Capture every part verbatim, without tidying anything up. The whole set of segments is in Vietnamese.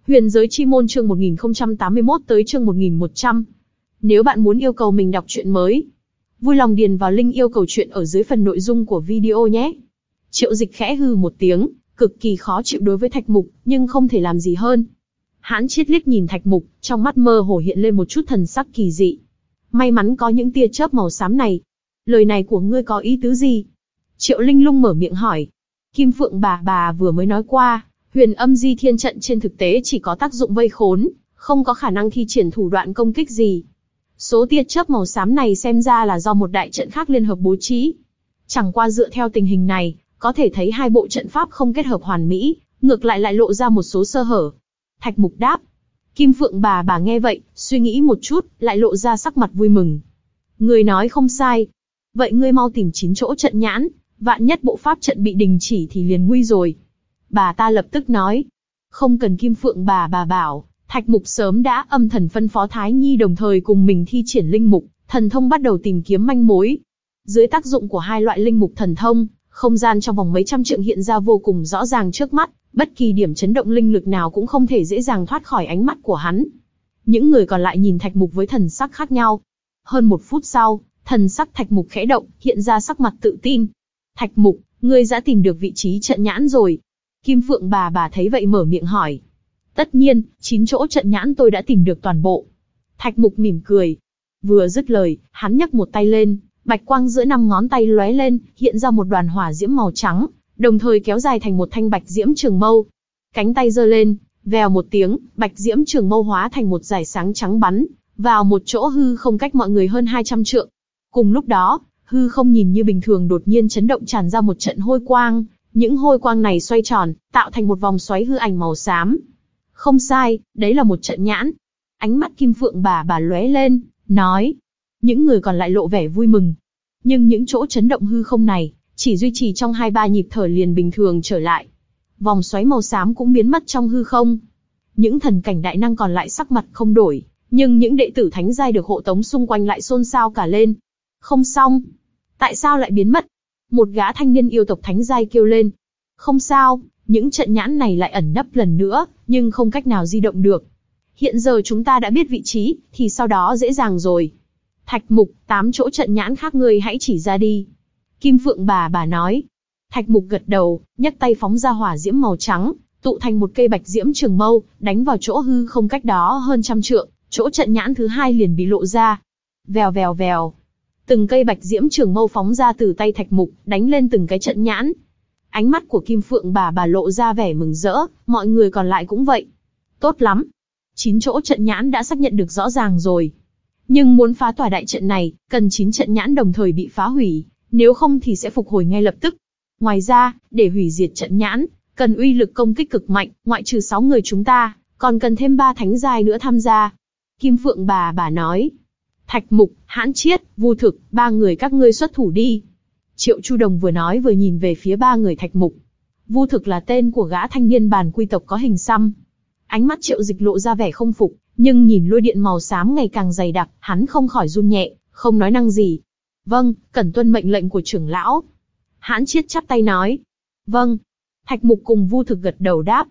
Huyền giới chi môn chương một nghìn không trăm tám mươi mốt tới chương một nghìn một trăm. Nếu bạn muốn yêu cầu mình đọc truyện mới, vui lòng điền vào link yêu cầu truyện ở dưới phần nội dung của video nhé. Triệu Dịch khẽ hừ một tiếng, cực kỳ khó chịu đối với Thạch Mục, nhưng không thể làm gì hơn. Hãn Chiết liếc nhìn Thạch Mục, trong mắt mơ hồ hiện lên một chút thần sắc kỳ dị. May mắn có những tia chớp màu xám này. Lời này của ngươi có ý tứ gì? Triệu Linh Lung mở miệng hỏi. Kim Phượng bà bà vừa mới nói qua, Huyền Âm Di Thiên trận trên thực tế chỉ có tác dụng vây khốn, không có khả năng thi triển thủ đoạn công kích gì. Số tia chớp màu xám này xem ra là do một đại trận khác liên hợp bố trí. Chẳng qua dựa theo tình hình này, có thể thấy hai bộ trận pháp không kết hợp hoàn mỹ, ngược lại lại lộ ra một số sơ hở. Thạch Mục đáp. Kim Phượng bà bà nghe vậy, suy nghĩ một chút, lại lộ ra sắc mặt vui mừng. Ngươi nói không sai. Vậy ngươi mau tìm chín chỗ trận nhãn, vạn nhất bộ pháp trận bị đình chỉ thì liền nguy rồi. Bà ta lập tức nói. Không cần Kim Phượng bà bà bảo, Thạch Mục sớm đã âm thầm phân phó Thái Nhi đồng thời cùng mình thi triển linh mục, thần thông bắt đầu tìm kiếm manh mối. Dưới tác dụng của hai loại linh mục thần thông, không gian trong vòng mấy trăm trượng hiện ra vô cùng rõ ràng trước mắt, bất kỳ điểm chấn động linh lực nào cũng không thể dễ dàng thoát khỏi ánh mắt của hắn. Những người còn lại nhìn Thạch Mục với thần sắc khác nhau. Hơn một phút sau, thần sắc Thạch Mục khẽ động, hiện ra sắc mặt tự tin. Thạch Mục, ngươi đã tìm được vị trí trận nhãn rồi. Kim Phượng bà bà thấy vậy mở miệng hỏi. Tất nhiên, chín chỗ trận nhãn tôi đã tìm được toàn bộ. Thạch Mục mỉm cười. Vừa dứt lời, hắn nhấc một tay lên, bạch quang giữa năm ngón tay lóe lên, hiện ra một đoàn hỏa diễm màu trắng, đồng thời kéo dài thành một thanh bạch diễm trường mâu. Cánh tay giơ lên, vèo một tiếng, bạch diễm trường mâu hóa thành một dải sáng trắng bắn vào một chỗ hư không cách mọi người hơn hai trăm trượng. Cùng lúc đó, hư không nhìn như bình thường đột nhiên chấn động tràn ra một trận hôi quang, những hôi quang này xoay tròn, tạo thành một vòng xoáy hư ảnh màu xám. Không sai, đấy là một trận nhãn. Ánh mắt Kim Phượng bà bà lóe lên, nói. Những người còn lại lộ vẻ vui mừng. Nhưng những chỗ chấn động hư không này, chỉ duy trì trong hai ba nhịp thở liền bình thường trở lại. Vòng xoáy màu xám cũng biến mất trong hư không. Những thần cảnh đại năng còn lại sắc mặt không đổi, nhưng những đệ tử thánh giai được hộ tống xung quanh lại xôn xao cả lên. Không xong. Tại sao lại biến mất? Một gã thanh niên yêu tộc thánh giai kêu lên. Không sao, những trận nhãn này lại ẩn nấp lần nữa, nhưng không cách nào di động được. Hiện giờ chúng ta đã biết vị trí, thì sau đó dễ dàng rồi. Thạch Mục, tám chỗ trận nhãn khác ngươi hãy chỉ ra đi. Kim Phượng bà bà nói. Thạch Mục gật đầu, nhấc tay phóng ra hỏa diễm màu trắng, tụ thành một cây bạch diễm trường mâu, đánh vào chỗ hư không cách đó hơn trăm trượng, chỗ trận nhãn thứ hai liền bị lộ ra. Vèo vèo vèo. Từng cây bạch diễm trường mâu phóng ra từ tay Thạch Mục, đánh lên từng cái trận nhãn. Ánh mắt của Kim Phượng bà bà lộ ra vẻ mừng rỡ, mọi người còn lại cũng vậy. Tốt lắm. Chín chỗ trận nhãn đã xác nhận được rõ ràng rồi. Nhưng muốn phá tỏa đại trận này, cần chín trận nhãn đồng thời bị phá hủy, nếu không thì sẽ phục hồi ngay lập tức. Ngoài ra, để hủy diệt trận nhãn, cần uy lực công kích cực mạnh, ngoại trừ sáu người chúng ta, còn cần thêm ba thánh giai nữa tham gia. Kim Phượng bà bà nói. Thạch Mục, Hãn Chiết, Vu Thực, ba người các ngươi xuất thủ đi. Triệu Chu Đồng vừa nói vừa nhìn về phía ba người Thạch Mục. Vu Thực là tên của gã thanh niên Bàn Quy tộc có hình xăm. Ánh mắt Triệu Dịch lộ ra vẻ không phục, nhưng nhìn lôi điện màu xám ngày càng dày đặc, hắn không khỏi run nhẹ, không nói năng gì. Vâng, cần tuân mệnh lệnh của trưởng lão. Hãn Chiết chắp tay nói. Vâng. Thạch Mục cùng Vu Thực gật đầu đáp.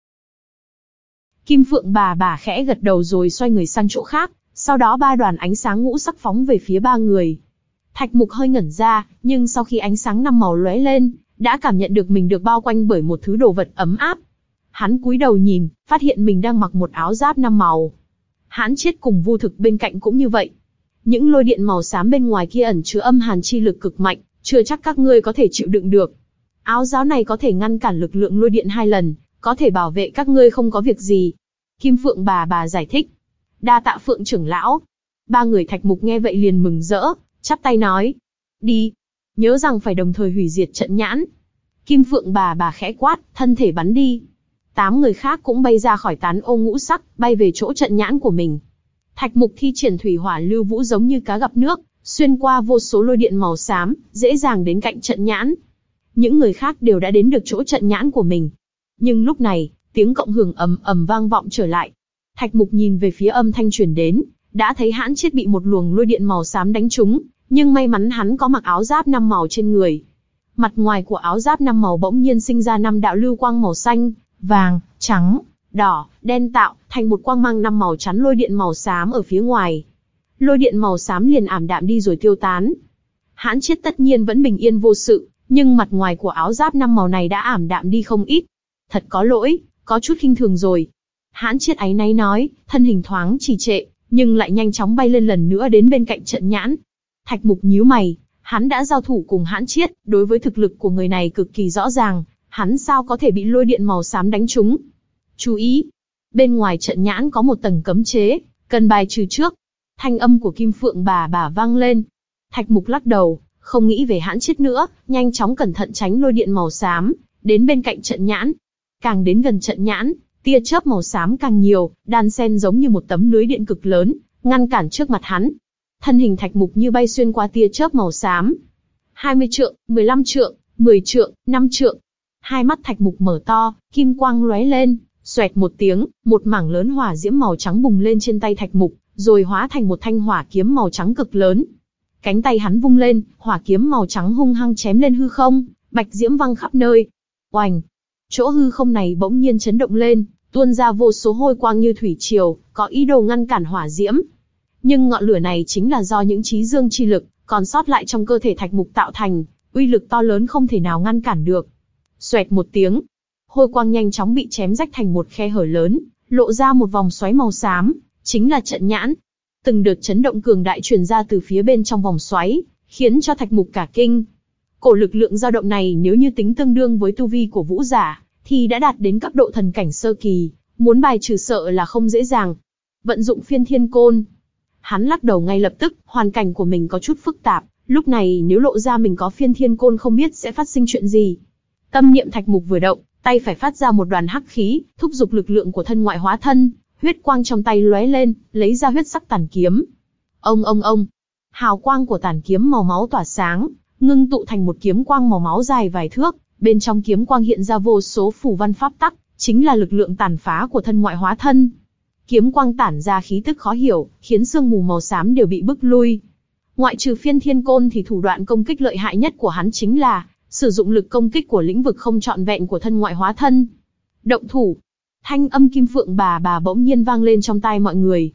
Kim Phượng bà bà khẽ gật đầu rồi xoay người sang chỗ khác, sau đó ba đoàn ánh sáng ngũ sắc phóng về phía ba người. Thạch Mục hơi ngẩn ra, nhưng sau khi ánh sáng năm màu lóe lên, đã cảm nhận được mình được bao quanh bởi một thứ đồ vật ấm áp. Hắn cúi đầu nhìn, phát hiện mình đang mặc một áo giáp năm màu. Hãn Chiết cùng Vu Thực bên cạnh cũng như vậy. Những lôi điện màu xám bên ngoài kia ẩn chứa âm hàn chi lực cực mạnh, chưa chắc các ngươi có thể chịu đựng được. Áo giáp này có thể ngăn cản lực lượng lôi điện hai lần, có thể bảo vệ các ngươi không có việc gì. Kim Phượng bà bà giải thích. Đa tạ Phượng trưởng lão. Ba người Thạch Mục nghe vậy liền mừng rỡ, chắp tay nói. Đi. Nhớ rằng phải đồng thời hủy diệt trận nhãn. Kim Phượng bà bà khẽ quát, thân thể bắn đi. Tám người khác cũng bay ra khỏi tán ô ngũ sắc, bay về chỗ trận nhãn của mình. Thạch Mục thi triển thủy hỏa lưu vũ giống như cá gặp nước, xuyên qua vô số lôi điện màu xám, dễ dàng đến cạnh trận nhãn. Những người khác đều đã đến được chỗ trận nhãn của mình. Nhưng lúc này, tiếng cộng hưởng ầm ầm vang vọng trở lại. Thạch Mục nhìn về phía âm thanh truyền đến, đã thấy Hãn Chiết bị một luồng lôi điện màu xám đánh trúng, nhưng may mắn hắn có mặc áo giáp năm màu trên người. Mặt ngoài của áo giáp năm màu bỗng nhiên sinh ra năm đạo lưu quang màu xanh, vàng, trắng, đỏ, đen tạo thành một quang mang năm màu chắn lôi điện màu xám ở phía ngoài. Lôi điện màu xám liền ảm đạm đi rồi tiêu tán. Hãn Chiết tất nhiên vẫn bình yên vô sự, nhưng mặt ngoài của áo giáp năm màu này đã ảm đạm đi không ít. Thật có lỗi, có chút khinh thường rồi. Hãn Chiết áy náy nói, thân hình thoáng trì trệ, nhưng lại nhanh chóng bay lên lần nữa đến bên cạnh Trận Nhãn. Thạch Mục nhíu mày, hắn đã giao thủ cùng Hãn Chiết, đối với thực lực của người này cực kỳ rõ ràng, hắn sao có thể bị lôi điện màu xám đánh trúng. Chú ý, bên ngoài Trận Nhãn có một tầng cấm chế, cần bài trừ trước. Thanh âm của Kim Phượng bà bà vang lên. Thạch Mục lắc đầu, không nghĩ về Hãn Chiết nữa, nhanh chóng cẩn thận tránh lôi điện màu xám, đến bên cạnh Trận Nhãn. Càng đến gần Trận Nhãn, tia chớp màu xám càng nhiều, đan xen giống như một tấm lưới điện cực lớn, ngăn cản trước mặt hắn. Thân hình Thạch Mục như bay xuyên qua tia chớp màu xám. hai mươi trượng, mười lăm trượng, mười trượng, năm trượng. Hai mắt Thạch Mục mở to, kim quang lóe lên, xoẹt một tiếng, một mảng lớn hỏa diễm màu trắng bùng lên trên tay Thạch Mục, rồi hóa thành một thanh hỏa kiếm màu trắng cực lớn. Cánh tay hắn vung lên, hỏa kiếm màu trắng hung hăng chém lên hư không, bạch diễm văng khắp nơi. Oành! Chỗ hư không này bỗng nhiên chấn động lên, tuôn ra vô số hôi quang như thủy triều, có ý đồ ngăn cản hỏa diễm. Nhưng ngọn lửa này chính là do những chí dương chi lực còn sót lại trong cơ thể Thạch Mục tạo thành, uy lực to lớn không thể nào ngăn cản được. Xoẹt một tiếng, hôi quang nhanh chóng bị chém rách thành một khe hở lớn, lộ ra một vòng xoáy màu xám, chính là Trận Nhãn. Từng đợt chấn động cường đại truyền ra từ phía bên trong vòng xoáy, khiến cho Thạch Mục cả kinh. Cổ lực lượng dao động này nếu như tính tương đương với tu vi của vũ giả, thì đã đạt đến cấp độ thần cảnh sơ kỳ, muốn bài trừ sợ là không dễ dàng. Vận dụng Phiên Thiên Côn. Hắn lắc đầu ngay lập tức, hoàn cảnh của mình có chút phức tạp, lúc này nếu lộ ra mình có Phiên Thiên Côn không biết sẽ phát sinh chuyện gì. Tâm niệm Thạch Mục vừa động, tay phải phát ra một đoàn hắc khí, thúc giục lực lượng của thân ngoại hóa thân, huyết quang trong tay lóe lên, lấy ra huyết sắc tàn kiếm. Ông ông ông, hào quang của tàn kiếm màu máu tỏa sáng, ngưng tụ thành một kiếm quang màu máu dài vài thước, bên trong kiếm quang hiện ra vô số phù văn pháp tắc, chính là lực lượng tàn phá của thân ngoại hóa thân. Kiếm quang tản ra khí tức khó hiểu, khiến sương mù màu xám đều bị bức lui. Ngoại trừ Phiên Thiên Côn thì thủ đoạn công kích lợi hại nhất của hắn chính là sử dụng lực công kích của lĩnh vực không trọn vẹn của thân ngoại hóa thân. Động thủ. Thanh âm Kim Phượng bà bà bỗng nhiên vang lên trong tai mọi người.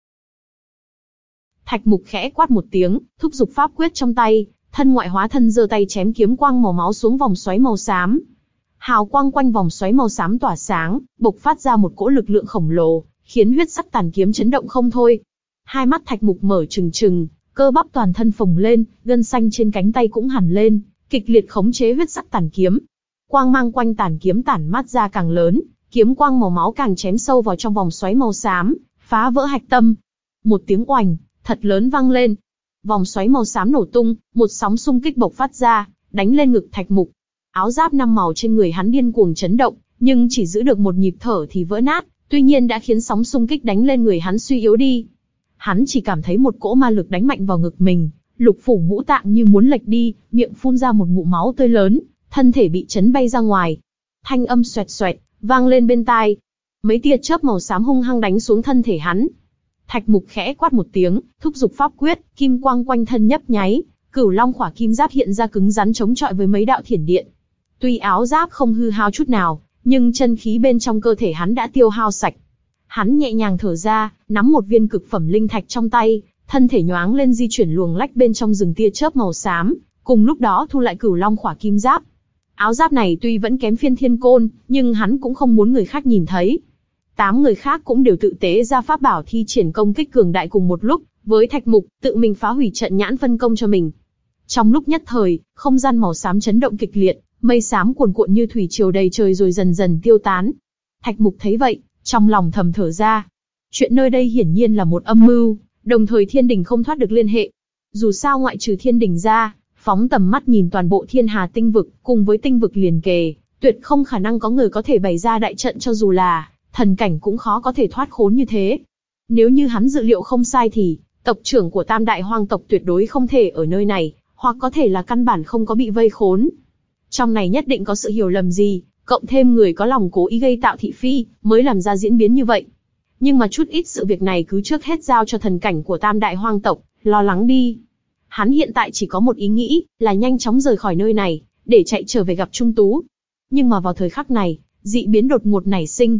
Thạch Mục khẽ quát một tiếng, thúc giục pháp quyết trong tay, thân ngoại hóa thân giơ tay chém kiếm quang màu máu xuống vòng xoáy màu xám. Hào quang quanh vòng xoáy màu xám tỏa sáng, bộc phát ra một cỗ lực lượng khổng lồ, khiến huyết sắc tàn kiếm chấn động không thôi. Hai mắt Thạch Mục mở trừng trừng, cơ bắp toàn thân phồng lên, gân xanh trên cánh tay cũng hẳn lên, kịch liệt khống chế huyết sắc tàn kiếm. Quang mang quanh tàn kiếm tản mát ra càng lớn, kiếm quang màu máu càng chém sâu vào trong vòng xoáy màu xám, phá vỡ hạch tâm. Một tiếng oành thật lớn vang lên, vòng xoáy màu xám nổ tung, một sóng xung kích bộc phát ra, đánh lên ngực Thạch Mục. Áo giáp năm màu trên người hắn điên cuồng chấn động, nhưng chỉ giữ được một nhịp thở thì vỡ nát, tuy nhiên đã khiến sóng xung kích đánh lên người hắn suy yếu đi. Hắn chỉ cảm thấy một cỗ ma lực đánh mạnh vào ngực mình, lục phủ ngũ tạng như muốn lệch đi, miệng phun ra một ngụm máu tươi lớn, thân thể bị chấn bay ra ngoài. Thanh âm xoẹt xoẹt vang lên bên tai. Mấy tia chớp màu xám hung hăng đánh xuống thân thể hắn. Thạch Mục khẽ quát một tiếng, thúc giục pháp quyết, kim quang quanh thân nhấp nháy, Cửu Long Khỏa Kim Giáp hiện ra cứng rắn chống chọi với mấy đạo thiểm điện. Tuy áo giáp không hư hao chút nào, nhưng chân khí bên trong cơ thể hắn đã tiêu hao sạch. Hắn nhẹ nhàng thở ra, nắm một viên cực phẩm linh thạch trong tay, thân thể nhoáng lên di chuyển luồng lách bên trong rừng tia chớp màu xám, cùng lúc đó thu lại Cửu Long Khỏa Kim Giáp. Áo giáp này tuy vẫn kém Phiên Thiên Côn, nhưng hắn cũng không muốn người khác nhìn thấy. Tám người khác cũng đều tự tế ra pháp bảo thi triển công kích cường đại cùng một lúc, với Thạch Mục, tự mình phá hủy Trận Nhãn phân công cho mình. Trong lúc nhất thời, không gian màu xám chấn động kịch liệt, mây xám cuồn cuộn như thủy triều đầy trời rồi dần dần tiêu tán. Thạch Mục thấy vậy, trong lòng thầm thở ra. Chuyện nơi đây hiển nhiên là một âm mưu, đồng thời thiên đình không thoát được liên hệ. Dù sao ngoại trừ thiên đình ra, phóng tầm mắt nhìn toàn bộ thiên hà tinh vực, cùng với tinh vực liền kề, tuyệt không khả năng có người có thể bày ra đại trận, cho dù là thần cảnh cũng khó có thể thoát khốn như thế. Nếu như hắn dự liệu không sai thì, tộc trưởng của Tam Đại Hoang tộc tuyệt đối không thể ở nơi này, hoặc có thể là căn bản không có bị vây khốn. Trong này nhất định có sự hiểu lầm gì, cộng thêm người có lòng cố ý gây tạo thị phi, mới làm ra diễn biến như vậy. Nhưng mà chút ít sự việc này cứ trước hết giao cho thần cảnh của Tam Đại Hoang tộc, lo lắng đi. Hắn hiện tại chỉ có một ý nghĩ, là nhanh chóng rời khỏi nơi này, để chạy trở về gặp Trung Tú. Nhưng mà vào thời khắc này, dị biến đột ngột nảy sinh.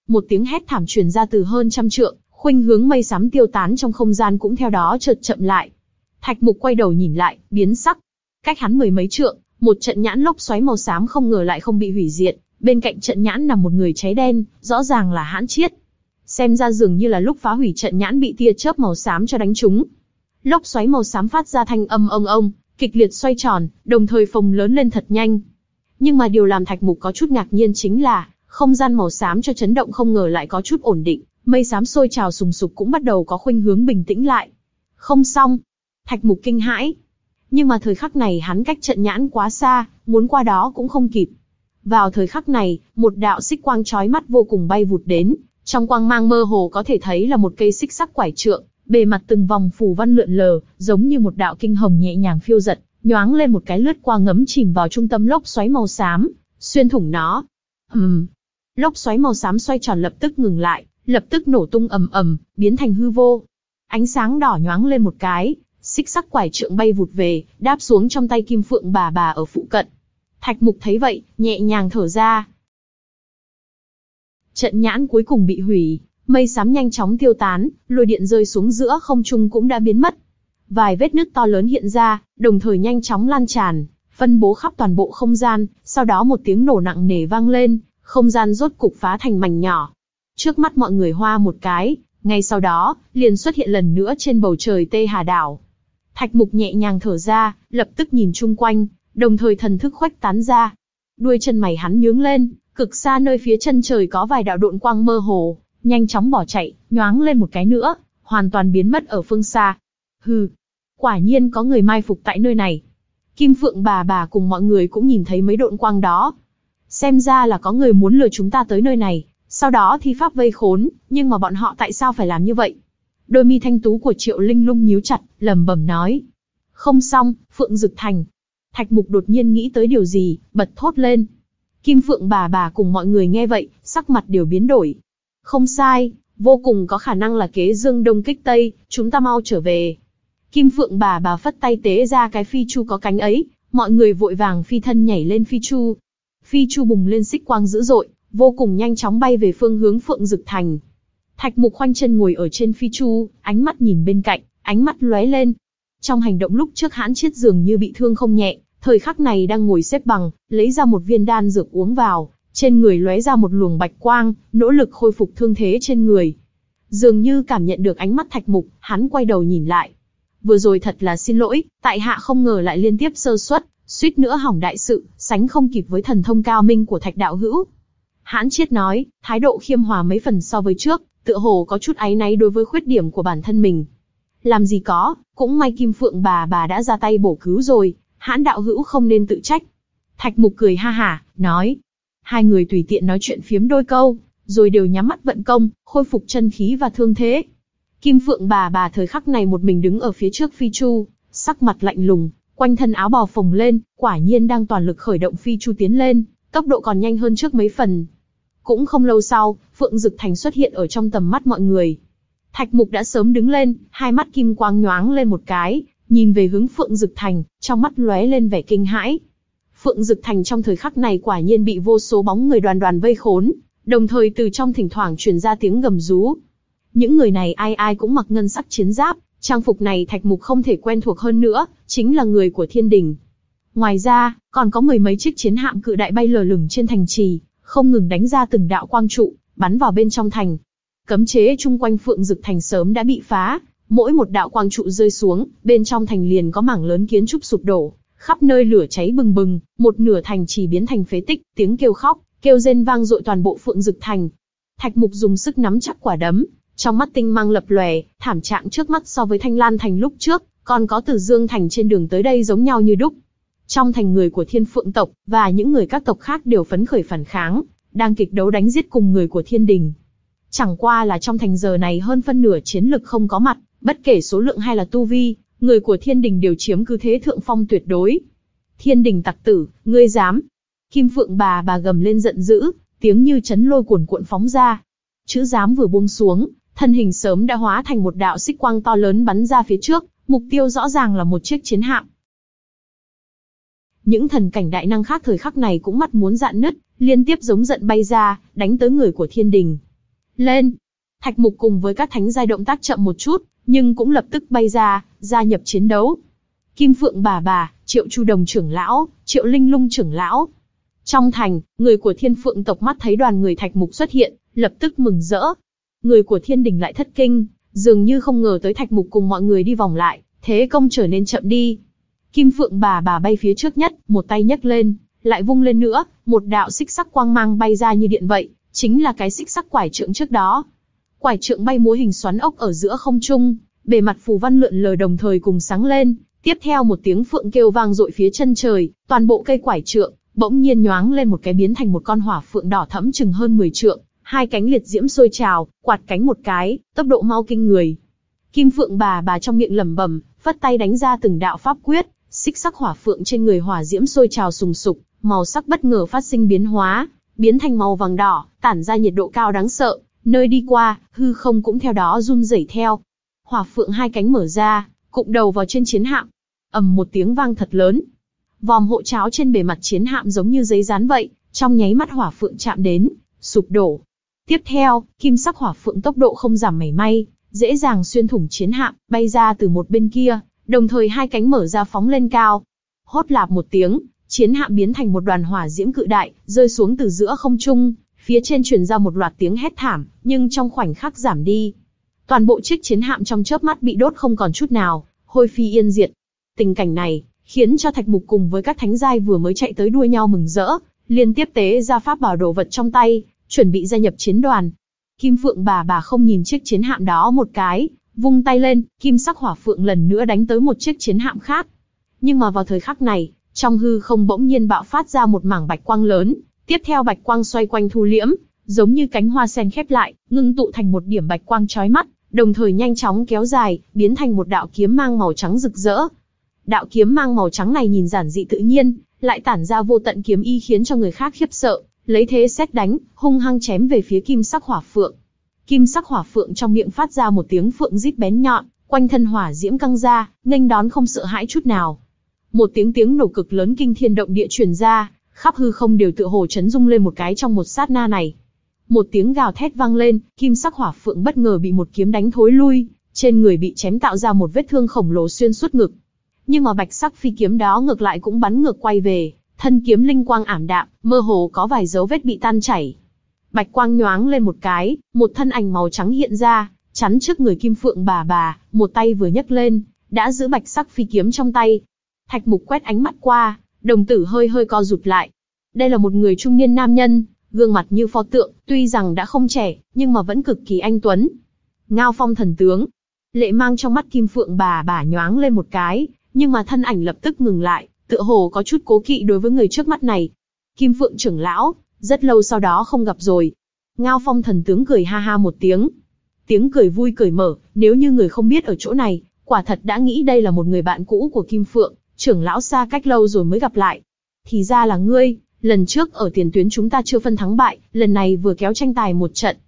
Một tiếng hét thảm truyền ra từ hơn trăm trượng, khuynh hướng mây xám tiêu tán trong không gian cũng theo đó chợt chậm lại. Thạch Mục quay đầu nhìn lại, biến sắc. Cách hắn mười mấy trượng, một trận nhãn lốc xoáy màu xám không ngờ lại không bị hủy diệt, bên cạnh trận nhãn nằm một người cháy đen, rõ ràng là Hãn Chiết. Xem ra dường như là lúc phá hủy trận nhãn bị tia chớp màu xám cho đánh trúng. Lốc xoáy màu xám phát ra thanh âm ông ông, kịch liệt xoay tròn, đồng thời phồng lớn lên thật nhanh. Nhưng mà điều làm Thạch Mục có chút ngạc nhiên chính là, không gian màu xám cho chấn động không ngờ lại có chút ổn định, mây xám sôi trào sùng sục cũng bắt đầu có khuynh hướng bình tĩnh lại. Không xong. Thạch Mục kinh hãi. Nhưng mà thời khắc này hắn cách trận nhãn quá xa, muốn qua đó cũng không kịp. Vào thời khắc này, một đạo xích quang chói mắt vô cùng bay vụt đến, trong quang mang mơ hồ có thể thấy là một cây xích sắc quải trượng, bề mặt từng vòng phù văn lượn lờ, giống như một đạo kinh hồng nhẹ nhàng phiêu giật, nhoáng lên một cái lướt qua ngấm chìm vào trung tâm lốc xoáy màu xám, xuyên thủng nó. Ầm. Lốc xoáy màu xám xoay tròn lập tức ngừng lại, lập tức nổ tung ầm ầm, biến thành hư vô. Ánh sáng đỏ nhoáng lên một cái, xích sắc quải trượng bay vụt về, đáp xuống trong tay Kim Phượng bà bà ở phụ cận. Thạch Mục thấy vậy, nhẹ nhàng thở ra. Trận nhãn cuối cùng bị hủy, mây xám nhanh chóng tiêu tán, lôi điện rơi xuống giữa không trung cũng đã biến mất. Vài vết nứt to lớn hiện ra, đồng thời nhanh chóng lan tràn, phân bố khắp toàn bộ không gian, sau đó một tiếng nổ nặng nề vang lên, không gian rốt cục phá thành mảnh nhỏ. Trước mắt mọi người hoa một cái, ngay sau đó, liền xuất hiện lần nữa trên bầu trời Tê Hà Đảo. Thạch Mục nhẹ nhàng thở ra, lập tức nhìn chung quanh, đồng thời thần thức khuếch tán ra. Đuôi chân mày hắn nhướng lên, cực xa nơi phía chân trời có vài đạo độn quang mơ hồ, nhanh chóng bỏ chạy, nhoáng lên một cái nữa, hoàn toàn biến mất ở phương xa. Hừ, quả nhiên có người mai phục tại nơi này. Kim Phượng bà bà cùng mọi người cũng nhìn thấy mấy độn quang đó. Xem ra là có người muốn lừa chúng ta tới nơi này, sau đó thi pháp vây khốn, nhưng mà bọn họ tại sao phải làm như vậy? Đôi mi thanh tú của Triệu Linh Lung nhíu chặt, lẩm bẩm nói. Không xong, Phượng Dực Thành. Thạch Mục đột nhiên nghĩ tới điều gì, bật thốt lên. Kim Phượng bà bà cùng mọi người nghe vậy, sắc mặt đều biến đổi. Không sai, vô cùng có khả năng là kế dương đông kích tây, chúng ta mau trở về. Kim Phượng bà bà phất tay tế ra cái phi chu có cánh ấy, mọi người vội vàng phi thân nhảy lên phi chu. Phi chu bùng lên xích quang dữ dội, vô cùng nhanh chóng bay về phương hướng Phượng Dực Thành. Thạch Mục khoanh chân ngồi ở trên phi chu, ánh mắt nhìn bên cạnh, ánh mắt lóe lên. Trong hành động lúc trước Hãn Chiết dường như bị thương không nhẹ, thời khắc này đang ngồi xếp bằng, lấy ra một viên đan dược uống vào, trên người lóe ra một luồng bạch quang, nỗ lực khôi phục thương thế trên người. Dường như cảm nhận được ánh mắt Thạch Mục, hắn quay đầu nhìn lại. Vừa rồi thật là xin lỗi, tại hạ không ngờ lại liên tiếp sơ suất, suýt nữa hỏng đại sự, sánh không kịp với thần thông cao minh của Thạch đạo hữu. Hãn Chiết nói, thái độ khiêm hòa mấy phần so với trước, tựa hồ có chút áy náy đối với khuyết điểm của bản thân mình. Làm gì có, cũng may Kim Phượng bà bà đã ra tay bổ cứu rồi, Hãn đạo hữu không nên tự trách. Thạch Mục cười ha hả, nói. Hai người tùy tiện nói chuyện phiếm đôi câu, rồi đều nhắm mắt vận công, khôi phục chân khí và thương thế. Kim Phượng bà bà thời khắc này một mình đứng ở phía trước phi chu, sắc mặt lạnh lùng, quanh thân áo bào phồng lên, quả nhiên đang toàn lực khởi động phi chu tiến lên, tốc độ còn nhanh hơn trước mấy phần. Cũng không lâu sau, Phượng Dực Thành xuất hiện ở trong tầm mắt mọi người. Thạch Mục đã sớm đứng lên, hai mắt kim quang nhoáng lên một cái, nhìn về hướng Phượng Dực Thành, trong mắt lóe lên vẻ kinh hãi. Phượng Dực Thành trong thời khắc này quả nhiên bị vô số bóng người đoàn đoàn vây khốn, đồng thời từ trong thỉnh thoảng truyền ra tiếng gầm rú. Những người này ai ai cũng mặc ngân sắc chiến giáp, trang phục này Thạch Mục không thể quen thuộc hơn nữa, chính là người của Thiên Đình. Ngoài ra, còn có mười mấy chiếc chiến hạm cự đại bay lờ lửng trên thành trì, không ngừng đánh ra từng đạo quang trụ, bắn vào bên trong thành. Cấm chế chung quanh Phượng Dực Thành sớm đã bị phá, mỗi một đạo quang trụ rơi xuống, bên trong thành liền có mảng lớn kiến trúc sụp đổ, khắp nơi lửa cháy bừng bừng, một nửa thành trì biến thành phế tích, tiếng kêu khóc, kêu rên vang dội toàn bộ Phượng Dực Thành. Thạch Mục dùng sức nắm chắc quả đấm, trong mắt tinh mang lập lòe, thảm trạng trước mắt so với Thanh Lan Thành lúc trước, còn có Từ Dương Thành trên đường tới đây giống nhau như đúc. Trong thành người của Thiên Phượng tộc và những người các tộc khác đều phấn khởi phản kháng, đang kịch đấu đánh giết cùng người của Thiên Đình. Chẳng qua là trong thành giờ này hơn phân nửa chiến lực không có mặt, bất kể số lượng hay là tu vi, người của Thiên Đình đều chiếm cứ thế thượng phong tuyệt đối. Thiên Đình tặc tử, ngươi dám? Kim Phượng bà bà gầm lên giận dữ, tiếng như chấn lôi cuồn cuộn phóng ra. Chữ dám vừa buông xuống, thân hình sớm đã hóa thành một đạo xích quang to lớn bắn ra phía trước, mục tiêu rõ ràng là một chiếc chiến hạm. Những thần cảnh đại năng khác thời khắc này cũng mắt muốn dạn nứt, liên tiếp giống giận bay ra, đánh tới người của Thiên Đình. Lên! Thạch Mục cùng với các thánh giai động tác chậm một chút, nhưng cũng lập tức bay ra, gia nhập chiến đấu. Kim Phượng bà bà, Triệu Chu Đồng trưởng lão, Triệu Linh Lung trưởng lão. Trong thành, người của Thiên Phượng tộc mắt thấy đoàn người Thạch Mục xuất hiện, lập tức mừng rỡ. Người của Thiên Đình lại thất kinh, dường như không ngờ tới Thạch Mục cùng mọi người đi vòng lại, thế công trở nên chậm đi. Kim Phượng bà bà bay phía trước nhất, một tay nhấc lên, lại vung lên nữa, một đạo xích sắc quang mang bay ra như điện vậy, chính là cái xích sắc quải trượng trước đó. Quải trượng bay múa hình xoắn ốc ở giữa không trung, bề mặt phù văn lượn lờ đồng thời cùng sáng lên, tiếp theo một tiếng phượng kêu vang dội phía chân trời, toàn bộ cây quải trượng bỗng nhiên nhoáng lên một cái biến thành một con hỏa phượng đỏ thẫm chừng hơn mười trượng, hai cánh liệt diễm sôi trào, quạt cánh một cái, tốc độ mau kinh người. Kim Phượng bà bà trong miệng lẩm bẩm, phất tay đánh ra từng đạo pháp quyết, xích sắc hỏa phượng trên người hỏa diễm sôi trào sùng sục, màu sắc bất ngờ phát sinh biến hóa, biến thành màu vàng đỏ, tản ra nhiệt độ cao đáng sợ, nơi đi qua, hư không cũng theo đó run rẩy theo. Hỏa phượng hai cánh mở ra, cụm đầu vào trên chiến hạm. Ầm một tiếng vang thật lớn. Vòm hộ cháo trên bề mặt chiến hạm giống như giấy dán vậy, trong nháy mắt hỏa phượng chạm đến, sụp đổ. Tiếp theo, kim sắc hỏa phượng tốc độ không giảm mảy may, dễ dàng xuyên thủng chiến hạm, bay ra từ một bên kia, đồng thời hai cánh mở ra phóng lên cao. Hốt lạp một tiếng, chiến hạm biến thành một đoàn hỏa diễm cự đại, rơi xuống từ giữa không trung, phía trên truyền ra một loạt tiếng hét thảm, nhưng trong khoảnh khắc giảm đi. Toàn bộ chiếc chiến hạm trong chớp mắt bị đốt không còn chút nào, hôi phi yên diệt. Tình cảnh này khiến cho Thạch Mục cùng với các thánh giai vừa mới chạy tới đua nhau mừng rỡ, liên tiếp tế ra pháp bảo đồ vật trong tay, chuẩn bị gia nhập chiến đoàn. Kim Phượng bà bà không nhìn chiếc chiến hạm đó một cái, vung tay lên, kim sắc hỏa phượng lần nữa đánh tới một chiếc chiến hạm khác. Nhưng mà vào thời khắc này, trong hư không bỗng nhiên bạo phát ra một mảng bạch quang lớn, tiếp theo bạch quang xoay quanh thu liễm, giống như cánh hoa sen khép lại, ngưng tụ thành một điểm bạch quang chói mắt, đồng thời nhanh chóng kéo dài, biến thành một đạo kiếm mang màu trắng rực rỡ. Đạo kiếm mang màu trắng này nhìn giản dị tự nhiên, lại tản ra vô tận kiếm ý khiến cho người khác khiếp sợ, lấy thế xét đánh, hung hăng chém về phía kim sắc hỏa phượng. Kim sắc hỏa phượng trong miệng phát ra một tiếng phượng rít bén nhọn, quanh thân hỏa diễm căng ra, nghênh đón không sợ hãi chút nào. Một tiếng tiếng nổ cực lớn kinh thiên động địa truyền ra, khắp hư không đều tựa hồ chấn rung lên một cái trong một sát na này. Một tiếng gào thét vang lên, kim sắc hỏa phượng bất ngờ bị một kiếm đánh thối lui, trên người bị chém tạo ra một vết thương khổng lồ xuyên suốt ngực. Nhưng mà bạch sắc phi kiếm đó ngược lại cũng bắn ngược quay về, thân kiếm linh quang ảm đạm, mơ hồ có vài dấu vết bị tan chảy. Bạch quang nhoáng lên một cái, một thân ảnh màu trắng hiện ra, chắn trước người Kim Phượng bà bà, một tay vừa nhấc lên, đã giữ bạch sắc phi kiếm trong tay. Thạch Mục quét ánh mắt qua, đồng tử hơi hơi co rụt lại. Đây là một người trung niên nam nhân, gương mặt như pho tượng, tuy rằng đã không trẻ, nhưng mà vẫn cực kỳ anh tuấn. Ngao Phong thần tướng. Lệ mang trong mắt Kim Phượng bà bà nhoáng lên một cái, nhưng mà thân ảnh lập tức ngừng lại, tựa hồ có chút cố kỵ đối với người trước mắt này. Kim Phượng trưởng lão, rất lâu sau đó không gặp rồi. Ngao Phong thần tướng cười ha ha một tiếng. Tiếng cười vui cười mở, nếu như người không biết ở chỗ này, quả thật đã nghĩ đây là một người bạn cũ của Kim Phượng, trưởng lão xa cách lâu rồi mới gặp lại. Thì ra là ngươi, lần trước ở tiền tuyến chúng ta chưa phân thắng bại, lần này vừa kéo tranh tài một trận.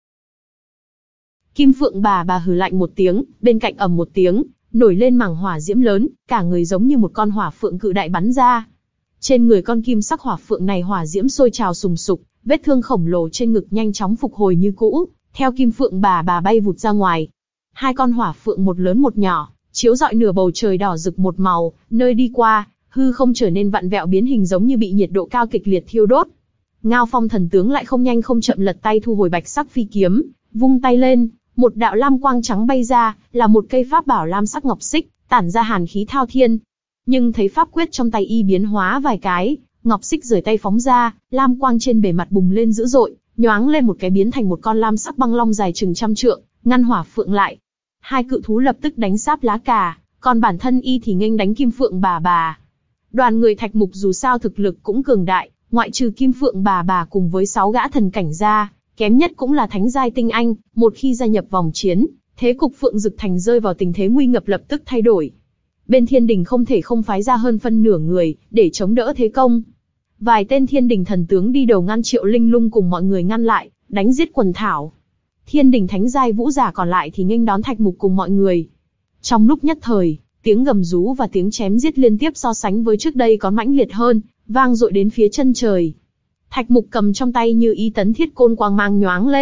Kim Phượng bà bà hừ lạnh một tiếng, bên cạnh ầm một tiếng, nổi lên mảng hỏa diễm lớn, cả người giống như một con hỏa phượng cự đại bắn ra. Trên người con kim sắc hỏa phượng này hỏa diễm sôi trào sùng sục, vết thương khổng lồ trên ngực nhanh chóng phục hồi như cũ, theo Kim Phượng bà bà bay vụt ra ngoài. Hai con hỏa phượng một lớn một nhỏ, chiếu rọi nửa bầu trời đỏ rực một màu, nơi đi qua, hư không trở nên vặn vẹo biến hình giống như bị nhiệt độ cao kịch liệt thiêu đốt. Ngao Phong thần tướng lại không nhanh không chậm lật tay thu hồi bạch sắc phi kiếm, vung tay lên, một đạo lam quang trắng bay ra, là một cây pháp bảo lam sắc ngọc xích, tản ra hàn khí thao thiên. Nhưng thấy pháp quyết trong tay y biến hóa vài cái, ngọc xích rời tay phóng ra, lam quang trên bề mặt bùng lên dữ dội, nhoáng lên một cái biến thành một con lam sắc băng long dài chừng trăm trượng, ngăn hỏa phượng lại. Hai cự thú lập tức đánh sáp lá cà, còn bản thân y thì nghênh đánh Kim Phượng bà bà. Đoàn người Thạch Mục dù sao thực lực cũng cường đại, ngoại trừ Kim Phượng bà bà cùng với sáu gã thần cảnh ra, kém nhất cũng là thánh giai tinh anh, một khi gia nhập vòng chiến, thế cục Phượng Dực Thành rơi vào tình thế nguy ngập lập tức thay đổi. Bên Thiên Đình không thể không phái ra hơn phân nửa người, để chống đỡ thế công. Vài tên Thiên Đình thần tướng đi đầu ngăn Triệu Linh Lung cùng mọi người ngăn lại, đánh giết quần thảo. Thiên Đình thánh giai vũ giả còn lại thì nghênh đón Thạch Mục cùng mọi người. Trong lúc nhất thời, tiếng gầm rú và tiếng chém giết liên tiếp so sánh với trước đây còn mãnh liệt hơn, vang dội đến phía chân trời. Thạch Mục cầm trong tay như y tấn thiết côn quang mang nhoáng lên,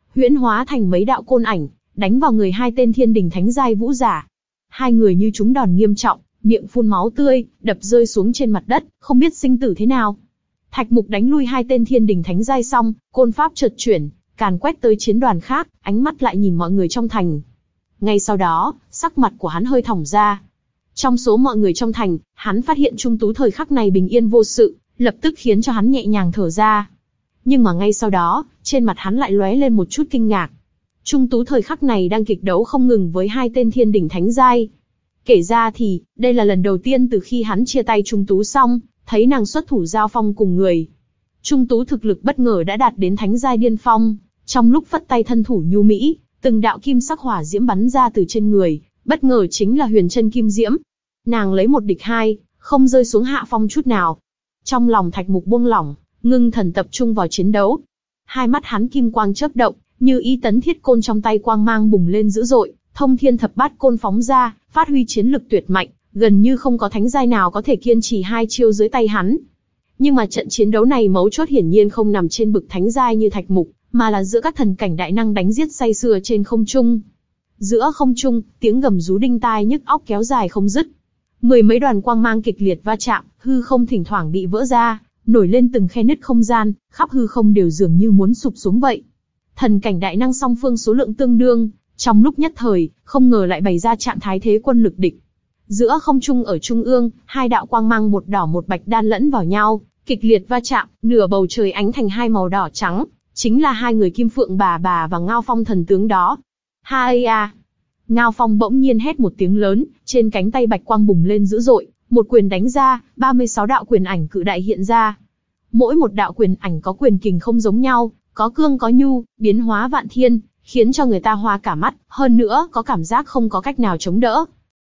huyễn hóa thành mấy đạo côn ảnh, đánh vào người hai tên thiên đình thánh giai vũ giả. Hai người như trúng đòn nghiêm trọng, miệng phun máu tươi, đập rơi xuống trên mặt đất, không biết sinh tử thế nào. Thạch Mục đánh lui hai tên thiên đình thánh giai xong, côn pháp chợt chuyển, càn quét tới chiến đoàn khác, ánh mắt lại nhìn mọi người trong thành. Ngay sau đó, sắc mặt của hắn hơi thỏng ra. Trong số mọi người trong thành, hắn phát hiện Trung Tú thời khắc này bình yên vô sự, lập tức khiến cho hắn nhẹ nhàng thở ra. Nhưng mà ngay sau đó, trên mặt hắn lại lóe lên một chút kinh ngạc. Trung Tú thời khắc này đang kịch đấu không ngừng với hai tên thiên đỉnh thánh giai. Kể ra thì, đây là lần đầu tiên từ khi hắn chia tay Trung Tú xong, thấy nàng xuất thủ giao phong cùng người. Trung Tú thực lực bất ngờ đã đạt đến thánh giai điên phong, trong lúc phất tay thân thủ nhu mỹ, từng đạo kim sắc hỏa diễm bắn ra từ trên người, bất ngờ chính là huyền chân kim diễm. Nàng lấy một địch hai, không rơi xuống hạ phong chút nào. Trong lòng Thạch Mục buông lỏng, ngưng thần tập trung vào chiến đấu. Hai mắt hắn kim quang chớp động, như ý tấn thiết côn trong tay quang mang bùng lên dữ dội, thông thiên thập bát côn phóng ra, phát huy chiến lực tuyệt mạnh, gần như không có thánh giai nào có thể kiên trì hai chiêu dưới tay hắn. Nhưng mà trận chiến đấu này mấu chốt hiển nhiên không nằm trên bực thánh giai như Thạch Mục, mà là giữa các thần cảnh đại năng đánh giết say sưa trên không trung. Giữa không trung, tiếng gầm rú đinh tai nhức óc kéo dài không dứt. Mười mấy đoàn quang mang kịch liệt va chạm, hư không thỉnh thoảng bị vỡ ra, nổi lên từng khe nứt không gian, khắp hư không đều dường như muốn sụp xuống vậy. Thần cảnh đại năng song phương số lượng tương đương, trong lúc nhất thời, không ngờ lại bày ra trạng thái thế quân lực địch. Giữa không trung ở trung ương, hai đạo quang mang một đỏ một bạch đan lẫn vào nhau, kịch liệt va chạm, nửa bầu trời ánh thành hai màu đỏ trắng, chính là hai người Kim Phượng bà bà và Ngao Phong thần tướng đó. Hai a! Ngao Phong bỗng nhiên hét một tiếng lớn, trên cánh tay bạch quang bùng lên dữ dội, một quyền đánh ra, ba mươi sáu đạo quyền ảnh cự đại hiện ra. Mỗi một đạo quyền ảnh có quyền kình không giống nhau, có cương có nhu, biến hóa vạn thiên, khiến cho người ta hoa cả mắt, hơn nữa có cảm giác không có cách nào chống đỡ.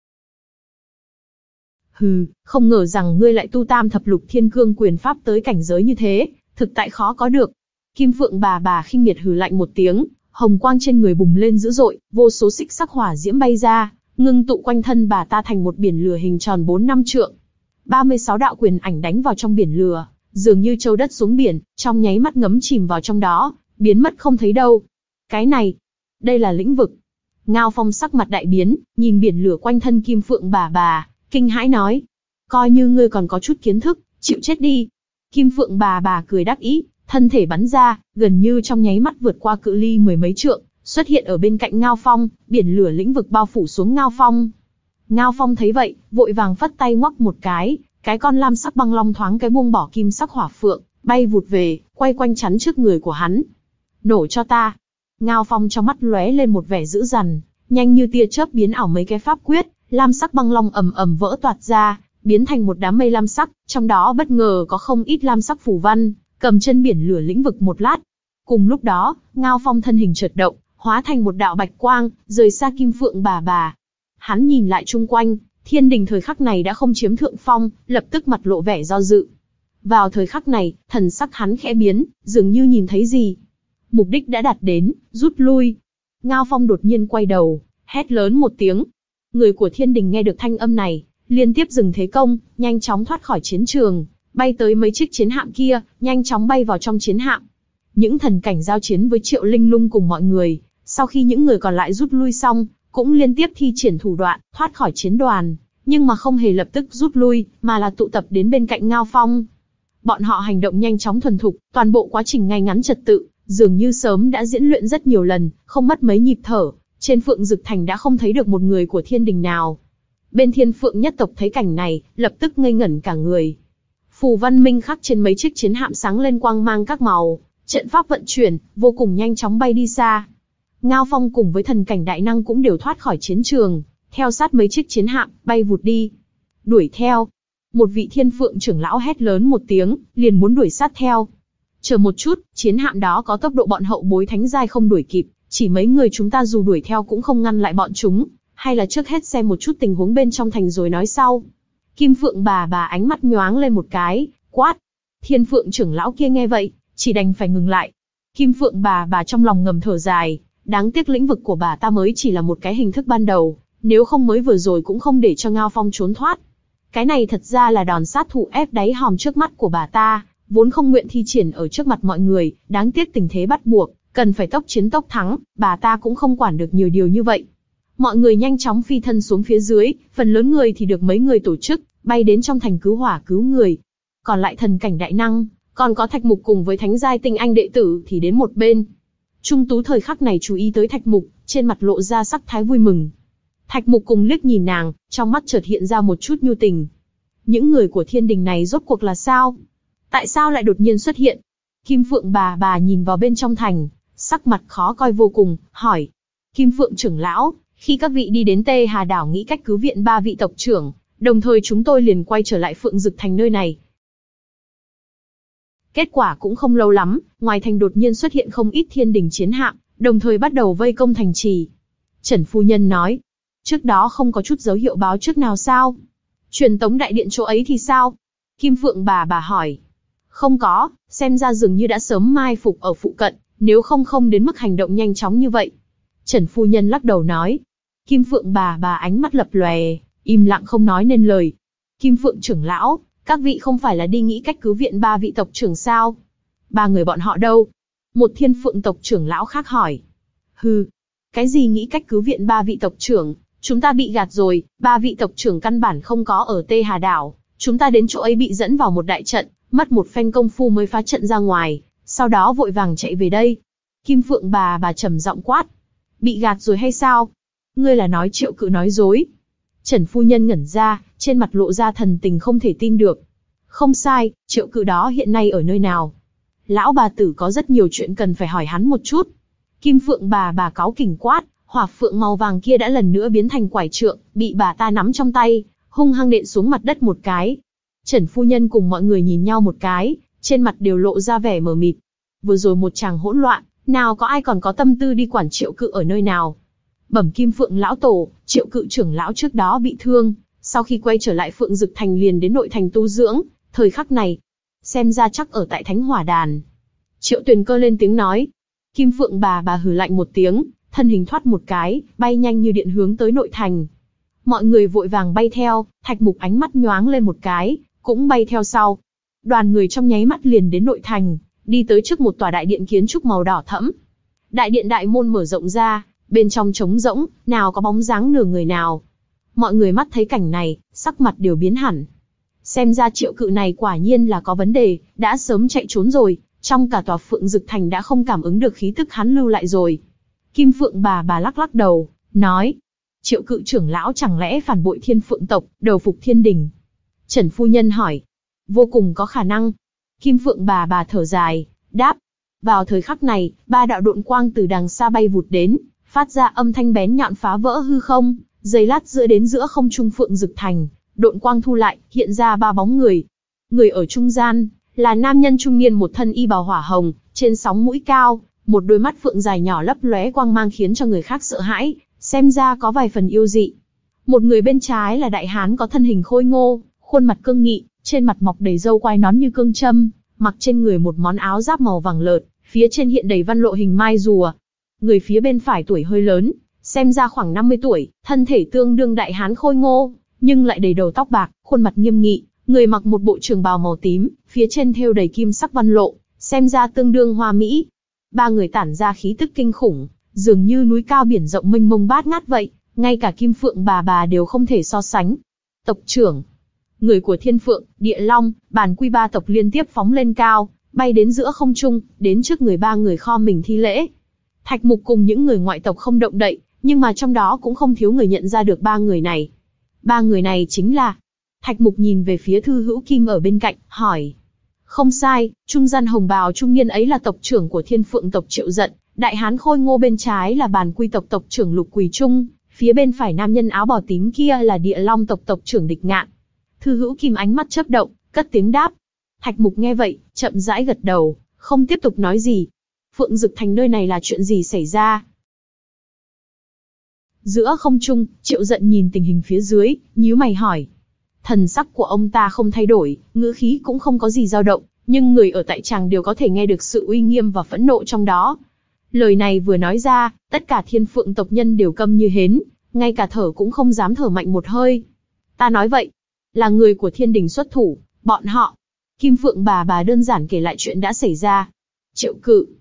Hừ, không ngờ rằng ngươi lại tu tam thập lục thiên cương quyền pháp tới cảnh giới như thế, thực tại khó có được. Kim Phượng bà bà khinh miệt hừ lạnh một tiếng, hồng quang trên người bùng lên dữ dội, vô số xích sắc hỏa diễm bay ra, ngưng tụ quanh thân bà ta thành một biển lửa hình tròn bốn năm trượng. ba mươi sáu đạo quyền ảnh đánh vào trong biển lửa, dường như châu đất xuống biển, trong nháy mắt ngấm chìm vào trong đó, biến mất không thấy đâu. Cái này, đây là lĩnh vực. Ngao Phong sắc mặt đại biến, nhìn biển lửa quanh thân Kim Phượng bà bà, kinh hãi nói: coi như ngươi còn có chút kiến thức, chịu chết đi. Kim Phượng bà bà cười đắc ý, thân thể bắn ra, gần như trong nháy mắt vượt qua cự ly mười mấy trượng, xuất hiện ở bên cạnh Ngao Phong, biển lửa lĩnh vực bao phủ xuống Ngao Phong. Ngao Phong thấy vậy, vội vàng phất tay ngoắc một cái, cái con lam sắc băng long thoáng cái buông bỏ kim sắc hỏa phượng, bay vụt về, quay quanh chắn trước người của hắn. Nổ cho ta! Ngao Phong trong mắt lóe lên một vẻ dữ dằn, nhanh như tia chớp biến ảo mấy cái pháp quyết, lam sắc băng long ầm ầm vỡ toạc ra, biến thành một đám mây lam sắc, trong đó bất ngờ có không ít lam sắc phù văn, cầm chân biển lửa lĩnh vực một lát. Cùng lúc đó, Ngao Phong thân hình chợt động, hóa thành một đạo bạch quang, rời xa Kim Phượng bà bà. Hắn nhìn lại chung quanh, thiên đình thời khắc này đã không chiếm thượng phong, lập tức mặt lộ vẻ do dự. Vào thời khắc này, thần sắc hắn khẽ biến, dường như nhìn thấy gì. Mục đích đã đạt đến, rút lui. Ngao Phong đột nhiên quay đầu, hét lớn một tiếng. Người của thiên đình nghe được thanh âm này, liên tiếp dừng thế công, nhanh chóng thoát khỏi chiến trường, bay tới mấy chiếc chiến hạm kia, nhanh chóng bay vào trong chiến hạm. Những thần cảnh giao chiến với Triệu Linh Lung cùng mọi người, sau khi những người còn lại rút lui xong, cũng liên tiếp thi triển thủ đoạn, thoát khỏi chiến đoàn, nhưng mà không hề lập tức rút lui, mà là tụ tập đến bên cạnh Ngao Phong. Bọn họ hành động nhanh chóng thuần thục, toàn bộ quá trình ngay ngắn trật tự, dường như sớm đã diễn luyện rất nhiều lần, không mất mấy nhịp thở, trên Phượng Dực Thành đã không thấy được một người của thiên đình nào. Bên Thiên Phượng nhất tộc thấy cảnh này, lập tức ngây ngẩn cả người. Phù văn minh khắc trên mấy chiếc chiến hạm sáng lên quang mang các màu, trận pháp vận chuyển, vô cùng nhanh chóng bay đi xa. Ngao Phong cùng với thần cảnh đại năng cũng đều thoát khỏi chiến trường, theo sát mấy chiếc chiến hạm, bay vụt đi. Đuổi theo. Một vị Thiên Phượng trưởng lão hét lớn một tiếng, liền muốn đuổi sát theo. Chờ một chút, chiến hạm đó có tốc độ bọn hậu bối thánh giai không đuổi kịp, chỉ mấy người chúng ta dù đuổi theo cũng không ngăn lại bọn chúng, hay là trước hết xem một chút tình huống bên trong thành rồi nói sau. Kim Phượng bà bà ánh mắt nhoáng lên một cái, quát. Thiên Phượng trưởng lão kia nghe vậy, chỉ đành phải ngừng lại. Kim Phượng bà bà trong lòng ngầm thở dài, đáng tiếc lĩnh vực của bà ta mới chỉ là một cái hình thức ban đầu, nếu không mới vừa rồi cũng không để cho Ngao Phong trốn thoát. Cái này thật ra là đòn sát thủ ép đáy hòm trước mắt của bà ta, vốn không nguyện thi triển ở trước mặt mọi người, đáng tiếc tình thế bắt buộc, Cần phải tốc chiến tốc thắng, bà ta cũng không quản được nhiều điều như vậy. Mọi người nhanh chóng phi thân xuống phía dưới, phần lớn người thì được mấy người tổ chức, bay đến trong thành cứu hỏa cứu người. Còn lại thần cảnh đại năng, còn có Thạch Mục cùng với thánh giai tinh anh đệ tử thì đến một bên. Trung Tú thời khắc này chú ý tới Thạch Mục, trên mặt lộ ra sắc thái vui mừng. Thạch Mục cùng liếc nhìn nàng, trong mắt chợt hiện ra một chút nhu tình. Những người của thiên đình này rốt cuộc là sao? Tại sao lại đột nhiên xuất hiện? Kim Phượng bà bà nhìn vào bên trong thành, sắc mặt khó coi vô cùng, hỏi. Kim Phượng trưởng lão, khi các vị đi đến Tê Hà Đảo nghĩ cách cứu viện ba vị tộc trưởng, đồng thời chúng tôi liền quay trở lại Phượng Dực Thành nơi này. Kết quả cũng không lâu lắm, ngoài thành đột nhiên xuất hiện không ít thiên đình chiến hạm, đồng thời bắt đầu vây công thành trì. Trần phu nhân nói, trước đó không có chút dấu hiệu báo trước nào sao? Truyền tống đại điện chỗ ấy thì sao? Kim Phượng bà bà hỏi. Không có, xem ra dường như đã sớm mai phục ở phụ cận, nếu không không đến mức hành động nhanh chóng như vậy. Trần phu nhân lắc đầu nói. Kim Phượng bà bà ánh mắt lập lòe, im lặng không nói nên lời. Kim Phượng trưởng lão, các vị không phải là đi nghĩ cách cứu viện ba vị tộc trưởng sao? Ba người bọn họ đâu? Một thiên phượng tộc trưởng lão khác hỏi. Hừ, cái gì nghĩ cách cứu viện ba vị tộc trưởng? Chúng ta bị gạt rồi, ba vị tộc trưởng căn bản không có ở Tê Hà Đảo. Chúng ta đến chỗ ấy bị dẫn vào một đại trận, mất một phen công phu mới phá trận ra ngoài, sau đó vội vàng chạy về đây. Kim Phượng bà bà trầm giọng quát. Bị gạt rồi hay sao? Ngươi là nói Triệu Cự nói dối? Trần phu nhân ngẩn ra, trên mặt lộ ra thần tình không thể tin được. Không sai, Triệu Cự đó hiện nay ở nơi nào? Lão bà tử có rất nhiều chuyện cần phải hỏi hắn một chút. Kim Phượng bà bà cáu kỉnh quát, hỏa phượng màu vàng kia đã lần nữa biến thành quải trượng, bị bà ta nắm trong tay, hung hăng nện xuống mặt đất một cái. Trần phu nhân cùng mọi người nhìn nhau một cái, trên mặt đều lộ ra vẻ mờ mịt. Vừa rồi một tràng hỗn loạn, nào có ai còn có tâm tư đi quản Triệu Cự ở nơi nào? Bẩm Kim Phượng lão tổ, Triệu Cự trưởng lão trước đó bị thương, sau khi quay trở lại Phượng Dực Thành liền đến nội thành tu dưỡng, thời khắc này, xem ra chắc ở tại Thánh Hỏa Đàn. Triệu Tuyền Cơ lên tiếng nói. Kim Phượng bà bà hừ lạnh một tiếng, thân hình thoát một cái, bay nhanh như điện hướng tới nội thành. Mọi người vội vàng bay theo, Thạch Mục ánh mắt nhoáng lên một cái, cũng bay theo sau. Đoàn người trong nháy mắt liền đến nội thành, đi tới trước một tòa đại điện kiến trúc màu đỏ thẫm. Đại điện đại môn mở rộng ra, bên trong trống rỗng, nào có bóng dáng nửa người nào. Mọi người mắt thấy cảnh này, sắc mặt đều biến hẳn. Xem ra Triệu Cự này quả nhiên là có vấn đề, đã sớm chạy trốn rồi, trong cả tòa Phượng Dực Thành đã không cảm ứng được khí tức hắn lưu lại rồi. Kim Phượng bà bà lắc lắc đầu, nói, Triệu Cự trưởng lão chẳng lẽ phản bội Thiên Phượng tộc, đầu phục thiên đình? Trần phu nhân hỏi, vô cùng có khả năng. Kim Phượng bà bà thở dài, đáp. Vào thời khắc này, ba đạo độn quang từ đằng xa bay vụt đến, phát ra âm thanh bén nhọn phá vỡ hư không, giây lát giữa đến giữa không trung Phượng Dực Thành, độn quang thu lại, hiện ra ba bóng người. Người ở trung gian, là nam nhân trung niên một thân y bào hỏa hồng, trên sóng mũi cao, một đôi mắt phượng dài nhỏ lấp lóe quang mang khiến cho người khác sợ hãi, xem ra có vài phần yêu dị. Một người bên trái là đại hán có thân hình khôi ngô, khuôn mặt cương nghị, trên mặt mọc đầy râu quai nón như cương châm, mặc trên người một món áo giáp màu vàng lợt, phía trên hiện đầy văn lộ hình mai rùa. Người phía bên phải tuổi hơi lớn, xem ra khoảng năm mươi tuổi, thân thể tương đương đại hán khôi ngô, nhưng lại đầy đầu tóc bạc, khuôn mặt nghiêm nghị, người mặc một bộ trường bào màu tím, phía trên thêu đầy kim sắc văn lộ, xem ra tương đương hoa mỹ. Ba người tản ra khí tức kinh khủng, dường như núi cao biển rộng mênh mông bát ngát vậy, ngay cả Kim Phượng bà bà đều không thể so sánh. Tộc trưởng, người của Thiên Phượng, Địa Long, Bàn Quy ba tộc liên tiếp phóng lên cao, bay đến giữa không trung, đến trước người ba người kho mình thi lễ. Thạch Mục cùng những người ngoại tộc không động đậy, nhưng mà trong đó cũng không thiếu người nhận ra được ba người này. Ba người này chính là... Thạch Mục nhìn về phía Thư Hữu Kim ở bên cạnh, hỏi. Không sai, trung gian hồng bào trung niên ấy là tộc trưởng của Thiên Phượng tộc Triệu Dận, đại hán khôi ngô bên trái là Bàn Quy tộc tộc trưởng Lục Quỳ Trung, phía bên phải nam nhân áo bào tím kia là Địa Long tộc tộc trưởng Địch Ngạn. Thư Hữu Kim ánh mắt chớp động, cất tiếng đáp. Thạch Mục nghe vậy, chậm rãi gật đầu, không tiếp tục nói gì. Phượng Dực Thành nơi này là chuyện gì xảy ra? Giữa không trung, Triệu Dận nhìn tình hình phía dưới, nhíu mày hỏi. Thần sắc của ông ta không thay đổi, ngữ khí cũng không có gì dao động, nhưng người ở tại tràng đều có thể nghe được sự uy nghiêm và phẫn nộ trong đó. Lời này vừa nói ra, tất cả Thiên Phượng tộc nhân đều câm như hến, ngay cả thở cũng không dám thở mạnh một hơi. Ta nói vậy, là người của thiên đình xuất thủ, bọn họ. Kim Phượng bà bà đơn giản kể lại chuyện đã xảy ra. Triệu Cự.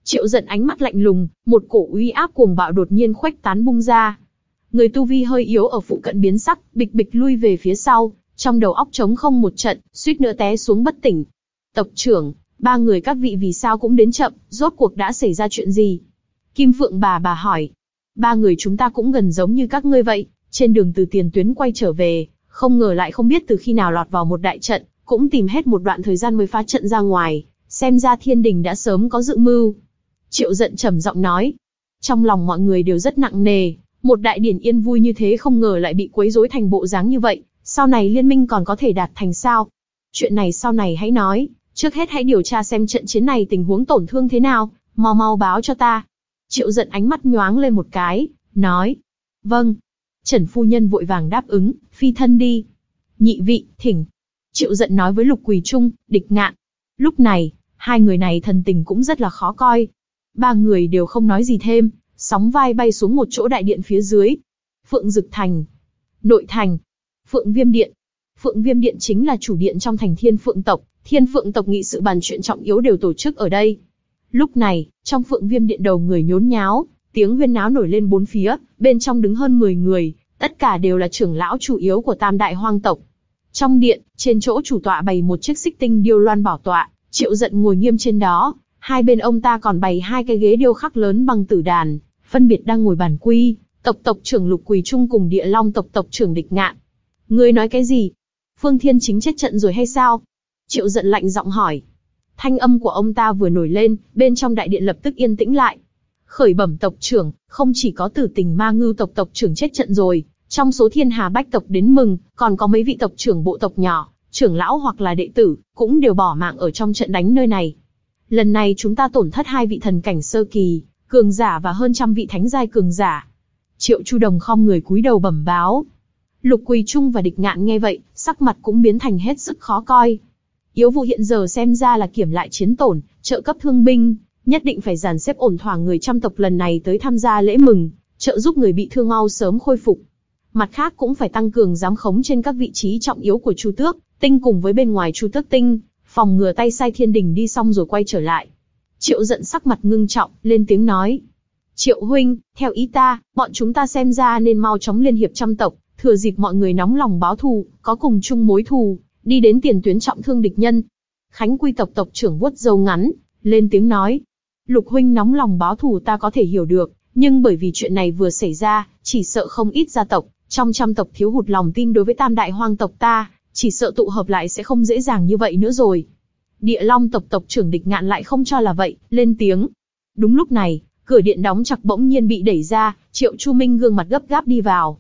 Triệu Dận ánh mắt lạnh lùng, một cổ uy áp cuồng bạo đột nhiên khuếch tán bung ra. Người tu vi hơi yếu ở phụ cận biến sắc, bịch bịch lui về phía sau, trong đầu óc trống không một trận, suýt nữa té xuống bất tỉnh. Tộc trưởng, ba người các vị vì sao cũng đến chậm, rốt cuộc đã xảy ra chuyện gì? Kim Phượng bà bà hỏi. Ba người chúng ta cũng gần giống như các ngươi vậy, trên đường từ tiền tuyến quay trở về, không ngờ lại không biết từ khi nào lọt vào một đại trận, cũng tìm hết một đoạn thời gian mới phá trận ra ngoài, xem ra thiên đình đã sớm có dự mưu. Triệu Dận trầm giọng nói. Trong lòng mọi người đều rất nặng nề, một đại điển yên vui như thế không ngờ lại bị quấy rối thành bộ dáng như vậy, sau này liên minh còn có thể đạt thành sao? Chuyện này sau này hãy nói, trước hết hãy điều tra xem trận chiến này tình huống tổn thương thế nào, mau mau báo cho ta. Triệu Dận ánh mắt nhoáng lên một cái, nói. Vâng. Trần phu nhân vội vàng đáp ứng, phi thân đi. Nhị vị, thỉnh. Triệu Dận nói với Lục Quỳ Trung, Địch Ngạn. Lúc này, hai người này thần tình cũng rất là khó coi. Ba người đều không nói gì thêm, sóng vai bay xuống một chỗ đại điện phía dưới. Phượng Dực Thành. Nội thành. Phượng Viêm Điện. Phượng Viêm Điện chính là chủ điện trong thành Thiên Phượng tộc, Thiên Phượng tộc nghị sự bàn chuyện trọng yếu đều tổ chức ở đây. Lúc này, trong Phượng Viêm Điện đầu người nhốn nháo, tiếng huyên náo nổi lên bốn phía, bên trong đứng hơn mười người, tất cả đều là trưởng lão chủ yếu của Tam Đại Hoang tộc. Trong điện, trên chỗ chủ tọa bày một chiếc xích tinh điêu loan bảo tọa, Triệu Dận ngồi nghiêm trên đó, hai bên ông ta còn bày hai cái ghế điêu khắc lớn bằng tử đàn, phân biệt đang ngồi Bản Quy, tộc tộc trưởng Lục Quỳ Trung cùng Địa Long tộc tộc trưởng Địch Ngạn. Ngươi nói cái gì? Phương Thiên Chính chết trận rồi hay sao? Triệu Dận lạnh giọng hỏi. Thanh âm của ông ta vừa nổi lên, bên trong đại điện lập tức yên tĩnh lại. Khởi bẩm tộc trưởng, không chỉ có Tử Tình Ma Ngưu tộc tộc trưởng chết trận rồi, trong số Thiên Hà Bách tộc đến mừng, còn có mấy vị tộc trưởng bộ tộc nhỏ, trưởng lão hoặc là đệ tử, cũng đều bỏ mạng ở trong trận đánh nơi này. Lần này chúng ta tổn thất hai vị thần cảnh sơ kỳ, cường giả và hơn trăm vị thánh giai cường giả. Triệu Chu Đồng khom người cúi đầu bẩm báo. Lục Quỳ Trung và Địch Ngạn nghe vậy, sắc mặt cũng biến thành hết sức khó coi. Yếu vụ hiện giờ xem ra là kiểm lại chiến tổn, trợ cấp thương binh, nhất định phải dàn xếp ổn thỏa người trăm tộc lần này tới tham gia lễ mừng, trợ giúp người bị thương mau sớm khôi phục. Mặt khác cũng phải tăng cường giám khống trên các vị trí trọng yếu của Chu Tước Tinh cùng với bên ngoài Chu Tước Tinh, phòng ngừa tay sai thiên đình đi xong rồi quay trở lại. Triệu Dận sắc mặt ngưng trọng, lên tiếng nói. Triệu huynh, theo ý ta, bọn chúng ta xem ra nên mau chóng liên hiệp trăm tộc, thừa dịp mọi người nóng lòng báo thù, có cùng chung mối thù, đi đến tiền tuyến trọng thương địch nhân. Khánh Quy tộc tộc trưởng vuốt râu ngắn, lên tiếng nói. Lục huynh nóng lòng báo thù ta có thể hiểu được, nhưng bởi vì chuyện này vừa xảy ra, chỉ sợ không ít gia tộc, trong trăm tộc thiếu hụt lòng tin đối với Tam Đại Hoang tộc ta, chỉ sợ tụ hợp lại sẽ không dễ dàng như vậy nữa rồi. Địa Long tộc tộc trưởng Địch Ngạn lại không cho là vậy, lên tiếng. Đúng lúc này, cửa điện đóng chặt bỗng nhiên bị đẩy ra, Triệu Chu Minh gương mặt gấp gáp đi vào.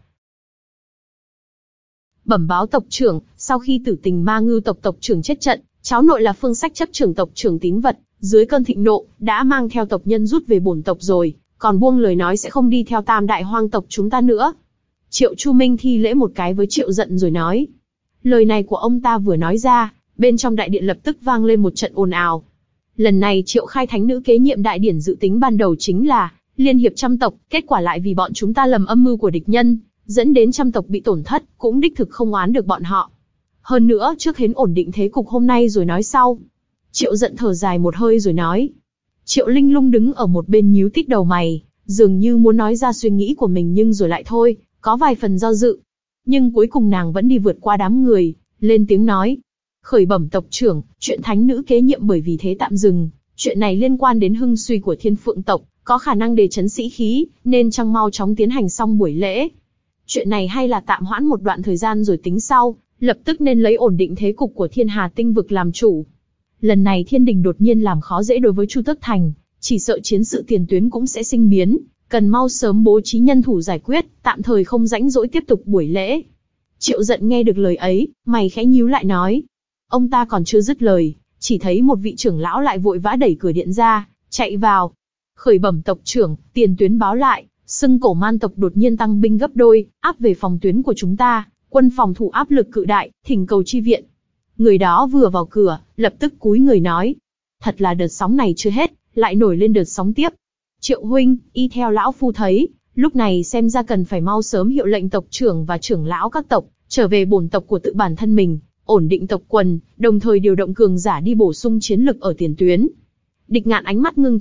Bẩm báo tộc trưởng, sau khi Tử Tình Ma Ngưu tộc tộc trưởng chết trận, cháu nội là Phương Sách chấp trưởng tộc trưởng Tín Vật, dưới cơn thịnh nộ, đã mang theo tộc nhân rút về bổn tộc rồi, còn buông lời nói sẽ không đi theo Tam Đại Hoang tộc chúng ta nữa. Triệu Chu Minh thi lễ một cái với Triệu Dận rồi nói. Lời này của ông ta vừa nói ra, bên trong đại điện lập tức vang lên một trận ồn ào. Lần này Triệu Khai Thánh Nữ kế nhiệm đại điển dự tính ban đầu chính là liên hiệp trăm tộc, kết quả lại vì bọn chúng ta lầm âm mưu của địch nhân, dẫn đến trăm tộc bị tổn thất, cũng đích thực không oán được bọn họ. Hơn nữa, trước hến ổn định thế cục hôm nay rồi nói sau. Triệu Dận thở dài một hơi rồi nói. Triệu Linh Lung đứng ở một bên nhíu tít đầu mày, dường như muốn nói ra suy nghĩ của mình nhưng rồi lại thôi, có vài phần do dự. Nhưng cuối cùng nàng vẫn đi vượt qua đám người, lên tiếng nói. Khởi bẩm tộc trưởng, chuyện thánh nữ kế nhiệm bởi vì thế tạm dừng, chuyện này liên quan đến hưng suy của Thiên Phượng tộc, có khả năng đề chấn sĩ khí, nên chăng mau chóng tiến hành xong buổi lễ. Chuyện này hay là tạm hoãn một đoạn thời gian rồi tính sau, lập tức nên lấy ổn định thế cục của Thiên Hà tinh vực làm chủ. Lần này thiên đình đột nhiên làm khó dễ đối với Chu Tước Thành, chỉ sợ chiến sự tiền tuyến cũng sẽ sinh biến, cần mau sớm bố trí nhân thủ giải quyết, tạm thời không rãnh rỗi tiếp tục buổi lễ. Triệu Dận nghe được lời ấy, mày khẽ nhíu lại nói. Ông ta còn chưa dứt lời, chỉ thấy một vị trưởng lão lại vội vã đẩy cửa điện ra, chạy vào. Khởi bẩm tộc trưởng, tiền tuyến báo lại, Sưng Cổ Man tộc đột nhiên tăng binh gấp đôi, áp về phòng tuyến của chúng ta, quân phòng thủ áp lực cự đại, thỉnh cầu chi viện. Người đó vừa vào cửa, lập tức cúi người nói. Thật là đợt sóng này chưa hết, lại nổi lên đợt sóng tiếp. Triệu huynh, y theo lão phu thấy, lúc này xem ra cần phải mau sớm hiệu lệnh tộc trưởng và trưởng lão các tộc, trở về bổn tộc của tự bản thân mình, ổn định tộc quần, đồng thời điều động cường giả đi bổ sung chiến lực ở tiền tuyến. Địch Ngạn ánh mắt ngưng trọng,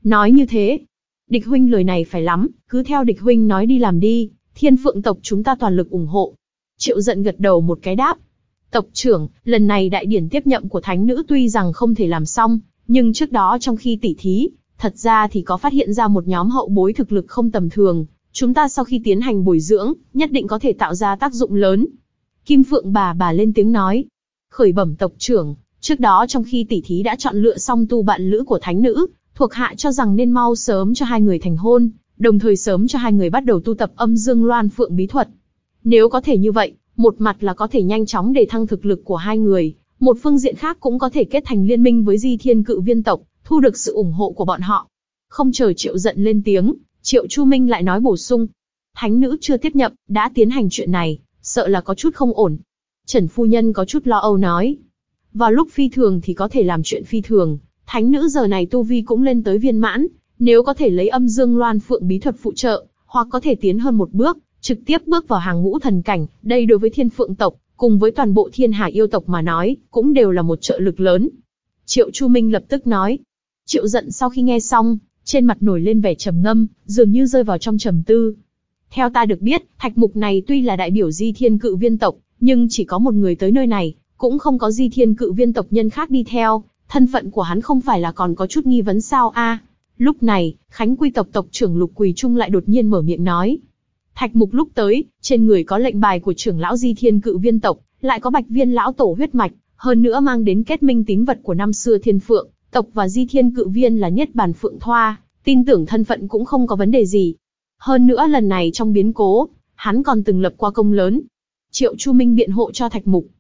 Nói như thế, Địch huynh lời này phải lắm, cứ theo Địch huynh nói đi làm đi, Thiên Phượng tộc chúng ta toàn lực ủng hộ. Triệu Dận gật đầu một cái đáp. Tộc trưởng, lần này đại điển tiếp nhậm của thánh nữ tuy rằng không thể làm xong, nhưng trước đó trong khi tỉ thí, thật ra thì có phát hiện ra một nhóm hậu bối thực lực không tầm thường. Chúng ta sau khi tiến hành bồi dưỡng, nhất định có thể tạo ra tác dụng lớn. Kim Phượng bà bà lên tiếng nói. Khởi bẩm tộc trưởng, trước đó trong khi tỉ thí đã chọn lựa xong tu bạn lữ của thánh nữ, thuộc hạ cho rằng nên mau sớm cho hai người thành hôn, đồng thời sớm cho hai người bắt đầu tu tập âm dương loan phượng bí thuật. Nếu có thể như vậy, một mặt là có thể nhanh chóng để thăng thực lực của hai người, một phương diện khác cũng có thể kết thành liên minh với Di Thiên Cự Viên tộc, thu được sự ủng hộ của bọn họ. Không chờ Triệu Dận lên tiếng, Triệu Chu Minh lại nói bổ sung. Thánh nữ chưa tiếp nhậm, đã tiến hành chuyện này, sợ là có chút không ổn. Trần phu nhân có chút lo âu nói. Vào lúc phi thường thì có thể làm chuyện phi thường, thánh nữ giờ này tu vi cũng lên tới viên mãn, nếu có thể lấy âm dương loan phượng bí thuật phụ trợ, hoặc có thể tiến hơn một bước, trực tiếp bước vào hàng ngũ thần cảnh, đây đối với Thiên Phượng tộc, cùng với toàn bộ Thiên Hà yêu tộc mà nói, cũng đều là một trợ lực lớn. Triệu Chu Minh lập tức nói. Triệu Dận sau khi nghe xong, trên mặt nổi lên vẻ trầm ngâm, dường như rơi vào trong trầm tư. Theo ta được biết, Thạch Mục này tuy là đại biểu Di Thiên Cự Viên tộc, nhưng chỉ có một người tới nơi này, cũng không có Di Thiên Cự Viên tộc nhân khác đi theo, thân phận của hắn không phải là còn có chút nghi vấn sao a? Lúc này, Khánh Quy tộc tộc trưởng Lục Quỳ Trung lại đột nhiên mở miệng nói. Thạch Mục lúc tới, trên người có lệnh bài của trưởng lão Di Thiên Cự Viên tộc, lại có Bạch Viên lão tổ huyết mạch, hơn nữa mang đến kết minh tín vật của năm xưa Thiên Phượng tộc và Di Thiên Cự Viên là Niết Bàn Phượng Thoa, tin tưởng thân phận cũng không có vấn đề gì. Hơn nữa lần này trong biến cố, hắn còn từng lập qua công lớn. Triệu Chu Minh biện hộ cho Thạch Mục.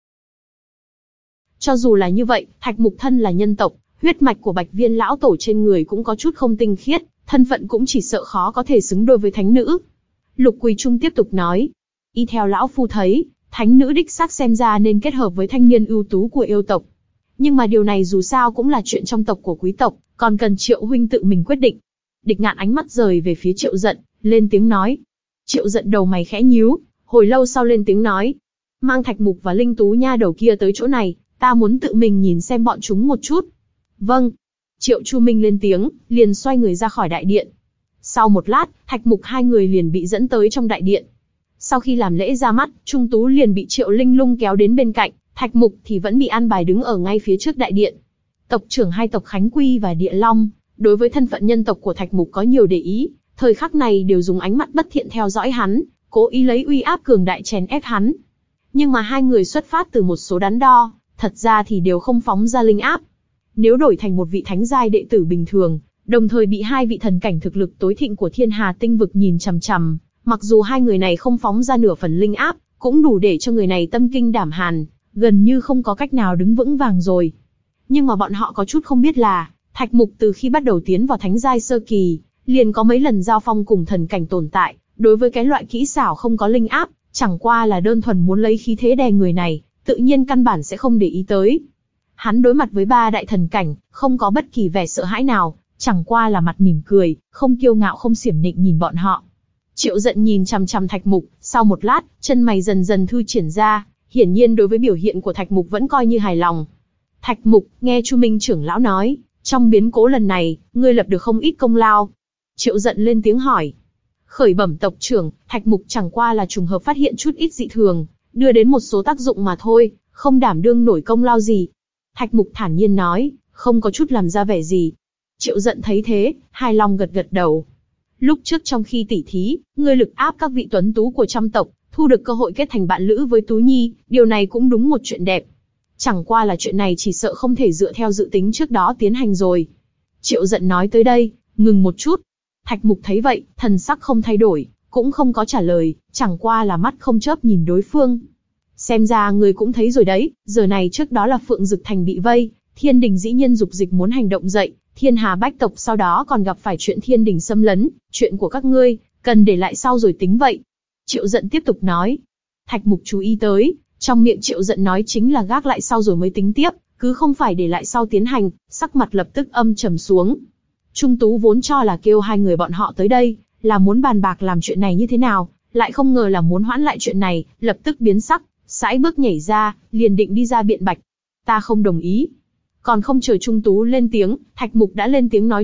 Cho dù là như vậy, Thạch Mục thân là nhân tộc, huyết mạch của Bạch Viên lão tổ trên người cũng có chút không tinh khiết, thân phận cũng chỉ sợ khó có thể xứng đôi với thánh nữ. Lục Quỳ Trung tiếp tục nói, y theo lão phu thấy, thánh nữ đích xác xem ra nên kết hợp với thanh niên ưu tú của yêu tộc. Nhưng mà điều này dù sao cũng là chuyện trong tộc của quý tộc, còn cần Triệu huynh tự mình quyết định. Địch Ngạn ánh mắt rời về phía Triệu Dận, lên tiếng nói. Triệu Dận đầu mày khẽ nhíu, hồi lâu sau lên tiếng nói, mang Thạch Mục và Linh Tú nha đầu kia tới chỗ này, ta muốn tự mình nhìn xem bọn chúng một chút. Vâng. Triệu Chu Minh lên tiếng, liền xoay người ra khỏi đại điện. Sau một lát, Thạch Mục hai người liền bị dẫn tới trong đại điện. Sau khi làm lễ ra mắt, Trung Tú liền bị Triệu Linh Lung kéo đến bên cạnh, Thạch Mục thì vẫn bị an bài đứng ở ngay phía trước đại điện. Tộc trưởng hai tộc Khánh Quy và Địa Long, đối với thân phận nhân tộc của Thạch Mục có nhiều để ý, thời khắc này đều dùng ánh mắt bất thiện theo dõi hắn, cố ý lấy uy áp cường đại chèn ép hắn. Nhưng mà hai người xuất phát từ một số đắn đo, thật ra thì đều không phóng ra linh áp. Nếu đổi thành một vị thánh giai đệ tử bình thường, đồng thời bị hai vị thần cảnh thực lực tối thịnh của Thiên Hà tinh vực nhìn chằm chằm, mặc dù hai người này không phóng ra nửa phần linh áp, cũng đủ để cho người này tâm kinh đảm hàn, gần như không có cách nào đứng vững vàng rồi. Nhưng mà bọn họ có chút không biết là, Thạch Mục từ khi bắt đầu tiến vào thánh giai sơ kỳ, liền có mấy lần giao phong cùng thần cảnh tồn tại, đối với cái loại kỹ xảo không có linh áp, chẳng qua là đơn thuần muốn lấy khí thế đè người này, tự nhiên căn bản sẽ không để ý tới. Hắn đối mặt với ba đại thần cảnh, không có bất kỳ vẻ sợ hãi nào, chẳng qua là mặt mỉm cười, không kiêu ngạo không xiểm nịnh nhìn bọn họ. Triệu Dận nhìn chằm chằm Thạch Mục, sau một lát, chân mày dần dần thư triển ra, hiển nhiên đối với biểu hiện của Thạch Mục vẫn coi như hài lòng. Thạch Mục, nghe Chu Minh trưởng lão nói, trong biến cố lần này, ngươi lập được không ít công lao. Triệu Dận lên tiếng hỏi. Khởi bẩm tộc trưởng, Thạch Mục chẳng qua là trùng hợp phát hiện chút ít dị thường, đưa đến một số tác dụng mà thôi, không đảm đương nổi công lao gì. Thạch Mục thản nhiên nói, không có chút làm ra vẻ gì. Triệu Dận thấy thế, hài lòng gật gật đầu. Lúc trước trong khi tỉ thí, ngươi lực áp các vị tuấn tú của trăm tộc, thu được cơ hội kết thành bạn lữ với Tú Nhi, điều này cũng đúng một chuyện đẹp. Chẳng qua là chuyện này chỉ sợ không thể dựa theo dự tính trước đó tiến hành rồi. Triệu Dận nói tới đây, ngừng một chút. Thạch Mục thấy vậy, thần sắc không thay đổi, cũng không có trả lời, chẳng qua là mắt không chớp nhìn đối phương. Xem ra người cũng thấy rồi đấy, giờ này trước đó là Phượng Dực Thành bị vây, Thiên Đình dĩ nhiên dục dịch muốn hành động dậy, Thiên Hà bách tộc sau đó còn gặp phải chuyện Thiên Đình xâm lấn, chuyện của các ngươi, cần để lại sau rồi tính vậy. Triệu Dận tiếp tục nói. Thạch Mục chú ý tới, trong miệng Triệu Dận nói chính là gác lại sau rồi mới tính tiếp, cứ không phải để lại sau tiến hành, sắc mặt lập tức âm trầm xuống. Trung Tú vốn cho là kêu hai người bọn họ tới đây, là muốn bàn bạc làm chuyện này như thế nào, lại không ngờ là muốn hoãn lại chuyện này, lập tức biến sắc, sải bước nhảy ra, liền định đi ra biện bạch. Ta không đồng ý. Còn không chờ Trung Tú lên tiếng, Thạch Mục đã lên tiếng nói trước,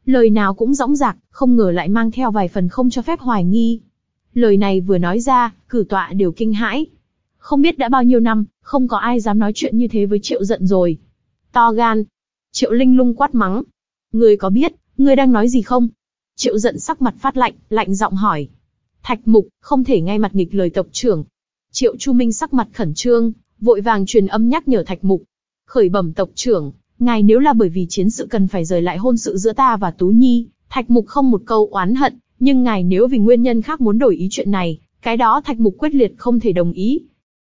lời nào cũng dõng dạc, không ngờ lại mang theo vài phần không cho phép hoài nghi. Lời này vừa nói ra, cử tọa đều kinh hãi. Không biết đã bao nhiêu năm, không có ai dám nói chuyện như thế với Triệu Dận rồi. To gan. Triệu Linh Lung quát mắng. Ngươi có biết, ngươi đang nói gì không? Triệu Dận sắc mặt phát lạnh, lạnh giọng hỏi. Thạch Mục, không thể ngay mặt nghịch lời tộc trưởng. Triệu Chu Minh sắc mặt khẩn trương, vội vàng truyền âm nhắc nhở Thạch Mục. Khởi bẩm tộc trưởng, ngài nếu là bởi vì chiến sự cần phải rời lại hôn sự giữa ta và Tú Nhi, Thạch Mục không một câu oán hận, nhưng ngài nếu vì nguyên nhân khác muốn đổi ý chuyện này, cái đó Thạch Mục quyết liệt không thể đồng ý.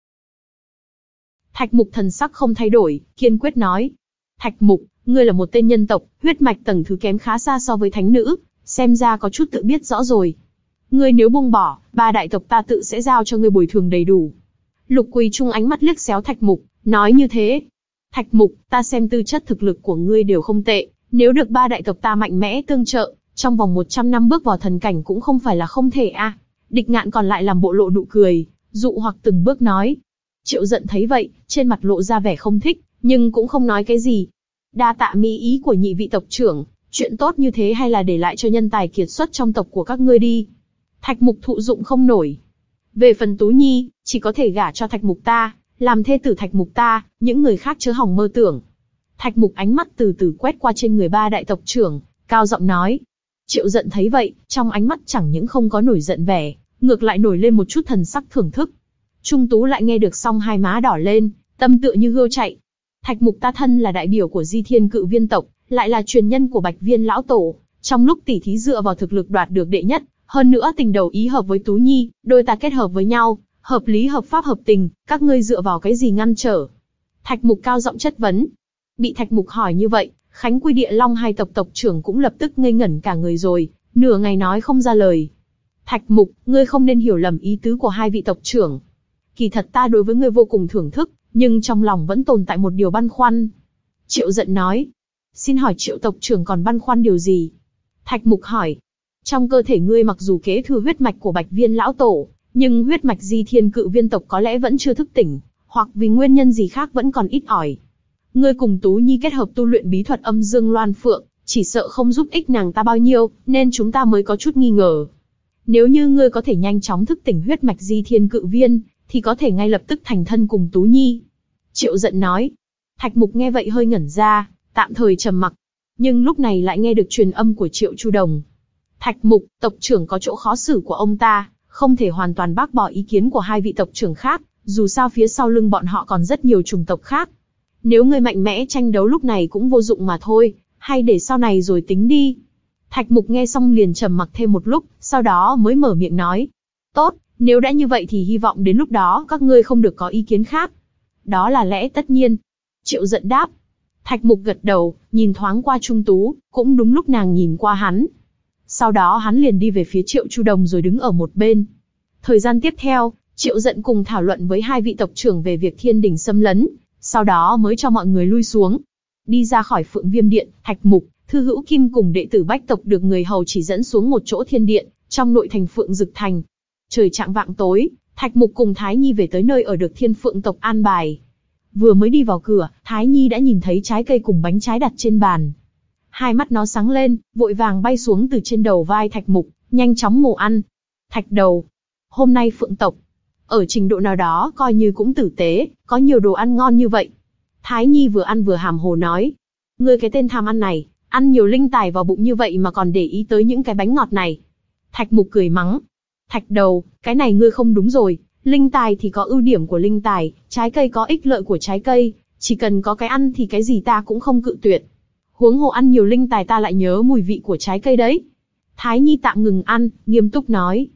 Thạch Mục thần sắc không thay đổi, kiên quyết nói. Thạch Mục, ngươi là một tên nhân tộc, huyết mạch tầng thứ kém khá xa so với thánh nữ, xem ra có chút tự biết rõ rồi. Ngươi nếu buông bỏ, ba đại tộc ta tự sẽ giao cho ngươi bồi thường đầy đủ. Lục Quỳ Trung ánh mắt liếc xéo Thạch Mục, nói như thế. Thạch Mục, ta xem tư chất thực lực của ngươi đều không tệ, nếu được ba đại tộc ta mạnh mẽ tương trợ, trong vòng một trăm năm bước vào thần cảnh cũng không phải là không thể a. À. Địch Ngạn còn lại làm bộ lộ nụ cười, dụ hoặc từng bước nói. Triệu Dận thấy vậy, trên mặt lộ ra vẻ không thích, nhưng cũng không nói cái gì. Đa tạ mỹ ý của nhị vị tộc trưởng, chuyện tốt như thế hay là để lại cho nhân tài kiệt xuất trong tộc của các ngươi đi. Thạch Mục thụ dụng không nổi. Về phần Tú Nhi, chỉ có thể gả cho Thạch Mục ta, làm thê tử Thạch Mục ta, những người khác chớ hòng mơ tưởng. Thạch Mục ánh mắt từ từ quét qua trên người ba đại tộc trưởng, cao giọng nói. Triệu Dận thấy vậy, trong ánh mắt chẳng những không có nổi giận vẻ, ngược lại nổi lên một chút thần sắc thưởng thức. Trung Tú lại nghe được xong hai má đỏ lên, tâm tựa như hươu chạy. Thạch Mục ta thân là đại biểu của Di Thiên Cự Viên tộc, lại là truyền nhân của Bạch Viên lão tổ, trong lúc tỉ thí dựa vào thực lực đoạt được đệ nhất, hơn nữa tình đầu ý hợp với Tú Nhi, đôi ta kết hợp với nhau, hợp lý hợp pháp hợp tình, các ngươi dựa vào cái gì ngăn trở? Thạch Mục cao giọng chất vấn. Bị Thạch Mục hỏi như vậy, Khánh Quy Địa Long hai tộc tộc trưởng cũng lập tức ngây ngẩn cả người rồi, nửa ngày nói không ra lời. Thạch Mục, ngươi không nên hiểu lầm ý tứ của hai vị tộc trưởng. Kỳ thật ta đối với ngươi vô cùng thưởng thức, nhưng trong lòng vẫn tồn tại một điều băn khoăn. Triệu Dận nói. Xin hỏi Triệu tộc trưởng còn băn khoăn điều gì? Thạch Mục hỏi. Trong cơ thể ngươi mặc dù kế thừa huyết mạch của Bạch Viên lão tổ, nhưng huyết mạch Di Thiên Cự Viên tộc có lẽ vẫn chưa thức tỉnh, hoặc vì nguyên nhân gì khác vẫn còn ít ỏi. Ngươi cùng Tú Nhi kết hợp tu luyện bí thuật âm dương loan phượng, chỉ sợ không giúp ích nàng ta bao nhiêu, nên chúng ta mới có chút nghi ngờ. Nếu như ngươi có thể nhanh chóng thức tỉnh huyết mạch Di Thiên Cự Viên, thì có thể ngay lập tức thành thân cùng Tú Nhi. Triệu Dận nói. Thạch Mục nghe vậy hơi ngẩn ra, tạm thời trầm mặc. Nhưng lúc này lại nghe được truyền âm của Triệu Chu Đồng. Thạch Mục, tộc trưởng có chỗ khó xử của ông ta, không thể hoàn toàn bác bỏ ý kiến của hai vị tộc trưởng khác, dù sao phía sau lưng bọn họ còn rất nhiều chủng tộc khác. Nếu ngươi mạnh mẽ tranh đấu lúc này cũng vô dụng mà thôi, hay để sau này rồi tính đi. Thạch Mục nghe xong liền trầm mặc thêm một lúc, sau đó mới mở miệng nói. Tốt, nếu đã như vậy thì hy vọng đến lúc đó các ngươi không được có ý kiến khác. Đó là lẽ tất nhiên. Triệu Dận đáp. Thạch Mục gật đầu, nhìn thoáng qua Trung Tú, cũng đúng lúc nàng nhìn qua hắn. Sau đó hắn liền đi về phía Triệu Chu Đồng rồi đứng ở một bên. Thời gian tiếp theo, Triệu Dận cùng thảo luận với hai vị tộc trưởng về việc thiên đình xâm lấn, sau đó mới cho mọi người lui xuống. Đi ra khỏi Phượng Viêm Điện, Thạch Mục, Thư Hữu Kim cùng đệ tử Bách tộc được người hầu chỉ dẫn xuống một chỗ thiên điện, trong nội thành Phượng Dực Thành. Trời chạng vạng tối, Thạch Mục cùng Thái Nhi về tới nơi ở được Thiên Phượng tộc an bài. Vừa mới đi vào cửa, Thái Nhi đã nhìn thấy trái cây cùng bánh trái đặt trên bàn. Hai mắt nó sáng lên, vội vàng bay xuống từ trên đầu vai Thạch Mục, nhanh chóng mổ ăn. Thạch đầu, hôm nay Phượng tộc, ở trình độ nào đó coi như cũng tử tế, có nhiều đồ ăn ngon như vậy. Thái Nhi vừa ăn vừa hàm hồ nói. Ngươi cái tên tham ăn này, ăn nhiều linh tài vào bụng như vậy mà còn để ý tới những cái bánh ngọt này. Thạch Mục cười mắng. Thạch đầu, cái này ngươi không đúng rồi, linh tài thì có ưu điểm của linh tài, trái cây có ích lợi của trái cây, chỉ cần có cái ăn thì cái gì ta cũng không cự tuyệt. Huống hồ ăn nhiều linh tài ta lại nhớ mùi vị của trái cây đấy. Thái Nhi tạm ngừng ăn, nghiêm túc nói.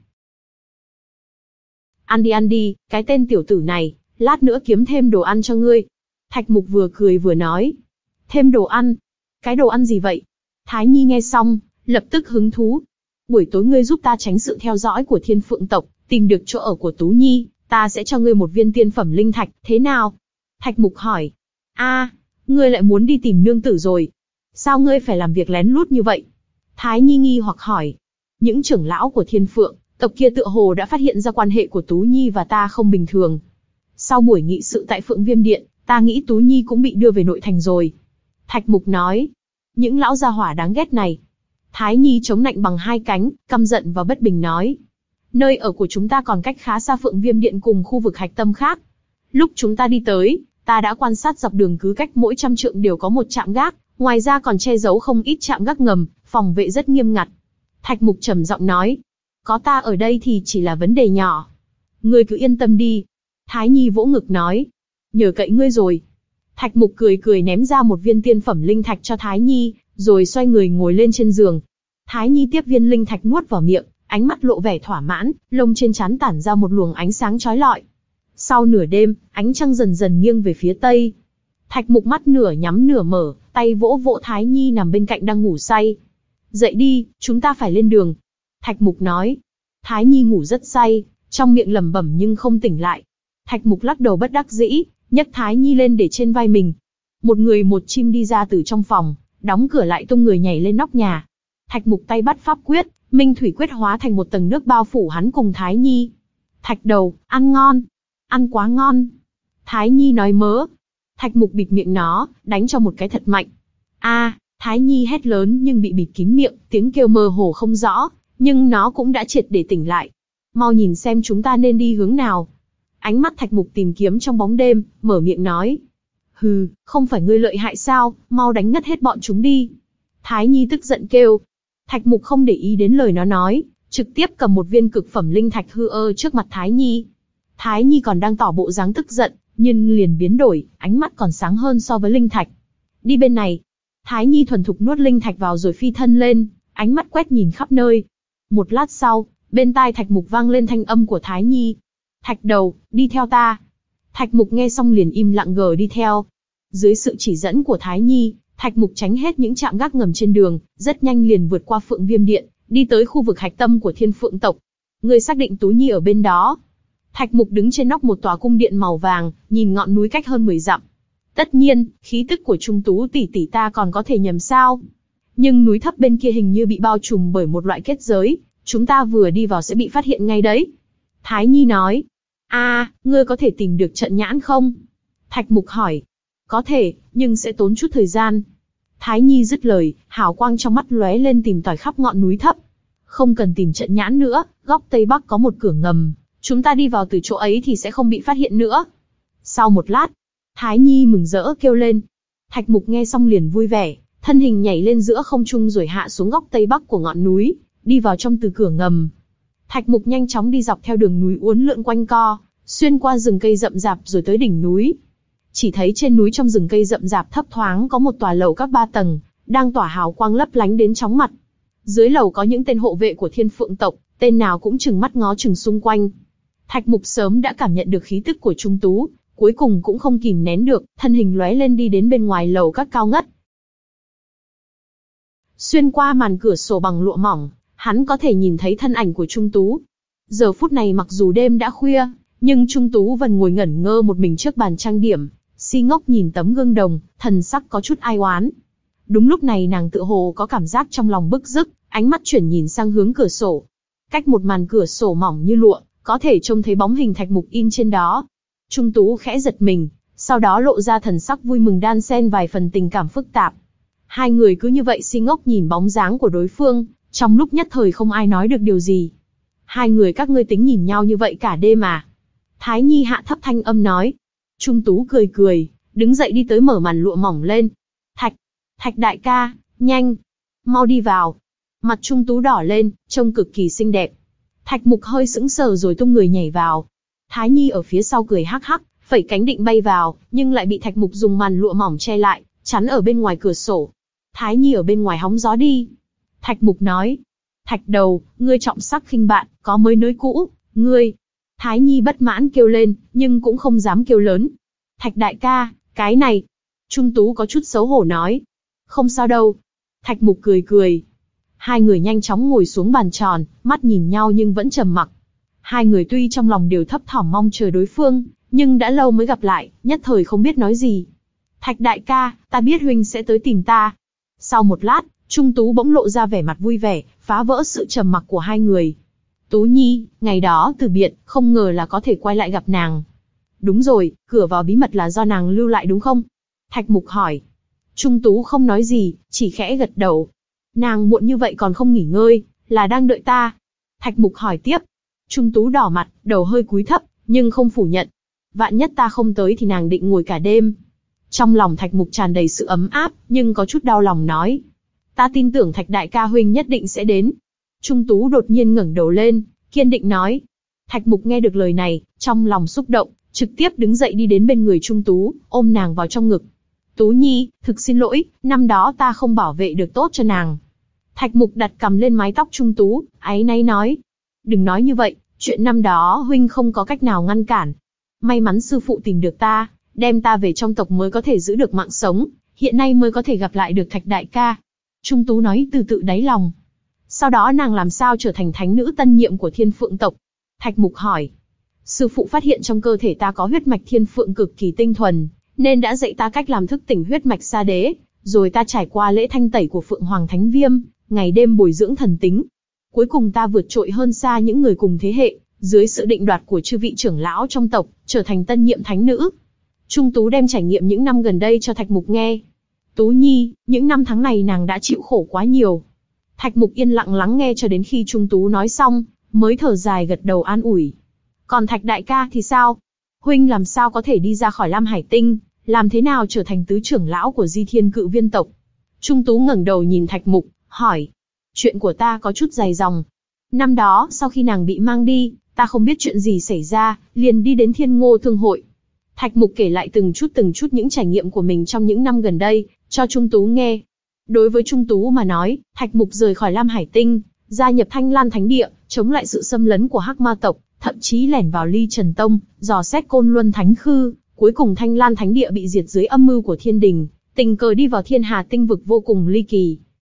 Ăn đi ăn đi, cái tên tiểu tử này, lát nữa kiếm thêm đồ ăn cho ngươi. Thạch Mục vừa cười vừa nói. Thêm đồ ăn? Cái đồ ăn gì vậy? Thái Nhi nghe xong, lập tức hứng thú. Buổi tối ngươi giúp ta tránh sự theo dõi của Thiên Phượng tộc, tìm được chỗ ở của Tú Nhi, ta sẽ cho ngươi một viên tiên phẩm linh thạch, thế nào? Thạch Mục hỏi. A, ngươi lại muốn đi tìm nương tử rồi? Sao ngươi phải làm việc lén lút như vậy? Thái Nhi nghi hoặc hỏi. Những trưởng lão của Thiên Phượng tộc kia tựa hồ đã phát hiện ra quan hệ của Tú Nhi và ta không bình thường. Sau buổi nghị sự tại Phượng Viêm Điện, ta nghĩ Tú Nhi cũng bị đưa về nội thành rồi. Thạch Mục nói. Những lão gia hỏa đáng ghét này. Thái Nhi chống nạnh bằng hai cánh, căm giận và bất bình nói. Nơi ở của chúng ta còn cách khá xa Phượng Viêm Điện cùng khu vực hạch tâm khác. Lúc chúng ta đi tới, ta đã quan sát dọc đường cứ cách mỗi trăm trượng đều có một trạm gác, ngoài ra còn che giấu không ít trạm gác ngầm, phòng vệ rất nghiêm ngặt. Thạch Mục trầm giọng nói. Có ta ở đây thì chỉ là vấn đề nhỏ. Ngươi cứ yên tâm đi. Thái Nhi vỗ ngực nói. Nhờ cậy ngươi rồi. Thạch Mục cười cười ném ra một viên tiên phẩm linh thạch cho Thái Nhi, rồi xoay người ngồi lên trên giường. Thái Nhi tiếp viên linh thạch nuốt vào miệng, ánh mắt lộ vẻ thỏa mãn, lông trên trán tản ra một luồng ánh sáng chói lọi. Sau nửa đêm, ánh trăng dần dần nghiêng về phía tây. Thạch Mục mắt nửa nhắm nửa mở, tay vỗ vỗ Thái Nhi nằm bên cạnh đang ngủ say. Dậy đi, chúng ta phải lên đường. Thạch Mục nói. Thái Nhi ngủ rất say, trong miệng lẩm bẩm nhưng không tỉnh lại. Thạch Mục lắc đầu bất đắc dĩ, nhấc Thái Nhi lên để trên vai mình. Một người một chim đi ra từ trong phòng, đóng cửa lại tung người nhảy lên nóc nhà. Thạch Mục tay bắt pháp quyết, Minh Thủy quyết hóa thành một tầng nước bao phủ hắn cùng Thái Nhi. Thạch đầu, ăn ngon. Ăn quá ngon. Thái Nhi nói mớ. Thạch Mục bịt miệng nó, đánh cho một cái thật mạnh. A, Thái Nhi hét lớn nhưng bị bịt kín miệng, tiếng kêu mơ hồ không rõ, nhưng nó cũng đã triệt để tỉnh lại. Mau nhìn xem chúng ta nên đi hướng nào. Ánh mắt Thạch Mục tìm kiếm trong bóng đêm, mở miệng nói. Hừ, không phải ngươi lợi hại sao, mau đánh ngất hết bọn chúng đi. Thái Nhi tức giận kêu. Thạch Mục không để ý đến lời nó nói, trực tiếp cầm một viên cực phẩm linh thạch hư ơ trước mặt Thái Nhi. Thái Nhi còn đang tỏ bộ dáng tức giận, nhưng liền biến đổi, ánh mắt còn sáng hơn so với linh thạch. Đi bên này. Thái Nhi thuần thục nuốt linh thạch vào rồi phi thân lên, ánh mắt quét nhìn khắp nơi. Một lát sau, bên tai Thạch Mục vang lên thanh âm của Thái Nhi. Thạch đầu, đi theo ta. Thạch Mục nghe xong liền im lặng gờ đi theo. Dưới sự chỉ dẫn của Thái Nhi, Thạch Mục tránh hết những trạm gác ngầm trên đường, rất nhanh liền vượt qua Phượng Viêm Điện, đi tới khu vực hạch tâm của Thiên Phượng tộc. Ngươi xác định Tú Nhi ở bên đó. Thạch Mục đứng trên nóc một tòa cung điện màu vàng, nhìn ngọn núi cách hơn mười dặm. Tất nhiên, khí tức của Trung Tú tỷ tỷ ta còn có thể nhầm sao? Nhưng núi thấp bên kia hình như bị bao trùm bởi một loại kết giới, chúng ta vừa đi vào sẽ bị phát hiện ngay đấy. Thái Nhi nói. A, à, ngươi có thể tìm được trận nhãn không? Thạch Mục hỏi. Có thể, nhưng sẽ tốn chút thời gian. Thái Nhi dứt lời, hào quang trong mắt lóe lên tìm tòi khắp ngọn núi thấp. Không cần tìm trận nhãn nữa, góc tây bắc có một cửa ngầm, chúng ta đi vào từ chỗ ấy thì sẽ không bị phát hiện nữa. Sau một lát, Thái Nhi mừng rỡ kêu lên. Thạch Mục nghe xong liền vui vẻ, thân hình nhảy lên giữa không trung rồi hạ xuống góc tây bắc của ngọn núi, đi vào trong từ cửa ngầm. Thạch Mục nhanh chóng đi dọc theo đường núi uốn lượn quanh co, xuyên qua rừng cây rậm rạp rồi tới đỉnh núi. Chỉ thấy trên núi trong rừng cây rậm rạp thấp thoáng có một tòa lầu các ba tầng, đang tỏa hào quang lấp lánh đến chóng mặt. Dưới lầu có những tên hộ vệ của Thiên Phượng tộc, tên nào cũng trừng mắt ngó chừng xung quanh. Thạch Mục sớm đã cảm nhận được khí tức của Trung Tú, cuối cùng cũng không kìm nén được, thân hình lóe lên đi đến bên ngoài lầu các cao ngất. Xuyên qua màn cửa sổ bằng lụa mỏng, hắn có thể nhìn thấy thân ảnh của Trung Tú. Giờ phút này mặc dù đêm đã khuya, nhưng Trung Tú vẫn ngồi ngẩn ngơ một mình trước bàn trang điểm, si ngốc nhìn tấm gương đồng, thần sắc có chút ai oán. Đúng lúc này nàng tự hồ có cảm giác trong lòng bức rứt, ánh mắt chuyển nhìn sang hướng cửa sổ. Cách một màn cửa sổ mỏng như lụa, có thể trông thấy bóng hình Thạch Mục in trên đó. Trung Tú khẽ giật mình, sau đó lộ ra thần sắc vui mừng đan xen vài phần tình cảm phức tạp. Hai người cứ như vậy si ngốc nhìn bóng dáng của đối phương, trong lúc nhất thời không ai nói được điều gì. Hai người các ngươi tính nhìn nhau như vậy cả đêm à? Thái Nhi hạ thấp thanh âm nói. Trung Tú cười cười, đứng dậy đi tới mở màn lụa mỏng lên. Thạch, Thạch đại ca, nhanh, mau đi vào. Mặt Trung Tú đỏ lên, trông cực kỳ xinh đẹp. Thạch Mục hơi sững sờ rồi tung người nhảy vào. Thái Nhi ở phía sau cười hắc hắc, phẩy cánh định bay vào, nhưng lại bị Thạch Mục dùng màn lụa mỏng che lại, chắn ở bên ngoài cửa sổ. Thái Nhi ở bên ngoài hóng gió đi. Thạch Mục nói. Thạch đầu, ngươi trọng sắc khinh bạn, có mới nới cũ, ngươi. Thái Nhi bất mãn kêu lên, nhưng cũng không dám kêu lớn. Thạch đại ca, cái này. Trung Tú có chút xấu hổ nói. Không sao đâu. Thạch Mục cười cười. Hai người nhanh chóng ngồi xuống bàn tròn, mắt nhìn nhau nhưng vẫn trầm mặc. Hai người tuy trong lòng đều thấp thỏm mong chờ đối phương, nhưng đã lâu mới gặp lại, nhất thời không biết nói gì. Thạch đại ca, ta biết huynh sẽ tới tìm ta. Sau một lát, Trung Tú bỗng lộ ra vẻ mặt vui vẻ, phá vỡ sự trầm mặc của hai người. Tú Nhi, ngày đó từ biệt, không ngờ là có thể quay lại gặp nàng. Đúng rồi, cửa vào bí mật là do nàng lưu lại đúng không? Thạch Mục hỏi. Trung Tú không nói gì, chỉ khẽ gật đầu. Nàng muộn như vậy còn không nghỉ ngơi, là đang đợi ta? Thạch Mục hỏi tiếp. Trung Tú đỏ mặt, đầu hơi cúi thấp, nhưng không phủ nhận. Vạn nhất ta không tới thì nàng định ngồi cả đêm. Trong lòng Thạch Mục tràn đầy sự ấm áp, nhưng có chút đau lòng nói. Ta tin tưởng Thạch đại ca huynh nhất định sẽ đến. Trung Tú đột nhiên ngẩng đầu lên, kiên định nói. Thạch Mục nghe được lời này, trong lòng xúc động, trực tiếp đứng dậy đi đến bên người Trung Tú, ôm nàng vào trong ngực. Tú Nhi, thực xin lỗi, năm đó ta không bảo vệ được tốt cho nàng. Thạch Mục đặt cầm lên mái tóc Trung Tú, áy náy nói. Đừng nói như vậy, chuyện năm đó huynh không có cách nào ngăn cản. May mắn sư phụ tìm được ta, đem ta về trong tộc mới có thể giữ được mạng sống, hiện nay mới có thể gặp lại được Thạch đại ca. Trung Tú nói từ tự đáy lòng. Sau đó nàng làm sao trở thành thánh nữ tân nhiệm của Thiên Phượng tộc? Thạch Mục hỏi. Sư phụ phát hiện trong cơ thể ta có huyết mạch Thiên Phượng cực kỳ tinh thuần, nên đã dạy ta cách làm thức tỉnh huyết mạch Sa Đế, rồi ta trải qua lễ thanh tẩy của Phượng Hoàng Thánh Viêm, ngày đêm bồi dưỡng thần tính. Cuối cùng ta vượt trội hơn xa những người cùng thế hệ, dưới sự định đoạt của chư vị trưởng lão trong tộc, trở thành tân nhiệm thánh nữ. Trung Tú đem trải nghiệm những năm gần đây cho Thạch Mục nghe. Tú Nhi, những năm tháng này nàng đã chịu khổ quá nhiều. Thạch Mục yên lặng lắng nghe cho đến khi Trung Tú nói xong, mới thở dài gật đầu an ủi. Còn Thạch đại ca thì sao? Huynh làm sao có thể đi ra khỏi Lam Hải Tinh, làm thế nào trở thành tứ trưởng lão của Di Thiên Cự Viên tộc? Trung Tú ngẩng đầu nhìn Thạch Mục, hỏi. Chuyện của ta có chút dài dòng. Năm đó, sau khi nàng bị mang đi, ta không biết chuyện gì xảy ra, liền đi đến Thiên Ngô Thương hội. Thạch Mục kể lại từng chút từng chút những trải nghiệm của mình trong những năm gần đây, cho Trung Tú nghe. Đối với Trung Tú mà nói, Thạch Mục rời khỏi Lam Hải Tinh, gia nhập Thanh Lan Thánh Địa, chống lại sự xâm lấn của Hắc Ma tộc, thậm chí lẻn vào Ly Trần Tông, dò xét Côn Luân Thánh Khư, cuối cùng Thanh Lan Thánh Địa bị diệt dưới âm mưu của Thiên Đình, tình cờ đi vào Thiên Hà Tinh vực vô cùng ly kỳ.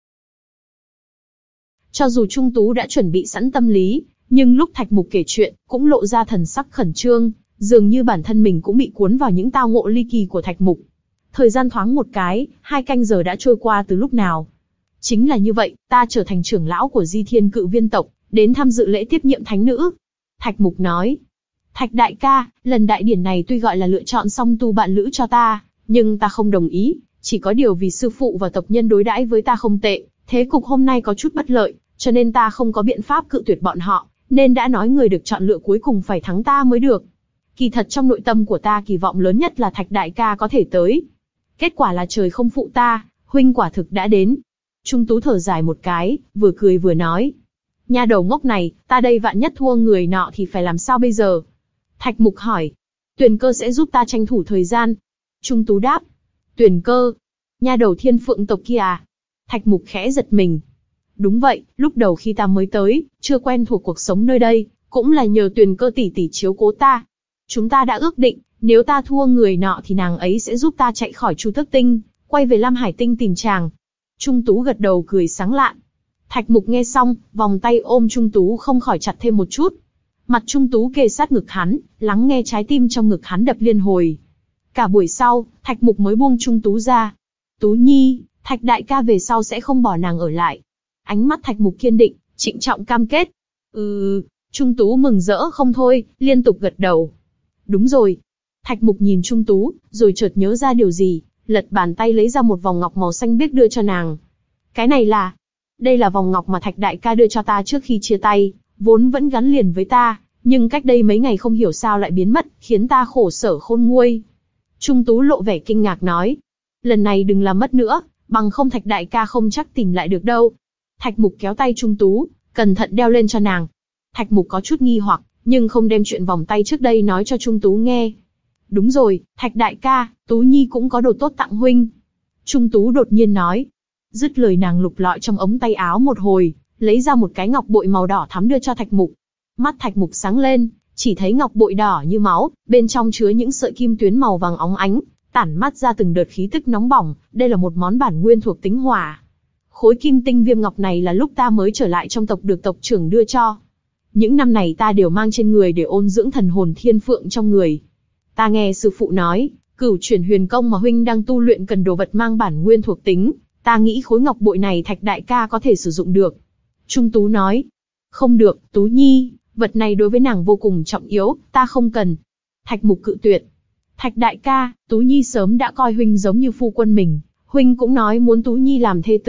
Cho dù Trung Tú đã chuẩn bị sẵn tâm lý, nhưng lúc Thạch Mục kể chuyện, cũng lộ ra thần sắc khẩn trương, dường như bản thân mình cũng bị cuốn vào những tao ngộ ly kỳ của Thạch Mục. Thời gian thoáng một cái, hai canh giờ đã trôi qua từ lúc nào. Chính là như vậy, ta trở thành trưởng lão của Di Thiên Cự Viên tộc, đến tham dự lễ tiếp nhiệm thánh nữ. Thạch Mục nói. Thạch đại ca, lần đại điển này tuy gọi là lựa chọn song tu bạn lữ cho ta, nhưng ta không đồng ý, chỉ có điều vì sư phụ và tộc nhân đối đãi với ta không tệ, thế cục hôm nay có chút bất lợi, cho nên ta không có biện pháp cự tuyệt bọn họ, nên đã nói người được chọn lựa cuối cùng phải thắng ta mới được. Kỳ thật trong nội tâm của ta kỳ vọng lớn nhất là Thạch đại ca có thể tới. Kết quả là trời không phụ ta, huynh quả thực đã đến. Trung Tú thở dài một cái, vừa cười vừa nói. Nha đầu ngốc này, ta đây vạn nhất thua người nọ thì phải làm sao bây giờ? Thạch Mục hỏi. Tuyền Cơ sẽ giúp ta tranh thủ thời gian. Trung Tú đáp. Tuyền Cơ? Nha đầu Thiên Phượng tộc kia à? Thạch Mục khẽ giật mình. Đúng vậy, lúc đầu khi ta mới tới, chưa quen thuộc cuộc sống nơi đây, cũng là nhờ Tuyền Cơ tỷ tỷ chiếu cố ta. Chúng ta đã ước định, nếu ta thua người nọ thì nàng ấy sẽ giúp ta chạy khỏi Chu Tước Tinh, quay về Lam Hải Tinh tìm chàng. Trung Tú gật đầu cười sáng lạn. Thạch Mục nghe xong, vòng tay ôm Trung Tú không khỏi chặt thêm một chút. Mặt Trung Tú kề sát ngực hắn, lắng nghe trái tim trong ngực hắn đập liên hồi. Cả buổi sau, Thạch Mục mới buông Trung Tú ra. Tú Nhi, Thạch đại ca về sau sẽ không bỏ nàng ở lại. Ánh mắt Thạch Mục kiên định, trịnh trọng cam kết. Ừ, Trung Tú mừng rỡ không thôi, liên tục gật đầu. Đúng rồi. Thạch Mục nhìn Trung Tú, rồi chợt nhớ ra điều gì, lật bàn tay lấy ra một vòng ngọc màu xanh biếc đưa cho nàng. Cái này là... Đây là vòng ngọc mà Thạch đại ca đưa cho ta trước khi chia tay, vốn vẫn gắn liền với ta, nhưng cách đây mấy ngày không hiểu sao lại biến mất, khiến ta khổ sở khôn nguôi. Trung Tú lộ vẻ kinh ngạc nói. Lần này đừng làm mất nữa, bằng không Thạch đại ca không chắc tìm lại được đâu. Thạch Mục kéo tay Trung Tú, cẩn thận đeo lên cho nàng. Thạch Mục có chút nghi hoặc, nhưng không đem chuyện vòng tay trước đây nói cho Trung Tú nghe. Đúng rồi, Thạch đại ca, Tú Nhi cũng có đồ tốt tặng huynh. Trung Tú đột nhiên nói. Dứt lời nàng lục lọi trong ống tay áo một hồi, lấy ra một cái ngọc bội màu đỏ thắm đưa cho Thạch Mục. Mắt Thạch Mục sáng lên, chỉ thấy ngọc bội đỏ như máu, bên trong chứa những sợi kim tuyến màu vàng óng ánh, tản mát ra từng đợt khí tức nóng bỏng, đây là một món bản nguyên thuộc tính hỏa. Khối kim tinh viêm ngọc này là lúc ta mới trở lại trong tộc được tộc trưởng đưa cho. Những năm này ta đều mang trên người để ôn dưỡng thần hồn thiên phượng trong người. Ta nghe sư phụ nói, cửu chuyển huyền công mà huynh đang tu luyện cần đồ vật mang bản nguyên thuộc tính, ta nghĩ khối ngọc bội này Thạch đại ca có thể sử dụng được. Trung Tú nói, không được, Tú Nhi, vật này đối với nàng vô cùng trọng yếu, ta không cần. Thạch Mục cự tuyệt. Thạch đại ca, Tú Nhi sớm đã coi huynh giống như phu quân mình, huynh cũng nói muốn Tú Nhi làm thê tử,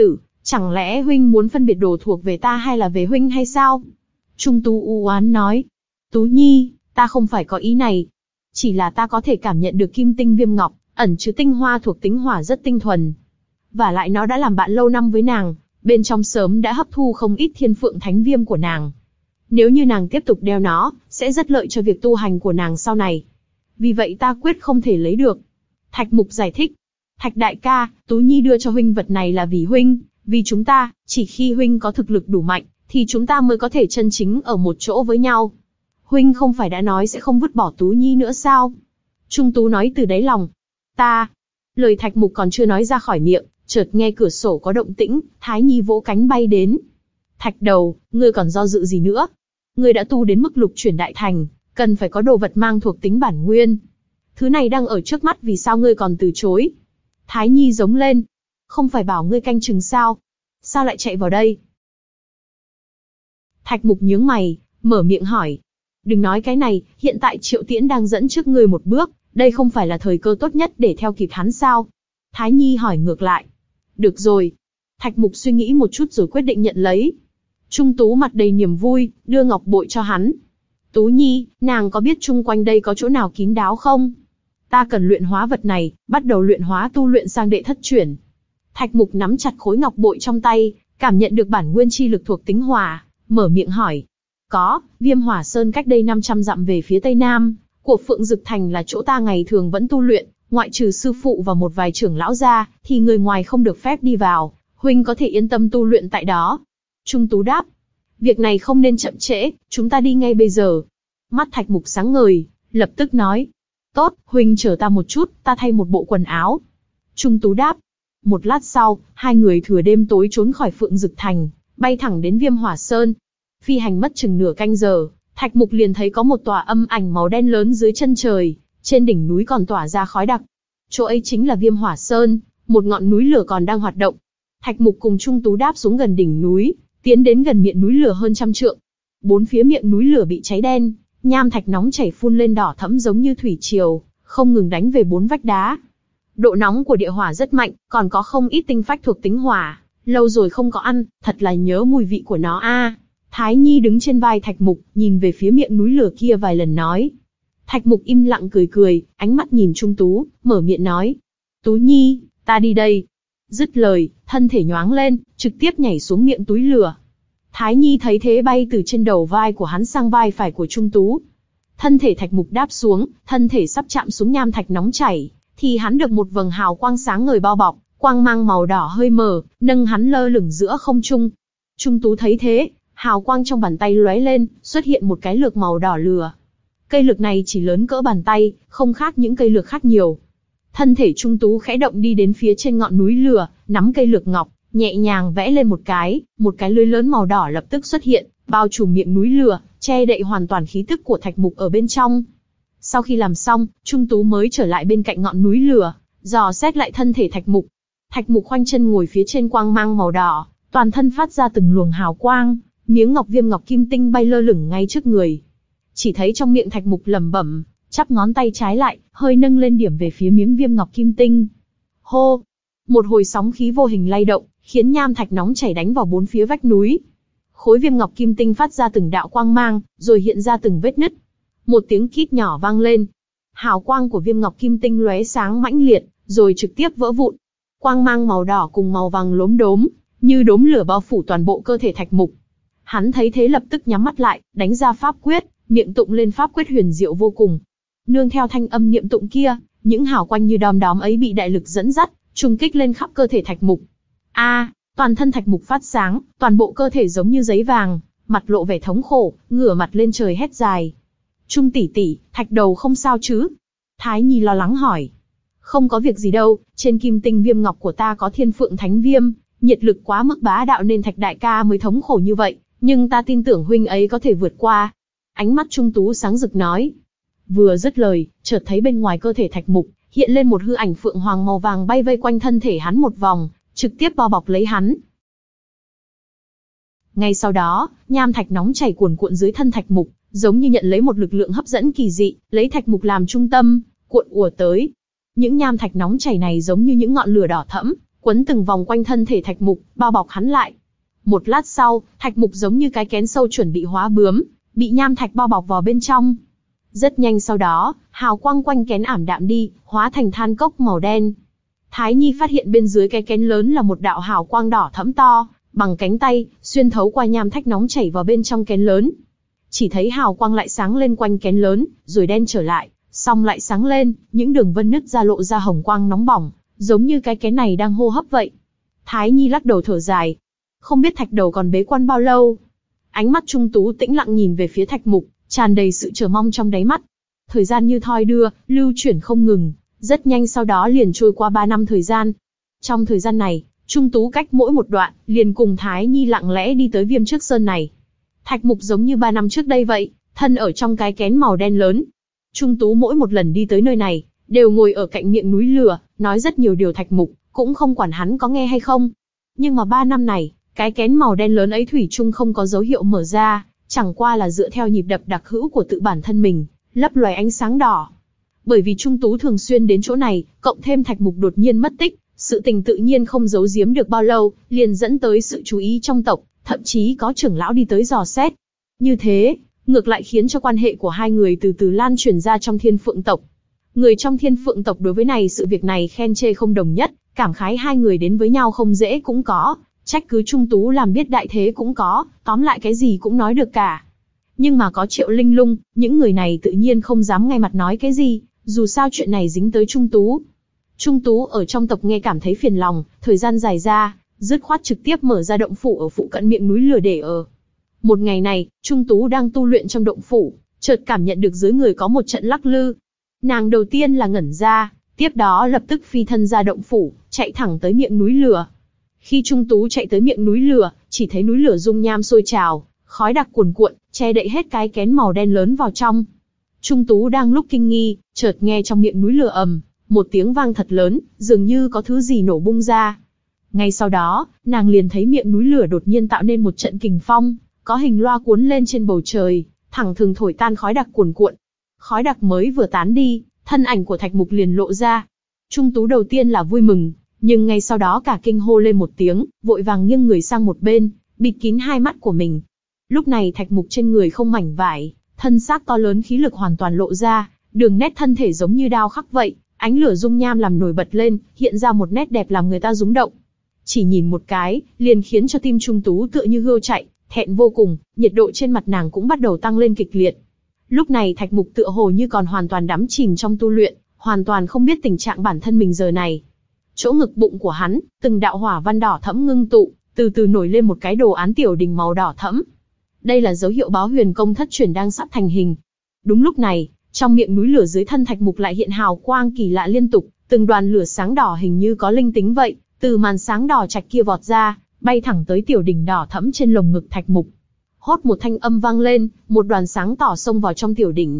Chẳng lẽ huynh muốn phân biệt đồ thuộc về ta hay là về huynh hay sao? Trung Tú u oán nói. Tú Nhi, ta không phải có ý này. Chỉ là ta có thể cảm nhận được kim tinh viêm ngọc, ẩn chứa tinh hoa thuộc tính hỏa rất tinh thuần. Và lại nó đã làm bạn lâu năm với nàng, bên trong sớm đã hấp thu không ít thiên phượng thánh viêm của nàng. Nếu như nàng tiếp tục đeo nó, sẽ rất lợi cho việc tu hành của nàng sau này. Vì vậy ta quyết không thể lấy được. Thạch Mục giải thích. Thạch đại ca, Tú Nhi đưa cho huynh vật này là vì huynh, vì chúng ta, chỉ khi huynh có thực lực đủ mạnh, thì chúng ta mới có thể chân chính ở một chỗ với nhau. Huynh không phải đã nói sẽ không vứt bỏ Tú Nhi nữa sao? Trung Tú nói từ đáy lòng. Ta. Lời Thạch Mục còn chưa nói ra khỏi miệng, chợt nghe cửa sổ có động tĩnh, Thái Nhi vỗ cánh bay đến. Thạch đầu, ngươi còn do dự gì nữa? Ngươi đã tu đến mức lục chuyển đại thành, cần phải có đồ vật mang thuộc tính bản nguyên. Thứ này đang ở trước mắt, vì sao ngươi còn từ chối? Thái Nhi giống lên. Không phải bảo ngươi canh chừng sao? Sao lại chạy vào đây? Thạch Mục nhướng mày, mở miệng hỏi. Đừng nói cái này, hiện tại Triệu Tiễn đang dẫn trước ngươi một bước, đây không phải là thời cơ tốt nhất để theo kịp hắn sao? Thái Nhi hỏi ngược lại. Được rồi. Thạch Mục suy nghĩ một chút rồi quyết định nhận lấy. Trung Tú mặt đầy niềm vui, đưa ngọc bội cho hắn. Tú Nhi, nàng có biết chung quanh đây có chỗ nào kín đáo không? Ta cần luyện hóa vật này, bắt đầu luyện hóa tu luyện sang đệ thất chuyển. Thạch Mục nắm chặt khối ngọc bội trong tay, cảm nhận được bản nguyên chi lực thuộc tính hỏa, mở miệng hỏi. Có, Viêm Hỏa Sơn cách đây năm trăm dặm về phía tây nam, của Phượng Dực Thành là chỗ ta ngày thường vẫn tu luyện, ngoại trừ sư phụ và một vài trưởng lão ra, thì người ngoài không được phép đi vào, huynh có thể yên tâm tu luyện tại đó. Trung Tú đáp. Việc này không nên chậm trễ, chúng ta đi ngay bây giờ. Mắt Thạch Mục sáng ngời, lập tức nói. Tốt, huynh chờ ta một chút, ta thay một bộ quần áo. Trung Tú đáp. Một lát sau, hai người thừa đêm tối trốn khỏi Phượng Dực Thành, bay thẳng đến Viêm Hỏa Sơn. Phi hành mất chừng nửa canh giờ, Thạch Mục liền thấy có một tòa âm ảnh màu đen lớn dưới chân trời, trên đỉnh núi còn tỏa ra khói đặc. Chỗ ấy chính là Viêm Hỏa Sơn, một ngọn núi lửa còn đang hoạt động. Thạch Mục cùng Trung Tú đáp xuống gần đỉnh núi, tiến đến gần miệng núi lửa hơn trăm trượng. Bốn phía miệng núi lửa bị cháy đen, nham thạch nóng chảy phun lên đỏ thẫm giống như thủy triều, không ngừng đánh về bốn vách đá. Độ nóng của địa hỏa rất mạnh, còn có không ít tinh phách thuộc tính hỏa, lâu rồi không có ăn, thật là nhớ mùi vị của nó a. À. Thái Nhi đứng trên vai Thạch Mục, nhìn về phía miệng núi lửa kia vài lần nói. Thạch Mục im lặng cười cười, ánh mắt nhìn Trung Tú, mở miệng nói. Tú Nhi, ta đi đây. Dứt lời, thân thể nhoáng lên, trực tiếp nhảy xuống miệng túi lửa. Thái Nhi thấy thế bay từ trên đầu vai của hắn sang vai phải của Trung Tú. Thân thể Thạch Mục đáp xuống, thân thể sắp chạm xuống nham thạch nóng chảy, thì hắn được một vầng hào quang sáng ngời bao bọc, quang mang màu đỏ hơi mờ, nâng hắn lơ lửng giữa không trung. Trung Tú thấy thế, hào quang trong bàn tay lóe lên, xuất hiện một cái lược màu đỏ lửa. Cây lược này chỉ lớn cỡ bàn tay, không khác những cây lược khác nhiều. Thân thể Trung Tú khẽ động đi đến phía trên ngọn núi lửa, nắm cây lược ngọc, nhẹ nhàng vẽ lên một cái, một cái lưới lớn màu đỏ lập tức xuất hiện, bao trùm miệng núi lửa, che đậy hoàn toàn khí tức của Thạch Mục ở bên trong. Sau khi làm xong, Trung Tú mới trở lại bên cạnh ngọn núi lửa, dò xét lại thân thể Thạch Mục. Thạch Mục khoanh chân ngồi phía trên quang mang màu đỏ, toàn thân phát ra từng luồng hào quang, miếng ngọc viêm ngọc kim tinh bay lơ lửng ngay trước người. Chỉ thấy trong miệng Thạch Mục lẩm bẩm, chắp ngón tay trái lại, hơi nâng lên điểm về phía miếng viêm ngọc kim tinh. Hô! Một hồi sóng khí vô hình lay động, khiến nham thạch nóng chảy đánh vào bốn phía vách núi. Khối viêm ngọc kim tinh phát ra từng đạo quang mang, rồi hiện ra từng vết nứt. Một tiếng kít nhỏ vang lên. Hào quang của viêm ngọc kim tinh lóe sáng mãnh liệt, rồi trực tiếp vỡ vụn. Quang mang màu đỏ cùng màu vàng lốm đốm, như đốm lửa bao phủ toàn bộ cơ thể Thạch Mục. Hắn thấy thế lập tức nhắm mắt lại, đánh ra pháp quyết, miệng tụng lên pháp quyết huyền diệu vô cùng. Nương theo thanh âm niệm tụng kia, những hào quang như đom đóm ấy bị đại lực dẫn dắt, trùng kích lên khắp cơ thể Thạch Mục. A, à, toàn thân Thạch Mục phát sáng, toàn bộ cơ thể giống như giấy vàng, mặt lộ vẻ thống khổ, ngửa mặt lên trời hét dài. Trung tỷ tỷ, Thạch đầu không sao chứ? Thái Nhi lo lắng hỏi. Không có việc gì đâu, trên kim tinh viêm ngọc của ta có thiên phượng thánh viêm, nhiệt lực quá mức bá đạo nên Thạch đại ca mới thống khổ như vậy, nhưng ta tin tưởng huynh ấy có thể vượt qua. Ánh mắt Trung Tú sáng rực nói. Vừa dứt lời, chợt thấy bên ngoài cơ thể Thạch Mục hiện lên một hư ảnh phượng hoàng màu vàng bay vây quanh thân thể hắn một vòng, trực tiếp bao bọc lấy hắn. Ngay sau đó, nham thạch nóng chảy cuồn cuộn dưới thân Thạch Mục, giống như nhận lấy một lực lượng hấp dẫn kỳ dị, lấy Thạch Mục làm trung tâm, cuộn ùa tới. Những nham thạch nóng chảy này giống như những ngọn lửa đỏ thẫm, quấn từng vòng quanh thân thể Thạch Mục, bao bọc hắn lại. Một lát sau, Thạch Mục giống như cái kén sâu chuẩn bị hóa bướm, bị nham thạch bao bọc vào bên trong. Rất nhanh sau đó, hào quang quanh kén ảm đạm đi, hóa thành than cốc màu đen. Thái Nhi phát hiện bên dưới cái kén lớn là một đạo hào quang đỏ thẫm to, bằng cánh tay, xuyên thấu qua nham thạch nóng chảy vào bên trong kén lớn. Chỉ thấy hào quang lại sáng lên quanh kén lớn, rồi đen trở lại, xong lại sáng lên, những đường vân nứt ra lộ ra hồng quang nóng bỏng, giống như cái kén này đang hô hấp vậy. Thái Nhi lắc đầu thở dài. Không biết Thạch Đầu còn bế quan bao lâu? Ánh mắt Trung Tú tĩnh lặng nhìn về phía Thạch Mục, tràn đầy sự chờ mong trong đáy mắt. Thời gian như thoi đưa, lưu chuyển không ngừng, rất nhanh sau đó liền trôi qua ba năm thời gian. Trong thời gian này, Trung Tú cách mỗi một đoạn, liền cùng Thái Nhi lặng lẽ đi tới Viêm Trước Sơn này. Thạch Mục giống như ba năm trước đây vậy, thân ở trong cái kén màu đen lớn. Trung Tú mỗi một lần đi tới nơi này, đều ngồi ở cạnh miệng núi lửa, nói rất nhiều điều Thạch Mục, cũng không quản hắn có nghe hay không. Nhưng mà ba năm này, cái kén màu đen lớn ấy thủy chung không có dấu hiệu mở ra, chẳng qua là dựa theo nhịp đập đặc hữu của tự bản thân mình, lấp loài ánh sáng đỏ. Bởi vì Trung Tú thường xuyên đến chỗ này, cộng thêm Thạch Mục đột nhiên mất tích, sự tình tự nhiên không giấu giếm được bao lâu, liền dẫn tới sự chú ý trong tộc, thậm chí có trưởng lão đi tới dò xét. Như thế, ngược lại khiến cho quan hệ của hai người từ từ lan truyền ra trong Thiên Phượng tộc. Người trong Thiên Phượng tộc đối với này sự việc này khen chê không đồng nhất, cảm khái hai người đến với nhau không dễ cũng có, trách cứ Trung Tú làm biết đại thế cũng có, tóm lại cái gì cũng nói được cả. Nhưng mà có Triệu Linh Lung, những người này tự nhiên không dám ngay mặt nói cái gì, dù sao chuyện này dính tới Trung Tú. Trung Tú ở trong tộc nghe cảm thấy phiền lòng, thời gian dài ra, dứt khoát trực tiếp mở ra động phủ ở phụ cận miệng núi lửa để ở. Một ngày này, Trung Tú đang tu luyện trong động phủ, chợt cảm nhận được dưới người có một trận lắc lư. Nàng đầu tiên là ngẩn ra, tiếp đó lập tức phi thân ra động phủ, chạy thẳng tới miệng núi lửa. Khi Trung Tú chạy tới miệng núi lửa, chỉ thấy núi lửa dung nham sôi trào, khói đặc cuồn cuộn, che đậy hết cái kén màu đen lớn vào trong. Trung Tú đang lúc kinh nghi, chợt nghe trong miệng núi lửa ầm, một tiếng vang thật lớn, dường như có thứ gì nổ bung ra. Ngay sau đó, nàng liền thấy miệng núi lửa đột nhiên tạo nên một trận kình phong, có hình loa cuốn lên trên bầu trời, thẳng thừng thổi tan khói đặc cuồn cuộn. Khói đặc mới vừa tán đi, thân ảnh của Thạch Mục liền lộ ra. Trung Tú đầu tiên là vui mừng, nhưng ngay sau đó cả kinh hô lên một tiếng, vội vàng nghiêng người sang một bên, bịt kín hai mắt của mình. Lúc này Thạch Mục trên người không mảnh vải, thân xác to lớn khí lực hoàn toàn lộ ra, đường nét thân thể giống như đao khắc vậy, ánh lửa dung nham làm nổi bật lên, hiện ra một nét đẹp làm người ta rúng động. Chỉ nhìn một cái, liền khiến cho tim Trung Tú tựa như hươu chạy, thẹn vô cùng, nhiệt độ trên mặt nàng cũng bắt đầu tăng lên kịch liệt. Lúc này Thạch Mục tựa hồ như còn hoàn toàn đắm chìm trong tu luyện, hoàn toàn không biết tình trạng bản thân mình giờ này. Chỗ ngực bụng của hắn, từng đạo hỏa văn đỏ thẫm ngưng tụ, từ từ nổi lên một cái đồ án tiểu đình màu đỏ thẫm. Đây là dấu hiệu báo Huyền Công thất truyền đang sắp thành hình. Đúng lúc này, trong miệng núi lửa dưới thân Thạch Mục lại hiện hào quang kỳ lạ liên tục, từng đoàn lửa sáng đỏ hình như có linh tính vậy, từ màn sáng đỏ trạch kia vọt ra, bay thẳng tới tiểu đỉnh đỏ thẫm trên lồng ngực Thạch Mục. Hốt một thanh âm vang lên, một đoàn sáng tỏ xông vào trong tiểu đỉnh.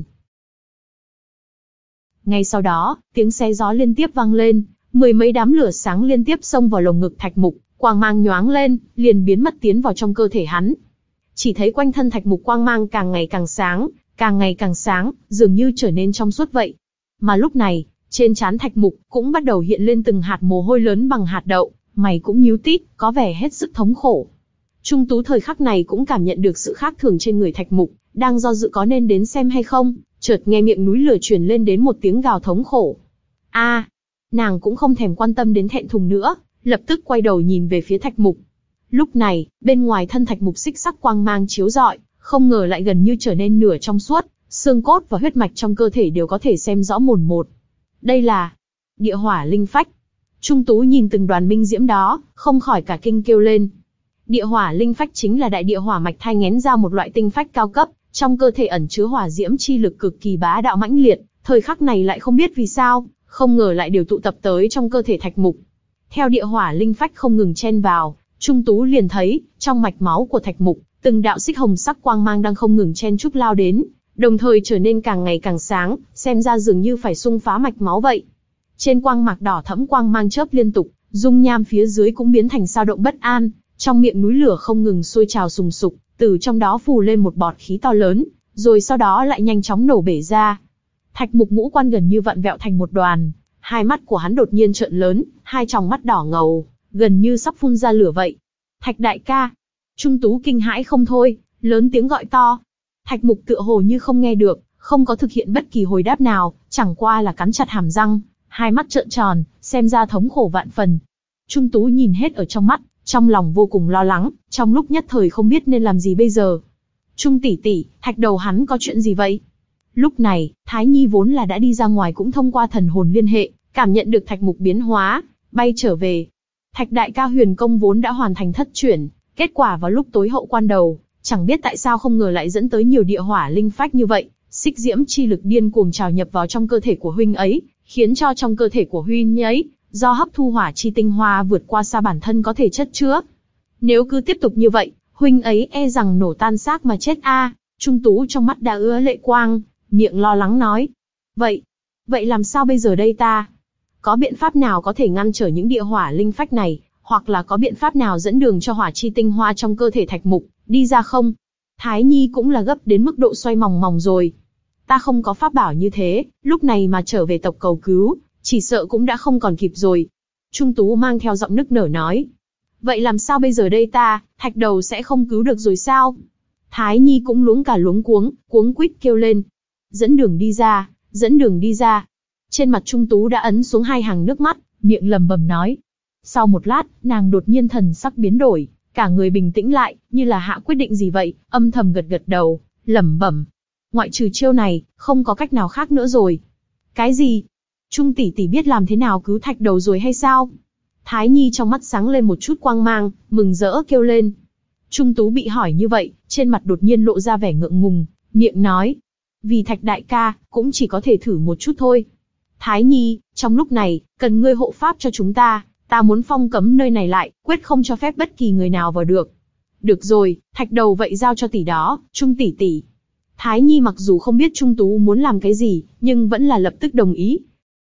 Ngay sau đó, tiếng xé gió liên tiếp vang lên, mười mấy đám lửa sáng liên tiếp xông vào lồng ngực Thạch Mục, quang mang nhoáng lên, liền biến mất tiến vào trong cơ thể hắn. Chỉ thấy quanh thân Thạch Mục quang mang càng ngày càng sáng, càng ngày càng sáng, dường như trở nên trong suốt vậy. Mà lúc này, trên trán Thạch Mục cũng bắt đầu hiện lên từng hạt mồ hôi lớn bằng hạt đậu, mày cũng nhíu tít, có vẻ hết sức thống khổ. Trung Tú thời khắc này cũng cảm nhận được sự khác thường trên người Thạch Mục, đang do dự có nên đến xem hay không, chợt nghe miệng núi lửa truyền lên đến một tiếng gào thống khổ. A, à, nàng cũng không thèm quan tâm đến thẹn thùng nữa, lập tức quay đầu nhìn về phía Thạch Mục. Lúc này, bên ngoài thân Thạch Mục xích sắc quang mang chiếu rọi, không ngờ lại gần như trở nên nửa trong suốt, xương cốt và huyết mạch trong cơ thể đều có thể xem rõ mồn một. Đây là địa hỏa linh phách. Trung Tú nhìn từng đoàn minh diễm đó, không khỏi cả kinh kêu lên. Địa hỏa linh phách chính là đại địa hỏa mạch thai nghén ra một loại tinh phách cao cấp, trong cơ thể ẩn chứa hỏa diễm chi lực cực kỳ bá đạo mãnh liệt, thời khắc này lại không biết vì sao, không ngờ lại đều tụ tập tới trong cơ thể Thạch Mục. Theo địa hỏa linh phách không ngừng chen vào, Trung Tú liền thấy, trong mạch máu của Thạch Mục, từng đạo xích hồng sắc quang mang đang không ngừng chen chúc lao đến, đồng thời trở nên càng ngày càng sáng, xem ra dường như phải xung phá mạch máu vậy. Trên quang mạc đỏ thẫm quang mang chớp liên tục, dung nham phía dưới cũng biến thành sao động bất an, trong miệng núi lửa không ngừng sôi trào sùng sục, từ trong đó phù lên một bọt khí to lớn, rồi sau đó lại nhanh chóng nổ bể ra. Thạch Mục ngũ quan gần như vặn vẹo thành một đoàn, hai mắt của hắn đột nhiên trợn lớn, hai tròng mắt đỏ ngầu, gần như sắp phun ra lửa vậy. Thạch đại ca. Trung Tú kinh hãi không thôi, lớn tiếng gọi to. Thạch Mục tựa hồ như không nghe được, không có thực hiện bất kỳ hồi đáp nào, chẳng qua là cắn chặt hàm răng, hai mắt trợn tròn, xem ra thống khổ vạn phần. Trung Tú nhìn hết ở trong mắt, trong lòng vô cùng lo lắng, trong lúc nhất thời không biết nên làm gì bây giờ. Trung tỷ tỷ, Thạch đầu hắn có chuyện gì vậy? Lúc này, Thái Nhi vốn là đã đi ra ngoài cũng thông qua thần hồn liên hệ, cảm nhận được Thạch Mục biến hóa, bay trở về. Thạch đại ca huyền công vốn đã hoàn thành thất chuyển, kết quả vào lúc tối hậu quan đầu, chẳng biết tại sao không ngờ lại dẫn tới nhiều địa hỏa linh phách như vậy, xích diễm chi lực điên cuồng trào nhập vào trong cơ thể của huynh ấy, khiến cho trong cơ thể của huynh ấy, do hấp thu hỏa chi tinh hoa vượt qua xa bản thân có thể chất chứa. Nếu cứ tiếp tục như vậy, huynh ấy e rằng nổ tan xác mà chết a. À. Trung Tú trong mắt đã ứa lệ quang, miệng lo lắng nói. Vậy, vậy làm sao bây giờ đây ta? Có biện pháp nào có thể ngăn trở những địa hỏa linh phách này, hoặc là có biện pháp nào dẫn đường cho hỏa chi tinh hoa trong cơ thể Thạch Mục đi ra không? Thái Nhi cũng là gấp đến mức độ xoay mòng mòng rồi. Ta không có pháp bảo như thế, lúc này mà trở về tộc cầu cứu, chỉ sợ cũng đã không còn kịp rồi. Trung Tú mang theo giọng nức nở nói. Vậy làm sao bây giờ đây ta, Thạch đầu sẽ không cứu được rồi sao? Thái Nhi cũng luống cả luống cuống, cuống quýt kêu lên. Dẫn đường đi ra, dẫn đường đi ra. Trên mặt Trung Tú đã ấn xuống hai hàng nước mắt, miệng lẩm bẩm nói. Sau một lát, nàng đột nhiên thần sắc biến đổi, cả người bình tĩnh lại, như là hạ quyết định gì vậy, âm thầm gật gật đầu, lẩm bẩm. Ngoại trừ chiêu này, không có cách nào khác nữa rồi. Cái gì? Trung tỷ tỷ biết làm thế nào cứu Thạch đầu rồi hay sao? Thái Nhi trong mắt sáng lên một chút quang mang, mừng rỡ kêu lên. Trung Tú bị hỏi như vậy, trên mặt đột nhiên lộ ra vẻ ngượng ngùng, miệng nói. Vì Thạch đại ca, cũng chỉ có thể thử một chút thôi. Thái Nhi, trong lúc này, cần ngươi hộ pháp cho chúng ta, ta muốn phong cấm nơi này lại, quyết không cho phép bất kỳ người nào vào được. Được rồi, Thạch đầu vậy giao cho tỷ đó, Trung tỷ tỷ. Thái Nhi mặc dù không biết Trung Tú muốn làm cái gì, nhưng vẫn là lập tức đồng ý.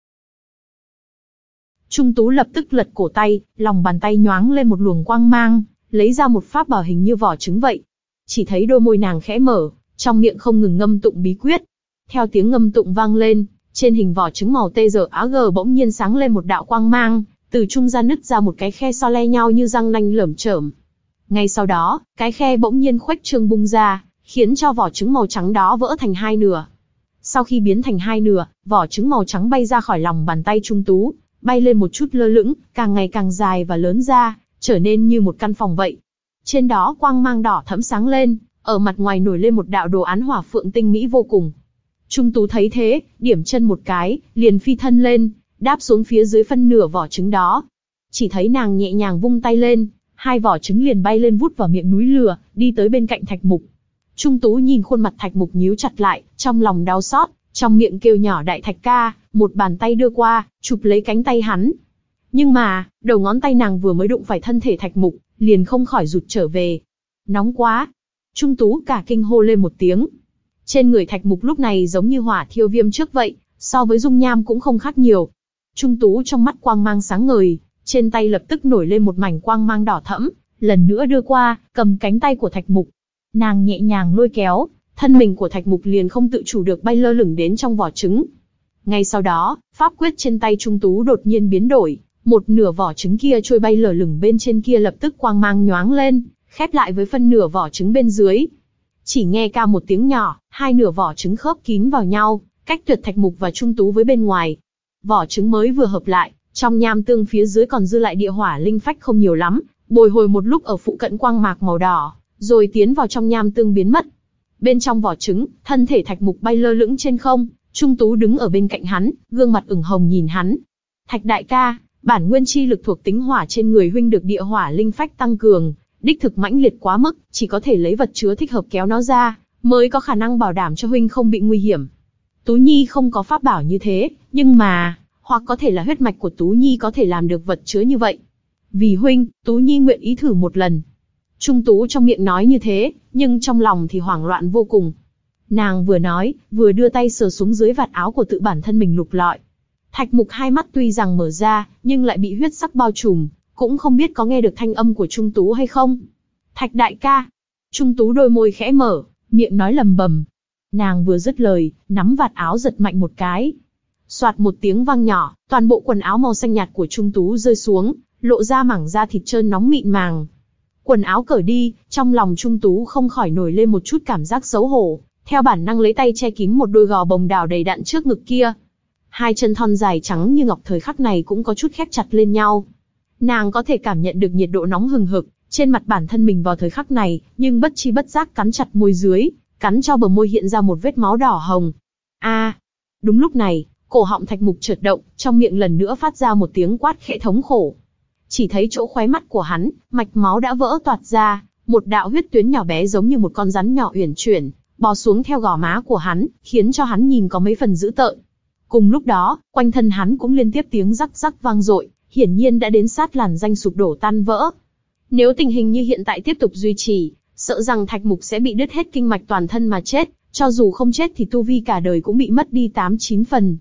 Trung Tú lập tức lật cổ tay, lòng bàn tay nhoáng lên một luồng quang mang, lấy ra một pháp bảo hình như vỏ trứng vậy. Chỉ thấy đôi môi nàng khẽ mở, trong miệng không ngừng ngâm tụng bí quyết. Theo tiếng ngâm tụng vang lên, trên hình vỏ trứng màu tê giờ á gờ bỗng nhiên sáng lên một đạo quang mang, từ trung gian nứt ra một cái khe so le nhau như răng nanh lởm chởm. Ngay sau đó, cái khe bỗng nhiên khuếch trương bung ra, khiến cho vỏ trứng màu trắng đó vỡ thành hai nửa. Sau khi biến thành hai nửa, vỏ trứng màu trắng bay ra khỏi lòng bàn tay Trung Tú, bay lên một chút lơ lửng, càng ngày càng dài và lớn ra, trở nên như một căn phòng vậy. Trên đó quang mang đỏ thẫm sáng lên, ở mặt ngoài nổi lên một đạo đồ án hỏa phượng tinh mỹ vô cùng. Trung Tú thấy thế, điểm chân một cái, liền phi thân lên, đáp xuống phía dưới phân nửa vỏ trứng đó. Chỉ thấy nàng nhẹ nhàng vung tay lên, hai vỏ trứng liền bay lên vút vào miệng núi lửa, đi tới bên cạnh Thạch Mục. Trung Tú nhìn khuôn mặt Thạch Mục nhíu chặt lại, trong lòng đau xót, trong miệng kêu nhỏ đại Thạch ca, một bàn tay đưa qua, chụp lấy cánh tay hắn. Nhưng mà, đầu ngón tay nàng vừa mới đụng phải thân thể Thạch Mục, liền không khỏi rụt trở về. Nóng quá! Trung Tú cả kinh hô lên một tiếng. Trên người Thạch Mục lúc này giống như hỏa thiêu viêm trước vậy, so với dung nham cũng không khác nhiều. Trung Tú trong mắt quang mang sáng ngời, trên tay lập tức nổi lên một mảnh quang mang đỏ thẫm, lần nữa đưa qua, cầm cánh tay của Thạch Mục. Nàng nhẹ nhàng lôi kéo, thân mình của Thạch Mục liền không tự chủ được bay lơ lửng đến trong vỏ trứng. Ngay sau đó, pháp quyết trên tay Trung Tú đột nhiên biến đổi, một nửa vỏ trứng kia trôi bay lơ lửng bên trên kia lập tức quang mang nhoáng lên, khép lại với phân nửa vỏ trứng bên dưới. Chỉ nghe ca một tiếng nhỏ, hai nửa vỏ trứng khớp kín vào nhau, cách tuyệt Thạch Mục và Trung Tú với bên ngoài. Vỏ trứng mới vừa hợp lại, trong nham tương phía dưới còn dư lại địa hỏa linh phách không nhiều lắm, bồi hồi một lúc ở phụ cận quang mạc màu đỏ, rồi tiến vào trong nham tương biến mất. Bên trong vỏ trứng, thân thể Thạch Mục bay lơ lửng trên không, Trung Tú đứng ở bên cạnh hắn, gương mặt ửng hồng nhìn hắn. Thạch đại ca, bản nguyên chi lực thuộc tính hỏa trên người huynh được địa hỏa linh phách tăng cường, đích thực mãnh liệt quá mức, chỉ có thể lấy vật chứa thích hợp kéo nó ra, mới có khả năng bảo đảm cho huynh không bị nguy hiểm. Tú Nhi không có pháp bảo như thế, nhưng mà, hoặc có thể là huyết mạch của Tú Nhi có thể làm được vật chứa như vậy. Vì huynh, Tú Nhi nguyện ý thử một lần. Trung Tú trong miệng nói như thế, nhưng trong lòng thì hoảng loạn vô cùng. Nàng vừa nói, vừa đưa tay sờ xuống dưới vạt áo của tự bản thân mình lục lọi. Thạch Mục hai mắt tuy rằng mở ra, nhưng lại bị huyết sắc bao trùm, cũng không biết có nghe được thanh âm của Trung Tú hay không. Thạch đại ca. Trung Tú đôi môi khẽ mở, miệng nói lầm bầm. Nàng vừa dứt lời, nắm vạt áo giật mạnh một cái. Soạt một tiếng vang nhỏ, toàn bộ quần áo màu xanh nhạt của Trung Tú rơi xuống, lộ ra mảng da thịt trơn nóng mịn màng. Quần áo cởi đi, trong lòng Trung Tú không khỏi nổi lên một chút cảm giác xấu hổ, theo bản năng lấy tay che kín một đôi gò bồng đào đầy đặn trước ngực kia. Hai chân thon dài trắng như ngọc thời khắc này cũng có chút khép chặt lên nhau. Nàng có thể cảm nhận được nhiệt độ nóng hừng hực trên mặt bản thân mình vào thời khắc này, nhưng bất chi bất giác cắn chặt môi dưới, cắn cho bờ môi hiện ra một vết máu đỏ hồng. A! À, đúng lúc này, cổ họng Thạch Mục chợt động, trong miệng lần nữa phát ra một tiếng quát khẽ thống khổ. Chỉ thấy chỗ khóe mắt của hắn, mạch máu đã vỡ toạc ra, một đạo huyết tuyến nhỏ bé giống như một con rắn nhỏ uyển chuyển, bò xuống theo gò má của hắn, khiến cho hắn nhìn có mấy phần dữ tợn. Cùng lúc đó, quanh thân hắn cũng liên tiếp tiếng rắc rắc vang dội, hiển nhiên đã đến sát làn danh sụp đổ tan vỡ. Nếu tình hình như hiện tại tiếp tục duy trì, sợ rằng Thạch Mục sẽ bị đứt hết kinh mạch toàn thân mà chết, cho dù không chết thì tu vi cả đời cũng bị mất đi tám chín phần.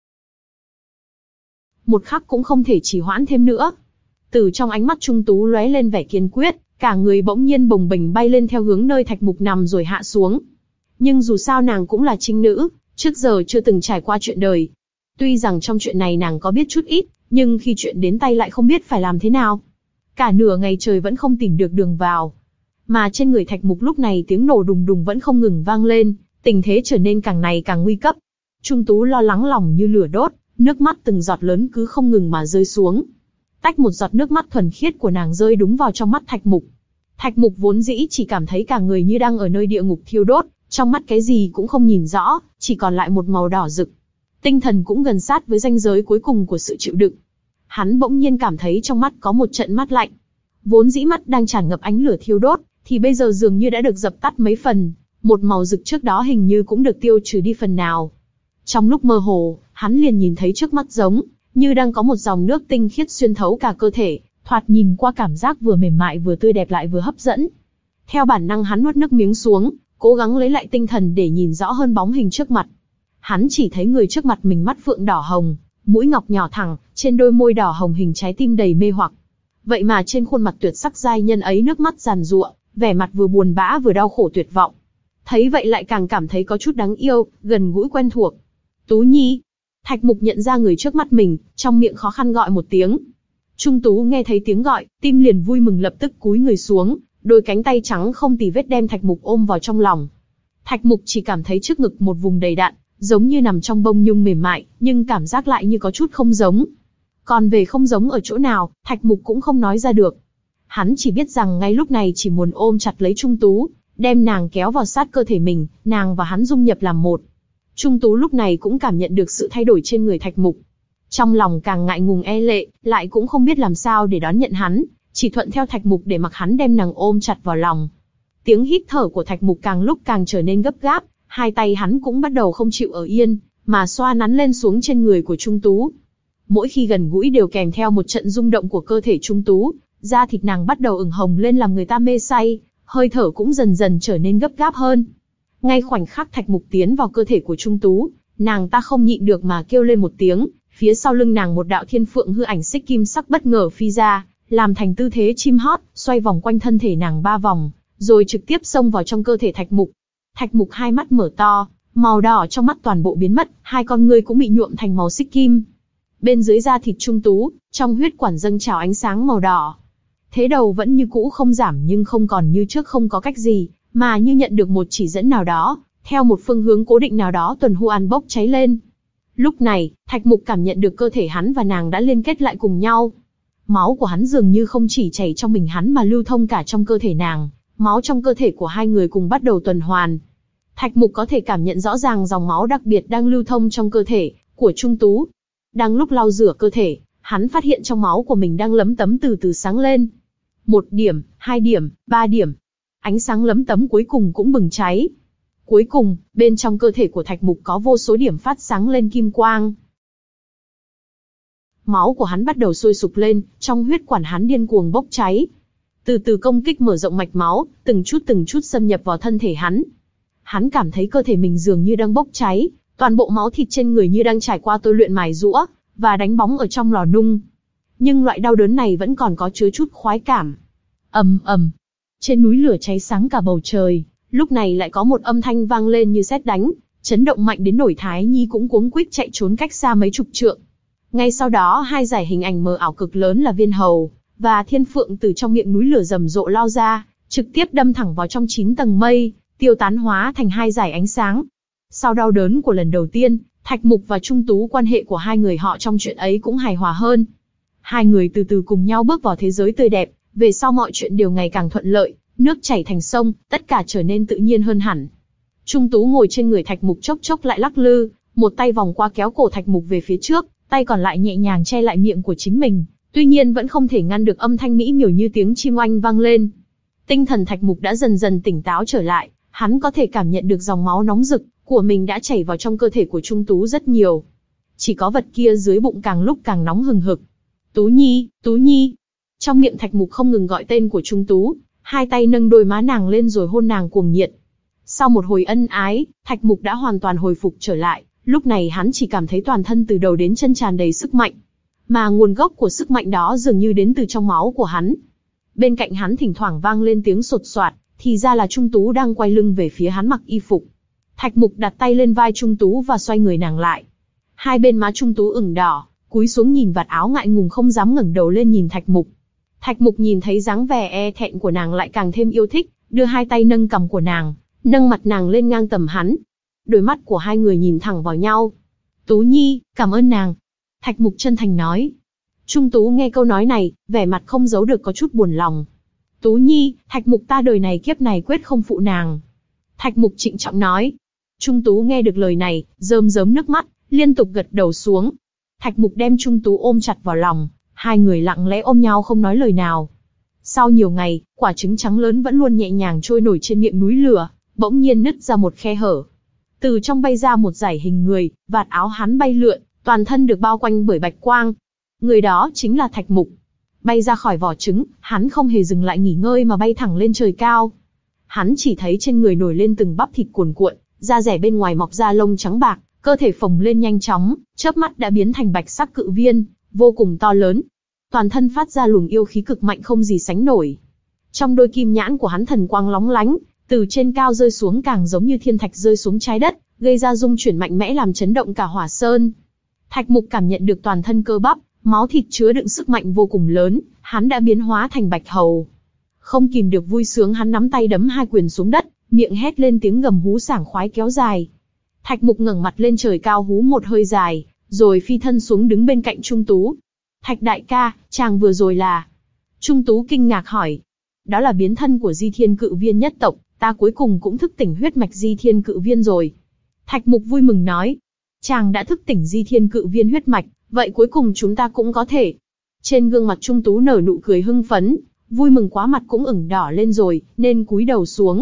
Một khắc cũng không thể trì hoãn thêm nữa. Từ trong ánh mắt Trung Tú lóe lên vẻ kiên quyết, cả người bỗng nhiên bồng bềnh bay lên theo hướng nơi Thạch Mục nằm rồi hạ xuống. Nhưng dù sao nàng cũng là trinh nữ, trước giờ chưa từng trải qua chuyện đời. Tuy rằng trong chuyện này nàng có biết chút ít, nhưng khi chuyện đến tay lại không biết phải làm thế nào. Cả nửa ngày trời vẫn không tìm được đường vào. Mà trên người Thạch Mục lúc này tiếng nổ đùng đùng vẫn không ngừng vang lên, tình thế trở nên càng ngày càng nguy cấp. Trung Tú lo lắng lòng như lửa đốt, nước mắt từng giọt lớn cứ không ngừng mà rơi xuống. Tách một giọt nước mắt thuần khiết của nàng rơi đúng vào trong mắt Thạch Mục. Thạch Mục vốn dĩ chỉ cảm thấy cả người như đang ở nơi địa ngục thiêu đốt, trong mắt cái gì cũng không nhìn rõ, chỉ còn lại một màu đỏ rực. Tinh thần cũng gần sát với ranh giới cuối cùng của sự chịu đựng. Hắn bỗng nhiên cảm thấy trong mắt có một trận mát lạnh. Vốn dĩ mắt đang tràn ngập ánh lửa thiêu đốt, thì bây giờ dường như đã được dập tắt mấy phần, một màu rực trước đó hình như cũng được tiêu trừ đi phần nào. Trong lúc mơ hồ, hắn liền nhìn thấy trước mắt giống như đang có một dòng nước tinh khiết xuyên thấu cả cơ thể, thoạt nhìn qua cảm giác vừa mềm mại vừa tươi đẹp lại vừa hấp dẫn. Theo bản năng hắn nuốt nước miếng xuống, cố gắng lấy lại tinh thần để nhìn rõ hơn bóng hình trước mặt. Hắn chỉ thấy người trước mặt mình mắt phượng đỏ hồng, mũi ngọc nhỏ thẳng, trên đôi môi đỏ hồng hình trái tim đầy mê hoặc. Vậy mà trên khuôn mặt tuyệt sắc giai nhân ấy nước mắt giàn giụa, vẻ mặt vừa buồn bã vừa đau khổ tuyệt vọng. Thấy vậy lại càng cảm thấy có chút đáng yêu, gần gũi quen thuộc. Tú Nhi. Thạch Mục nhận ra người trước mắt mình, trong miệng khó khăn gọi một tiếng. Trung Tú nghe thấy tiếng gọi, tim liền vui mừng lập tức cúi người xuống, đôi cánh tay trắng không tì vết đem Thạch Mục ôm vào trong lòng. Thạch Mục chỉ cảm thấy trước ngực một vùng đầy đặn, giống như nằm trong bông nhung mềm mại, nhưng cảm giác lại như có chút không giống. Còn về không giống ở chỗ nào, Thạch Mục cũng không nói ra được. Hắn chỉ biết rằng ngay lúc này chỉ muốn ôm chặt lấy Trung Tú, đem nàng kéo vào sát cơ thể mình, nàng và hắn dung nhập làm một. Trung Tú lúc này cũng cảm nhận được sự thay đổi trên người Thạch Mục. Trong lòng càng ngại ngùng e lệ, lại cũng không biết làm sao để đón nhận hắn, chỉ thuận theo Thạch Mục để mặc hắn đem nàng ôm chặt vào lòng. Tiếng hít thở của Thạch Mục càng lúc càng trở nên gấp gáp, hai tay hắn cũng bắt đầu không chịu ở yên, mà xoa nắn lên xuống trên người của Trung Tú. Mỗi khi gần gũi đều kèm theo một trận rung động của cơ thể Trung Tú, da thịt nàng bắt đầu ửng hồng lên làm người ta mê say, hơi thở cũng dần dần trở nên gấp gáp hơn. Ngay khoảnh khắc Thạch Mục tiến vào cơ thể của Trung Tú, nàng ta không nhịn được mà kêu lên một tiếng, phía sau lưng nàng một đạo thiên phượng hư ảnh xích kim sắc bất ngờ phi ra, làm thành tư thế chim hót, xoay vòng quanh thân thể nàng ba vòng, rồi trực tiếp xông vào trong cơ thể Thạch Mục. Thạch Mục hai mắt mở to, màu đỏ trong mắt toàn bộ biến mất, hai con ngươi cũng bị nhuộm thành màu xích kim. Bên dưới da thịt Trung Tú, trong huyết quản dâng trào ánh sáng màu đỏ. Thế đầu vẫn như cũ không giảm nhưng không còn như trước không có cách gì, mà như nhận được một chỉ dẫn nào đó, theo một phương hướng cố định nào đó tuần huan bốc cháy lên. Lúc này, Thạch Mục cảm nhận được cơ thể hắn và nàng đã liên kết lại cùng nhau. Máu của hắn dường như không chỉ chảy trong mình hắn mà lưu thông cả trong cơ thể nàng, máu trong cơ thể của hai người cùng bắt đầu tuần hoàn. Thạch Mục có thể cảm nhận rõ ràng dòng máu đặc biệt đang lưu thông trong cơ thể của Trung Tú. Đang lúc lau rửa cơ thể, hắn phát hiện trong máu của mình đang lấm tấm từ từ sáng lên. Một điểm, hai điểm, ba điểm. Ánh sáng lấm tấm cuối cùng cũng bừng cháy. Cuối cùng, bên trong cơ thể của Thạch Mục có vô số điểm phát sáng lên kim quang. Máu của hắn bắt đầu sôi sục lên, trong huyết quản hắn điên cuồng bốc cháy. Từ từ công kích mở rộng mạch máu, từng chút từng chút xâm nhập vào thân thể hắn. Hắn cảm thấy cơ thể mình dường như đang bốc cháy, toàn bộ máu thịt trên người như đang trải qua tôi luyện mài giũa và đánh bóng ở trong lò nung. Nhưng loại đau đớn này vẫn còn có chứa chút khoái cảm. Ầm ầm, trên núi lửa cháy sáng cả bầu trời, lúc này lại có một âm thanh vang lên như sét đánh, chấn động mạnh đến nổi Thái Nhi cũng cuống quýt chạy trốn cách xa mấy chục trượng. Ngay sau đó hai giải hình ảnh mờ ảo cực lớn là viên hầu và thiên phượng từ trong miệng núi lửa rầm rộ lao ra, trực tiếp đâm thẳng vào trong chín tầng mây, tiêu tán hóa thành hai giải ánh sáng. Sau đau đớn của lần đầu tiên, Thạch Mục và Trung Tú quan hệ của hai người họ trong chuyện ấy cũng hài hòa hơn. Hai người từ từ cùng nhau bước vào thế giới tươi đẹp, về sau mọi chuyện đều ngày càng thuận lợi, nước chảy thành sông, tất cả trở nên tự nhiên hơn hẳn. Trung Tú ngồi trên người Thạch Mục chốc chốc lại lắc lư, một tay vòng qua kéo cổ Thạch Mục về phía trước, tay còn lại nhẹ nhàng che lại miệng của chính mình, tuy nhiên vẫn không thể ngăn được âm thanh mỹ miều như tiếng chim oanh vang lên. Tinh thần Thạch Mục đã dần dần tỉnh táo trở lại, hắn có thể cảm nhận được dòng máu nóng rực của mình đã chảy vào trong cơ thể của Trung Tú rất nhiều. Chỉ có vật kia dưới bụng càng lúc càng nóng hừng hực. Tú Nhi, Tú Nhi. Trong miệng Thạch Mục không ngừng gọi tên của Trung Tú, hai tay nâng đôi má nàng lên rồi hôn nàng cuồng nhiệt. Sau một hồi ân ái, Thạch Mục đã hoàn toàn hồi phục trở lại, lúc này hắn chỉ cảm thấy toàn thân từ đầu đến chân tràn đầy sức mạnh. Mà nguồn gốc của sức mạnh đó dường như đến từ trong máu của hắn. Bên cạnh hắn thỉnh thoảng vang lên tiếng sột soạt, thì ra là Trung Tú đang quay lưng về phía hắn mặc y phục. Thạch Mục đặt tay lên vai Trung Tú và xoay người nàng lại. Hai bên má Trung Tú ửng đỏ, cúi xuống nhìn vạt áo ngại ngùng không dám ngẩng đầu lên nhìn Thạch Mục. Thạch Mục nhìn thấy dáng vẻ e thẹn của nàng lại càng thêm yêu thích, đưa hai tay nâng cằm của nàng, nâng mặt nàng lên ngang tầm hắn. Đôi mắt của hai người nhìn thẳng vào nhau. Tú Nhi, cảm ơn nàng. Thạch Mục chân thành nói. Trung Tú nghe câu nói này, vẻ mặt không giấu được có chút buồn lòng. Tú Nhi, Thạch Mục ta đời này kiếp này quyết không phụ nàng. Thạch Mục trịnh trọng nói. Trung Tú nghe được lời này, rơm rớm nước mắt, liên tục gật đầu xuống. Thạch Mục đem Trung Tú ôm chặt vào lòng, hai người lặng lẽ ôm nhau không nói lời nào. Sau nhiều ngày, quả trứng trắng lớn vẫn luôn nhẹ nhàng trôi nổi trên miệng núi lửa, bỗng nhiên nứt ra một khe hở. Từ trong bay ra một dải hình người, vạt áo hắn bay lượn, toàn thân được bao quanh bởi bạch quang. Người đó chính là Thạch Mục. Bay ra khỏi vỏ trứng, hắn không hề dừng lại nghỉ ngơi mà bay thẳng lên trời cao. Hắn chỉ thấy trên người nổi lên từng bắp thịt cuồn cuộn, da rẻ bên ngoài mọc ra lông trắng bạc, cơ thể phồng lên nhanh chóng, chớp mắt đã biến thành bạch sắc cự viên, vô cùng to lớn. Toàn thân phát ra luồng yêu khí cực mạnh không gì sánh nổi. Trong đôi kim nhãn của hắn thần quang lóng lánh, từ trên cao rơi xuống càng giống như thiên thạch rơi xuống trái đất, gây ra rung chuyển mạnh mẽ làm chấn động cả hỏa sơn. Thạch Mục cảm nhận được toàn thân cơ bắp, máu thịt chứa đựng sức mạnh vô cùng lớn, hắn đã biến hóa thành bạch hầu. Không kìm được vui sướng hắn nắm tay đấm hai quyền xuống đất, miệng hét lên tiếng gầm hú sảng khoái kéo dài. Thạch Mục ngẩng mặt lên trời cao hú một hơi dài, rồi phi thân xuống đứng bên cạnh Trung Tú. Thạch đại ca, chàng vừa rồi là... Trung Tú kinh ngạc hỏi. Đó là biến thân của Di Thiên Cự Viên nhất tộc, ta cuối cùng cũng thức tỉnh huyết mạch Di Thiên Cự Viên rồi. Thạch Mục vui mừng nói. Chàng đã thức tỉnh Di Thiên Cự Viên huyết mạch, vậy cuối cùng chúng ta cũng có thể. Trên gương mặt Trung Tú nở nụ cười hưng phấn, vui mừng quá mặt cũng ửng đỏ lên rồi, nên cúi đầu xuống.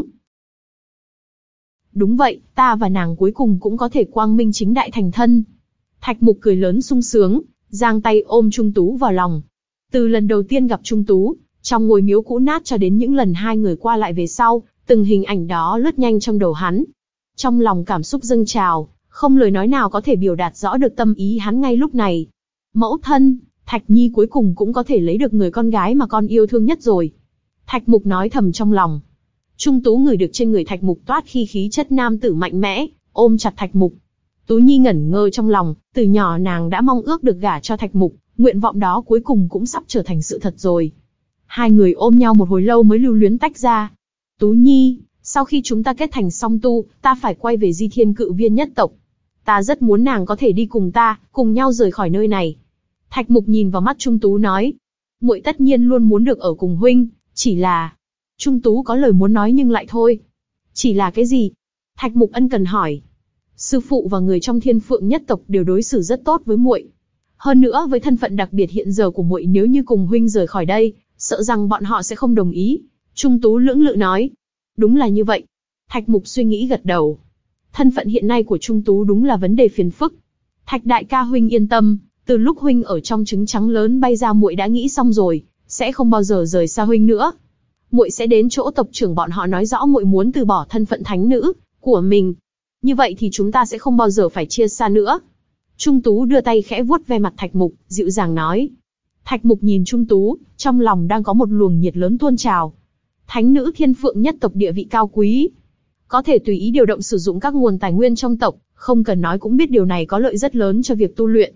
Đúng vậy, ta và nàng cuối cùng cũng có thể quang minh chính đại thành thân. Thạch Mục cười lớn sung sướng, giang tay ôm Trung Tú vào lòng. Từ lần đầu tiên gặp Trung Tú, trong ngôi miếu cũ nát cho đến những lần hai người qua lại về sau, từng hình ảnh đó lướt nhanh trong đầu hắn. Trong lòng cảm xúc dâng trào, không lời nói nào có thể biểu đạt rõ được tâm ý hắn ngay lúc này. Mẫu thân, Thạch Nhi cuối cùng cũng có thể lấy được người con gái mà con yêu thương nhất rồi. Thạch Mục nói thầm trong lòng. Trung Tú ngửi được trên người Thạch Mục toát khi khí chất nam tử mạnh mẽ, ôm chặt Thạch Mục. Tú Nhi ngẩn ngơ trong lòng, từ nhỏ nàng đã mong ước được gả cho Thạch Mục, nguyện vọng đó cuối cùng cũng sắp trở thành sự thật rồi. Hai người ôm nhau một hồi lâu mới lưu luyến tách ra. Tú Nhi, sau khi chúng ta kết thành song tu, ta phải quay về Di Thiên Cự Viên nhất tộc. Ta rất muốn nàng có thể đi cùng ta, cùng nhau rời khỏi nơi này. Thạch Mục nhìn vào mắt Trung Tú nói. Muội tất nhiên luôn muốn được ở cùng huynh, chỉ là... Trung Tú có lời muốn nói nhưng lại thôi. Chỉ là cái gì? Thạch Mục ân cần hỏi. Sư phụ và người trong Thiên Phượng nhất tộc đều đối xử rất tốt với muội. Hơn nữa với thân phận đặc biệt hiện giờ của muội, nếu như cùng huynh rời khỏi đây, sợ rằng bọn họ sẽ không đồng ý. Trung Tú lưỡng lự nói. Đúng là như vậy. Thạch Mục suy nghĩ gật đầu. Thân phận hiện nay của Trung Tú đúng là vấn đề phiền phức. Thạch đại ca huynh yên tâm, từ lúc huynh ở trong trứng trắng lớn bay ra muội đã nghĩ xong rồi, sẽ không bao giờ rời xa huynh nữa. Muội sẽ đến chỗ tộc trưởng bọn họ nói rõ muội muốn từ bỏ thân phận thánh nữ của mình. Như vậy thì chúng ta sẽ không bao giờ phải chia xa nữa. Trung Tú đưa tay khẽ vuốt ve mặt Thạch Mục, dịu dàng nói. Thạch Mục nhìn Trung Tú, trong lòng đang có một luồng nhiệt lớn tuôn trào. Thánh nữ Thiên Phượng nhất tộc địa vị cao quý, có thể tùy ý điều động sử dụng các nguồn tài nguyên trong tộc, không cần nói cũng biết điều này có lợi rất lớn cho việc tu luyện.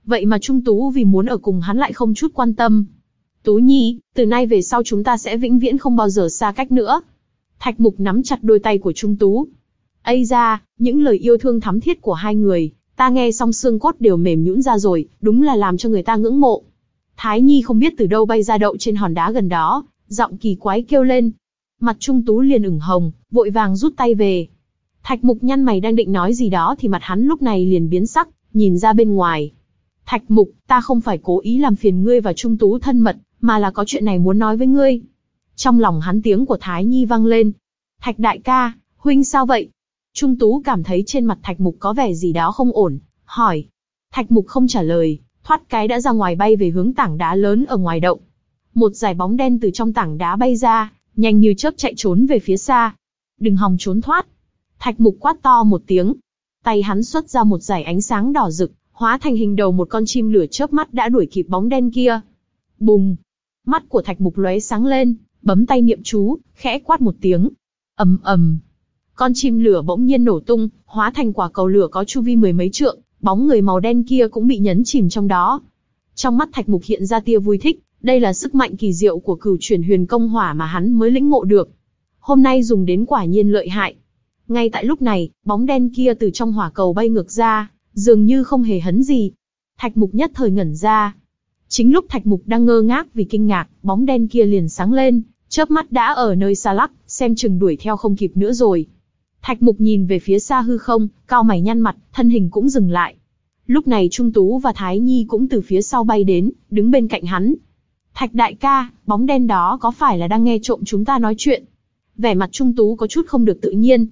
Vậy mà Trung Tú vì muốn ở cùng hắn lại không chút quan tâm. Tú Nhi, từ nay về sau chúng ta sẽ vĩnh viễn không bao giờ xa cách nữa. Thạch Mục nắm chặt đôi tay của Trung Tú. Ây da, những lời yêu thương thắm thiết của hai người, ta nghe xong xương cốt đều mềm nhũn ra rồi, đúng là làm cho người ta ngưỡng mộ. Thái Nhi không biết từ đâu bay ra đậu trên hòn đá gần đó, giọng kỳ quái kêu lên. Mặt Trung Tú liền ửng hồng, vội vàng rút tay về. Thạch Mục nhăn mày đang định nói gì đó thì mặt hắn lúc này liền biến sắc, nhìn ra bên ngoài. Thạch Mục, ta không phải cố ý làm phiền ngươi và Trung Tú thân mật, mà là có chuyện này muốn nói với ngươi. Trong lòng hắn tiếng của Thái Nhi vang lên. Thạch đại ca, huynh sao vậy? Trung Tú cảm thấy trên mặt Thạch Mục có vẻ gì đó không ổn, hỏi. Thạch Mục không trả lời, thoát cái đã ra ngoài bay về hướng tảng đá lớn ở ngoài động. Một dải bóng đen từ trong tảng đá bay ra, nhanh như chớp chạy trốn về phía xa. Đừng hòng trốn thoát. Thạch Mục quát to một tiếng. Tay hắn xuất ra một dải ánh sáng đỏ rực, hóa thành hình đầu một con chim lửa chớp mắt đã đuổi kịp bóng đen kia. Bùng! Mắt của Thạch Mục lóe sáng lên, bấm tay niệm chú, khẽ quát một tiếng. Ầm ầm! Con chim lửa bỗng nhiên nổ tung, hóa thành quả cầu lửa có chu vi mười mấy trượng, bóng người màu đen kia cũng bị nhấn chìm trong đó. Trong mắt Thạch Mục hiện ra tia vui thích, đây là sức mạnh kỳ diệu của cửu chuyển huyền công hỏa mà hắn mới lĩnh ngộ được. Hôm nay dùng đến quả nhiên lợi hại. Ngay tại lúc này, bóng đen kia từ trong hỏa cầu bay ngược ra, dường như không hề hấn gì. Thạch Mục nhất thời ngẩn ra. Chính lúc Thạch Mục đang ngơ ngác vì kinh ngạc, bóng đen kia liền sáng lên, chớp mắt đã ở nơi xa lắc, xem chừng đuổi theo không kịp nữa rồi. Thạch Mục nhìn về phía xa hư không, cau mày nhăn mặt, thân hình cũng dừng lại. Lúc này Trung Tú và Thái Nhi cũng từ phía sau bay đến, đứng bên cạnh hắn. Thạch đại ca, bóng đen đó có phải là đang nghe trộm chúng ta nói chuyện? Vẻ mặt Trung Tú có chút không được tự nhiên.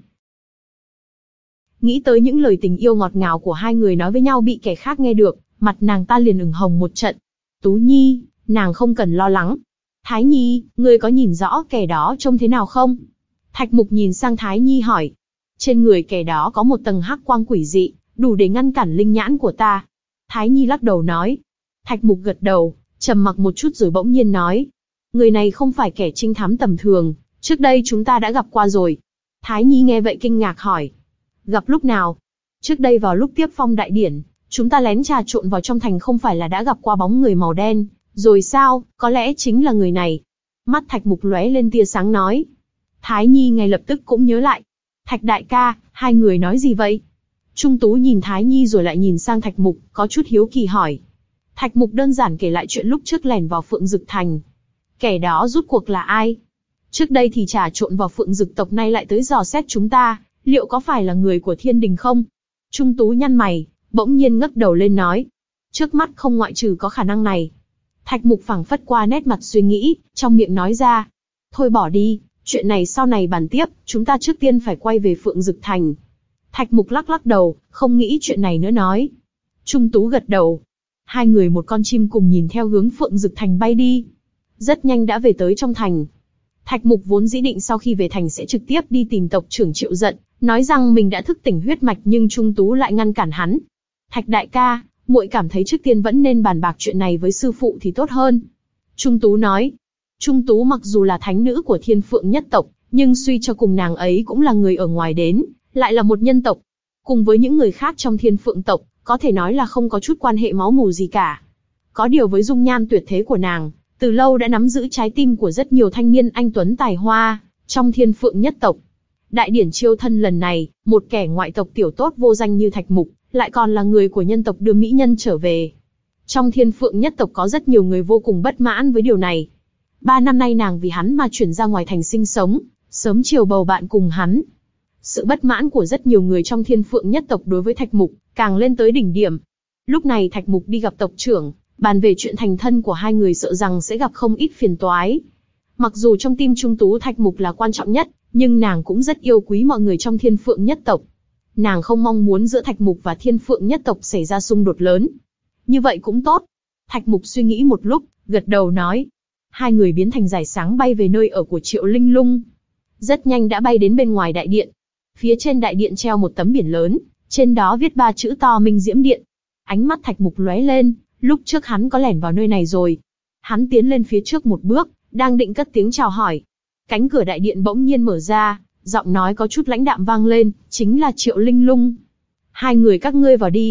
Nghĩ tới những lời tình yêu ngọt ngào của hai người nói với nhau bị kẻ khác nghe được, mặt nàng ta liền ửng hồng một trận. Tú Nhi, nàng không cần lo lắng. Thái Nhi, ngươi có nhìn rõ kẻ đó trông thế nào không? Thạch Mục nhìn sang Thái Nhi hỏi. Trên người kẻ đó có một tầng hắc quang quỷ dị, đủ để ngăn cản linh nhãn của ta. Thái Nhi lắc đầu nói. Thạch Mục gật đầu, trầm mặc một chút rồi bỗng nhiên nói. Người này không phải kẻ trinh thám tầm thường, trước đây chúng ta đã gặp qua rồi. Thái Nhi nghe vậy kinh ngạc hỏi. Gặp lúc nào? Trước đây vào lúc tiếp phong đại điển, chúng ta lén trà trộn vào trong thành không phải là đã gặp qua bóng người màu đen, rồi sao, có lẽ chính là người này. Mắt Thạch Mục lóe lên tia sáng nói. Thái Nhi ngay lập tức cũng nhớ lại. Thạch đại ca, hai người nói gì vậy? Trung Tú nhìn Thái Nhi rồi lại nhìn sang Thạch Mục, có chút hiếu kỳ hỏi. Thạch Mục đơn giản kể lại chuyện lúc trước lẻn vào Phượng Dực Thành. Kẻ đó rút cuộc là ai? Trước đây thì trà trộn vào Phượng Dực tộc, nay lại tới dò xét chúng ta, liệu có phải là người của Thiên Đình không? Trung Tú nhăn mày, bỗng nhiên ngước đầu lên nói. Trước mắt không ngoại trừ có khả năng này. Thạch Mục phảng phất qua nét mặt suy nghĩ, trong miệng nói ra. Thôi bỏ đi, chuyện này sau này bàn tiếp, chúng ta trước tiên phải quay về Phượng Dực Thành. Thạch Mục lắc lắc đầu, không nghĩ chuyện này nữa nói. Trung Tú gật đầu. Hai người một con chim cùng nhìn theo hướng Phượng Dực Thành bay đi. Rất nhanh đã về tới trong thành. Thạch Mục vốn dĩ định sau khi về thành sẽ trực tiếp đi tìm tộc trưởng Triệu Giận, nói rằng mình đã thức tỉnh huyết mạch, nhưng Trung Tú lại ngăn cản hắn. Thạch đại ca, muội cảm thấy trước tiên vẫn nên bàn bạc chuyện này với sư phụ thì tốt hơn. Trung Tú nói. Trung Tú mặc dù là thánh nữ của Thiên Phượng nhất tộc, nhưng suy cho cùng nàng ấy cũng là người ở ngoài đến, lại là một nhân tộc. Cùng với những người khác trong Thiên Phượng tộc, có thể nói là không có chút quan hệ máu mủ gì cả. Có điều với dung nhan tuyệt thế của nàng, từ lâu đã nắm giữ trái tim của rất nhiều thanh niên anh tuấn tài hoa trong Thiên Phượng nhất tộc. Đại điển chiêu thân lần này, một kẻ ngoại tộc tiểu tốt vô danh như Thạch Mục, lại còn là người của nhân tộc đưa mỹ nhân trở về. Trong Thiên Phượng nhất tộc có rất nhiều người vô cùng bất mãn với điều này. Ba năm nay nàng vì hắn mà chuyển ra ngoài thành sinh sống, sớm chiều bầu bạn cùng hắn. Sự bất mãn của rất nhiều người trong Thiên Phượng nhất tộc đối với Thạch Mục càng lên tới đỉnh điểm. Lúc này Thạch Mục đi gặp tộc trưởng, bàn về chuyện thành thân của hai người, sợ rằng sẽ gặp không ít phiền toái. Mặc dù trong tim Trung Tú Thạch Mục là quan trọng nhất, nhưng nàng cũng rất yêu quý mọi người trong Thiên Phượng nhất tộc. Nàng không mong muốn giữa Thạch Mục và Thiên Phượng nhất tộc xảy ra xung đột lớn. Như vậy cũng tốt. Thạch Mục suy nghĩ một lúc, gật đầu nói. Hai người biến thành rải sáng bay về nơi ở của Triệu Linh Lung. Rất nhanh đã bay đến bên ngoài đại điện. Phía trên đại điện treo một tấm biển lớn, trên đó viết ba chữ to Minh Diễm Điện. Ánh mắt Thạch Mục lóe lên, lúc trước hắn có lẻn vào nơi này rồi. Hắn tiến lên phía trước một bước, đang định cất tiếng chào hỏi. Cánh cửa đại điện bỗng nhiên mở ra, giọng nói có chút lãnh đạm vang lên, chính là Triệu Linh Lung. Hai người các ngươi vào đi.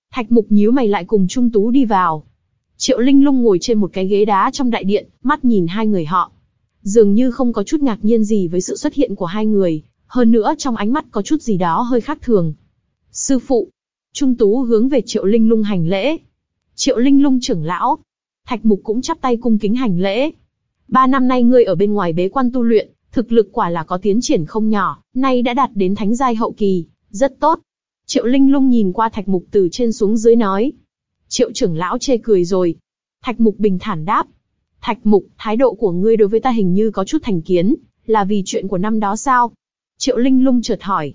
Thạch Mục nhíu mày lại cùng Trung Tú đi vào. Triệu Linh Lung ngồi trên một cái ghế đá trong đại điện, mắt nhìn hai người họ. Dường như không có chút ngạc nhiên gì với sự xuất hiện của hai người, hơn nữa trong ánh mắt có chút gì đó hơi khác thường. Sư phụ. Trung Tú hướng về Triệu Linh Lung hành lễ. Triệu Linh Lung trưởng lão. Thạch Mục cũng chắp tay cung kính hành lễ. Ba năm nay ngươi ở bên ngoài bế quan tu luyện, thực lực quả là có tiến triển không nhỏ, nay đã đạt đến thánh giai hậu kỳ, rất tốt. Triệu Linh Lung nhìn qua Thạch Mục từ trên xuống dưới nói. Triệu trưởng lão chê cười rồi. Thạch Mục bình thản đáp. Thạch Mục, thái độ của ngươi đối với ta hình như có chút thành kiến, là vì chuyện của năm đó sao? Triệu Linh Lung chợt hỏi.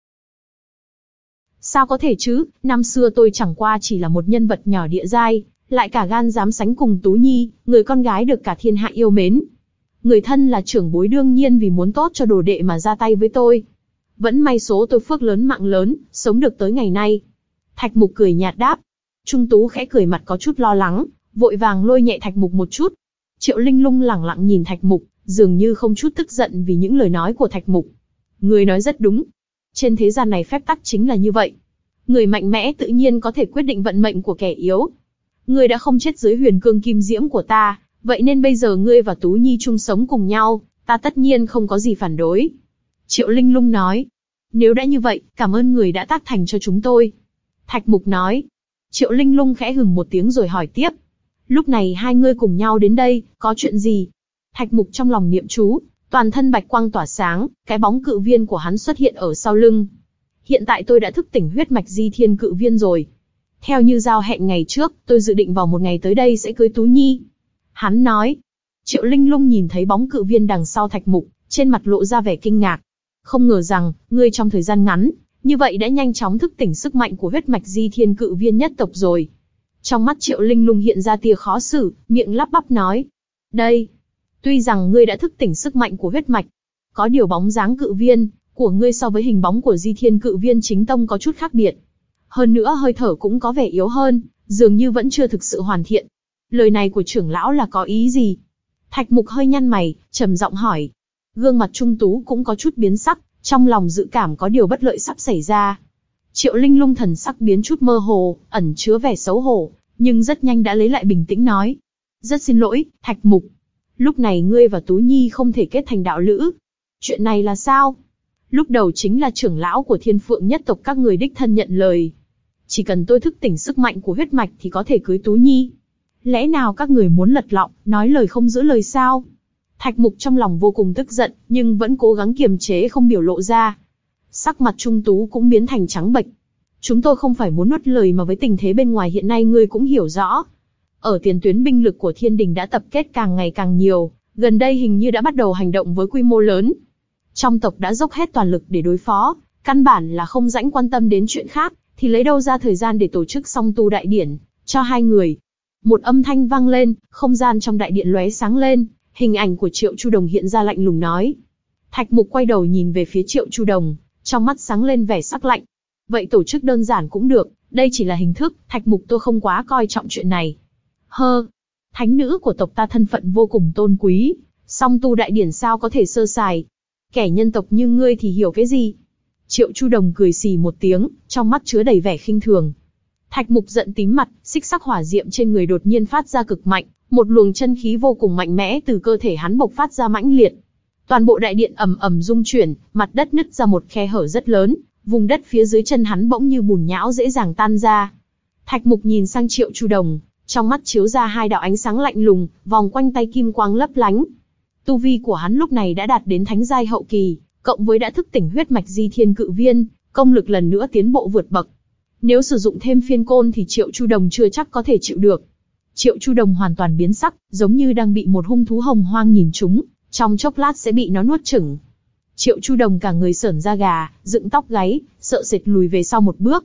Sao có thể chứ, năm xưa tôi chẳng qua chỉ là một nhân vật nhỏ địa giai, lại cả gan dám sánh cùng Tú Nhi, người con gái được cả thiên hạ yêu mến. Người thân là trưởng bối đương nhiên vì muốn tốt cho đồ đệ mà ra tay với tôi. Vẫn may số tôi phước lớn mạng lớn, sống được tới ngày nay. Thạch Mục cười nhạt đáp. Trung Tú khẽ cười mặt có chút lo lắng, vội vàng lôi nhẹ Thạch Mục một chút. Triệu Linh Lung lẳng lặng nhìn Thạch Mục, dường như không chút tức giận vì những lời nói của Thạch Mục. Người nói rất đúng. Trên thế gian này phép tắc chính là như vậy. Người mạnh mẽ tự nhiên có thể quyết định vận mệnh của kẻ yếu. Ngươi đã không chết dưới huyền cương kim diễm của ta, vậy nên bây giờ ngươi và Tú Nhi chung sống cùng nhau, ta tất nhiên không có gì phản đối. Triệu Linh Lung nói. Nếu đã như vậy, cảm ơn người đã tác thành cho chúng tôi. Thạch Mục nói. Triệu Linh Lung khẽ hừm một tiếng rồi hỏi tiếp. Lúc này hai ngươi cùng nhau đến đây, có chuyện gì? Thạch Mục trong lòng niệm chú, toàn thân bạch quang tỏa sáng, cái bóng cự viên của hắn xuất hiện ở sau lưng. Hiện tại tôi đã thức tỉnh huyết mạch di thiên cự viên rồi. Theo như giao hẹn ngày trước, tôi dự định vào một ngày tới đây sẽ cưới Tú Nhi. Hắn nói. Triệu Linh Lung nhìn thấy bóng cự viên đằng sau Thạch Mục, trên mặt lộ ra vẻ kinh ngạc. Không ngờ rằng, ngươi trong thời gian ngắn, như vậy đã nhanh chóng thức tỉnh sức mạnh của huyết mạch di thiên cự viên nhất tộc rồi. Trong mắt Triệu Linh Lung hiện ra tia khó xử, miệng lắp bắp nói. Đây, tuy rằng ngươi đã thức tỉnh sức mạnh của huyết mạch, có điều bóng dáng cự viên của ngươi so với hình bóng của di thiên cự viên chính tông có chút khác biệt. Hơn nữa hơi thở cũng có vẻ yếu hơn, dường như vẫn chưa thực sự hoàn thiện. Lời này của trưởng lão là có ý gì? Thạch Mục hơi nhăn mày, trầm giọng hỏi. Gương mặt Trung Tú cũng có chút biến sắc, trong lòng dự cảm có điều bất lợi sắp xảy ra. Triệu Linh Lung thần sắc biến chút mơ hồ, ẩn chứa vẻ xấu hổ, nhưng rất nhanh đã lấy lại bình tĩnh nói. Rất xin lỗi, Thạch Mục. Lúc này ngươi và Tú Nhi không thể kết thành đạo lữ. Chuyện này là sao? Lúc đầu chính là trưởng lão của Thiên Phượng nhất tộc các người đích thân nhận lời. Chỉ cần tôi thức tỉnh sức mạnh của huyết mạch thì có thể cưới Tú Nhi. Lẽ nào các người muốn lật lọng, nói lời không giữ lời sao? Thạch Mục trong lòng vô cùng tức giận, nhưng vẫn cố gắng kiềm chế không biểu lộ ra. Sắc mặt Trung Tú cũng biến thành trắng bệch. Chúng tôi không phải muốn nuốt lời mà với tình thế bên ngoài hiện nay ngươi cũng hiểu rõ. Ở tiền tuyến binh lực của Thiên Đình đã tập kết càng ngày càng nhiều, gần đây hình như đã bắt đầu hành động với quy mô lớn. Trong tộc đã dốc hết toàn lực để đối phó, căn bản là không rãnh quan tâm đến chuyện khác, thì lấy đâu ra thời gian để tổ chức song tu đại điển cho hai người. Một âm thanh vang lên, không gian trong đại điện lóe sáng lên, hình ảnh của Triệu Chu Đồng hiện ra lạnh lùng nói. Thạch Mục quay đầu nhìn về phía Triệu Chu Đồng, trong mắt sáng lên vẻ sắc lạnh. Vậy tổ chức đơn giản cũng được, đây chỉ là hình thức, Thạch Mục tôi không quá coi trọng chuyện này. Hơ, thánh nữ của tộc ta thân phận vô cùng tôn quý, song tu đại điển sao có thể sơ sài. Kẻ nhân tộc như ngươi thì hiểu cái gì? Triệu Chu Đồng cười xì một tiếng, trong mắt chứa đầy vẻ khinh thường. Thạch Mục giận tím mặt, xích sắc hỏa diệm trên người đột nhiên phát ra cực mạnh, một luồng chân khí vô cùng mạnh mẽ từ cơ thể hắn bộc phát ra mãnh liệt. Toàn bộ đại điện ầm ầm rung chuyển, mặt đất nứt ra một khe hở rất lớn, vùng đất phía dưới chân hắn bỗng như bùn nhão dễ dàng tan ra. Thạch Mục nhìn sang Triệu Chu Đồng, trong mắt chiếu ra hai đạo ánh sáng lạnh lùng, vòng quanh tay kim quang lấp lánh. Tu vi của hắn lúc này đã đạt đến thánh giai hậu kỳ, cộng với đã thức tỉnh huyết mạch di thiên cự viên, công lực lần nữa tiến bộ vượt bậc. Nếu sử dụng thêm phiên côn thì Triệu Chu Đồng chưa chắc có thể chịu được. Triệu Chu Đồng hoàn toàn biến sắc, giống như đang bị một hung thú hồng hoang nhìn trúng, trong chốc lát sẽ bị nó nuốt chửng. Triệu Chu Đồng cả người sởn da gà, dựng tóc gáy, sợ sệt lùi về sau một bước.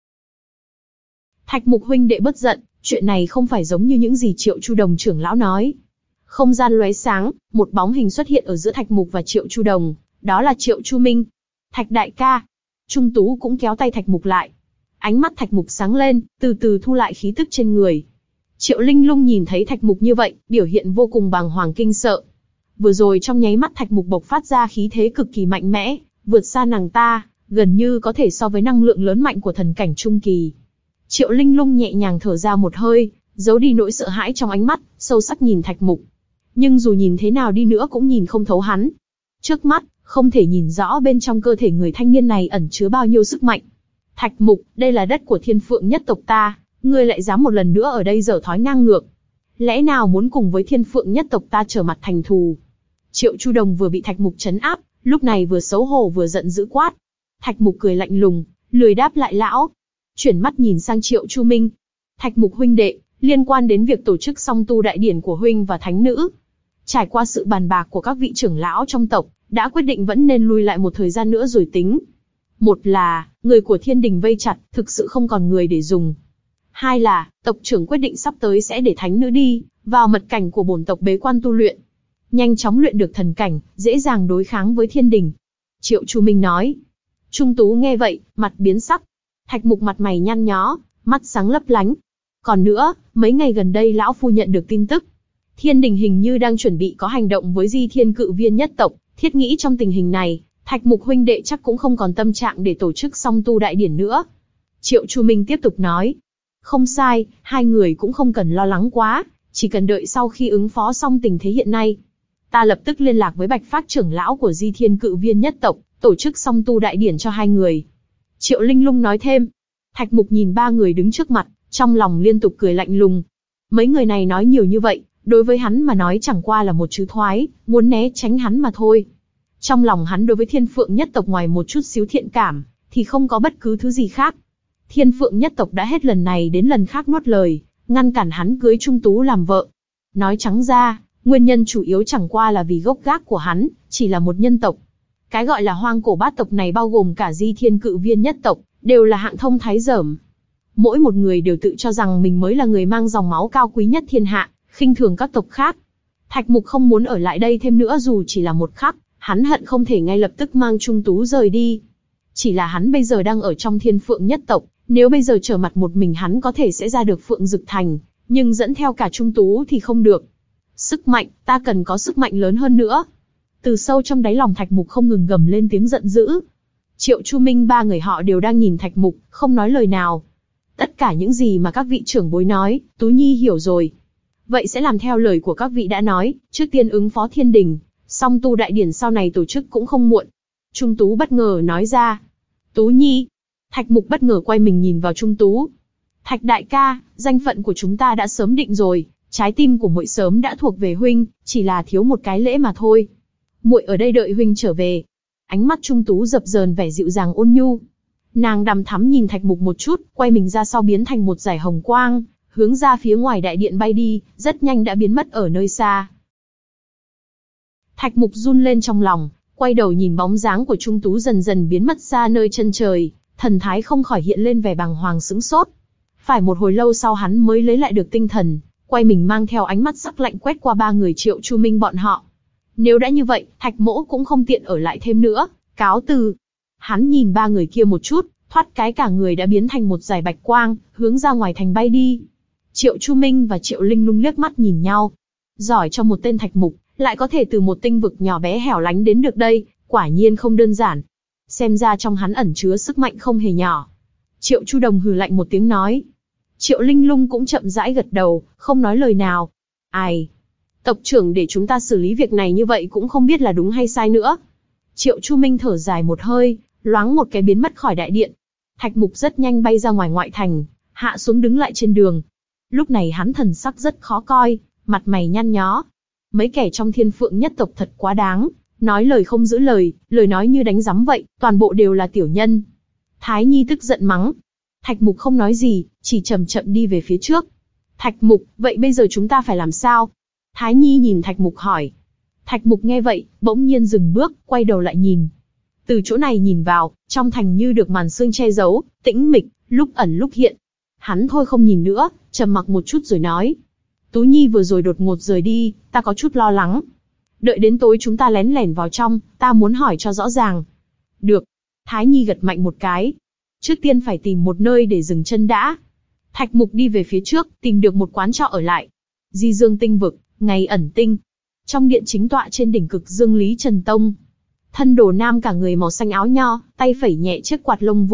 Thạch Mục huynh đệ bất giận, chuyện này không phải giống như những gì Triệu Chu Đồng trưởng lão nói. Không gian lóe sáng, một bóng hình xuất hiện ở giữa Thạch Mục và Triệu Chu Đồng, đó là Triệu Chu Minh. Thạch đại ca. Trung Tú cũng kéo tay Thạch Mục lại. Ánh mắt Thạch Mục sáng lên, từ từ thu lại khí tức trên người. Triệu Linh Lung nhìn thấy Thạch Mục như vậy, biểu hiện vô cùng bàng hoàng kinh sợ. Vừa rồi trong nháy mắt Thạch Mục bộc phát ra khí thế cực kỳ mạnh mẽ, vượt xa nàng ta, gần như có thể so với năng lượng lớn mạnh của thần cảnh trung kỳ. Triệu Linh Lung nhẹ nhàng thở ra một hơi, giấu đi nỗi sợ hãi trong ánh mắt, sâu sắc nhìn Thạch Mục. Nhưng dù nhìn thế nào đi nữa cũng nhìn không thấu hắn. Trước mắt, không thể nhìn rõ bên trong cơ thể người thanh niên này ẩn chứa bao nhiêu sức mạnh. Thạch Mục, đây là đất của Thiên Phượng nhất tộc ta, ngươi lại dám một lần nữa ở đây giở thói ngang ngược. Lẽ nào muốn cùng với Thiên Phượng nhất tộc ta trở mặt thành thù? Triệu Chu Đồng vừa bị Thạch Mục trấn áp, lúc này vừa xấu hổ vừa giận dữ quát. Thạch Mục cười lạnh lùng, lười đáp lại lão. Chuyển mắt nhìn sang Triệu Chu Minh. Thạch Mục huynh đệ, liên quan đến việc tổ chức song tu đại điển của huynh và thánh nữ. Trải qua sự bàn bạc của các vị trưởng lão trong tộc, đã quyết định vẫn nên lui lại một thời gian nữa rồi tính. Một là, người của thiên đình vây chặt, thực sự không còn người để dùng. Hai là, tộc trưởng quyết định sắp tới sẽ để thánh nữ đi, vào mật cảnh của bổn tộc bế quan tu luyện. Nhanh chóng luyện được thần cảnh, dễ dàng đối kháng với thiên đình. Triệu Chu Minh nói. Trung Tú nghe vậy, mặt biến sắc. Thạch Mục mặt mày nhăn nhó, mắt sáng lấp lánh. Còn nữa, mấy ngày gần đây lão phu nhận được tin tức. Thiên đình hình như đang chuẩn bị có hành động với Di Thiên Cự Viên nhất tộc, thiết nghĩ trong tình hình này, Thạch Mục huynh đệ chắc cũng không còn tâm trạng để tổ chức song tu đại điển nữa. Triệu Chu Minh tiếp tục nói. Không sai, hai người cũng không cần lo lắng quá, chỉ cần đợi sau khi ứng phó xong tình thế hiện nay. Ta lập tức liên lạc với Bạch Phác trưởng lão của Di Thiên Cự Viên nhất tộc, tổ chức song tu đại điển cho hai người. Triệu Linh Lung nói thêm. Thạch Mục nhìn ba người đứng trước mặt, trong lòng liên tục cười lạnh lùng. Mấy người này nói nhiều như vậy, đối với hắn mà nói chẳng qua là một chữ thoái, muốn né tránh hắn mà thôi. Trong lòng hắn đối với Thiên Phượng nhất tộc ngoài một chút xíu thiện cảm, thì không có bất cứ thứ gì khác. Thiên Phượng nhất tộc đã hết lần này đến lần khác nuốt lời, ngăn cản hắn cưới Trung Tú làm vợ. Nói trắng ra, nguyên nhân chủ yếu chẳng qua là vì gốc gác của hắn, chỉ là một nhân tộc. Cái gọi là hoang cổ bát tộc này bao gồm cả Di Thiên Cự Viên nhất tộc, đều là hạng thông thái dởm. Mỗi một người đều tự cho rằng mình mới là người mang dòng máu cao quý nhất thiên hạ, khinh thường các tộc khác. Thạch Mục không muốn ở lại đây thêm nữa dù chỉ là một khắc, hắn hận không thể ngay lập tức mang Trung Tú rời đi. Chỉ là hắn bây giờ đang ở trong Thiên Phượng nhất tộc, nếu bây giờ trở mặt một mình hắn có thể sẽ ra được Phượng Dực Thành, nhưng dẫn theo cả Trung Tú thì không được. Sức mạnh, ta cần có sức mạnh lớn hơn nữa. Từ sâu trong đáy lòng Thạch Mục không ngừng gầm lên tiếng giận dữ. Triệu Chu Minh ba người họ đều đang nhìn Thạch Mục, không nói lời nào. Tất cả những gì mà các vị trưởng bối nói, Tú Nhi hiểu rồi. Vậy sẽ làm theo lời của các vị đã nói, trước tiên ứng phó thiên đình, song tu đại điển sau này tổ chức cũng không muộn. Trung Tú bất ngờ nói ra. Tú Nhi. Thạch Mục bất ngờ quay mình nhìn vào Trung Tú. Thạch đại ca, danh phận của chúng ta đã sớm định rồi, trái tim của muội sớm đã thuộc về huynh, chỉ là thiếu một cái lễ mà thôi. Muội ở đây đợi huynh trở về. Ánh mắt Trung Tú dập dờn vẻ dịu dàng ôn nhu. Nàng đằm thắm nhìn Thạch Mục một chút, quay mình ra sau biến thành một dải hồng quang, hướng ra phía ngoài đại điện bay đi, rất nhanh đã biến mất ở nơi xa. Thạch Mục run lên trong lòng, quay đầu nhìn bóng dáng của Trung Tú dần dần biến mất xa nơi chân trời, thần thái không khỏi hiện lên vẻ bàng hoàng sững sốt. Phải một hồi lâu sau hắn mới lấy lại được tinh thần, quay mình mang theo ánh mắt sắc lạnh quét qua ba người Triệu Chu Minh bọn họ. Nếu đã như vậy, Thạch Mỗ cũng không tiện ở lại thêm nữa, cáo từ. Hắn nhìn ba người kia một chút, thoát cái cả người đã biến thành một dải bạch quang, hướng ra ngoài thành bay đi. Triệu Chu Minh và Triệu Linh Lung liếc mắt nhìn nhau. Giỏi cho một tên Thạch Mục, lại có thể từ một tinh vực nhỏ bé hẻo lánh đến được đây, quả nhiên không đơn giản. Xem ra trong hắn ẩn chứa sức mạnh không hề nhỏ. Triệu Chu Đồng hừ lạnh một tiếng nói. Triệu Linh Lung cũng chậm rãi gật đầu, không nói lời nào. Ai? Tộc trưởng để chúng ta xử lý việc này như vậy cũng không biết là đúng hay sai nữa. Triệu Chu Minh thở dài một hơi, loáng một cái biến mất khỏi đại điện. Thạch Mục rất nhanh bay ra ngoài ngoại thành, hạ xuống đứng lại trên đường. Lúc này hắn thần sắc rất khó coi, mặt mày nhăn nhó. Mấy kẻ trong Thiên Phượng nhất tộc thật quá đáng, nói lời không giữ lời, lời nói như đánh giấm vậy, toàn bộ đều là tiểu nhân. Thái Nhi tức giận mắng. Thạch Mục không nói gì, chỉ chậm chậm đi về phía trước. Thạch Mục, vậy bây giờ chúng ta phải làm sao? Thái Nhi nhìn Thạch Mục hỏi. Thạch Mục nghe vậy, bỗng nhiên dừng bước, quay đầu lại nhìn. Từ chỗ này nhìn vào, trong thành như được màn sương che giấu, tĩnh mịch, lúc ẩn lúc hiện. Hắn thôi không nhìn nữa, trầm mặc một chút rồi nói. Tú Nhi vừa rồi đột ngột rời đi, ta có chút lo lắng. Đợi đến tối chúng ta lén lẻn vào trong, ta muốn hỏi cho rõ ràng. Được. Thái Nhi gật mạnh một cái. Trước tiên phải tìm một nơi để dừng chân đã. Thạch Mục đi về phía trước, tìm được một quán trọ ở lại. Di Dương tinh vực, ngày ẩn tinh. Trong điện chính tọa trên đỉnh cực dương Lý Trần Tông. Thân đồ nam cả người màu xanh áo nho, tay phẩy nhẹ chiếc quạt lông vũ,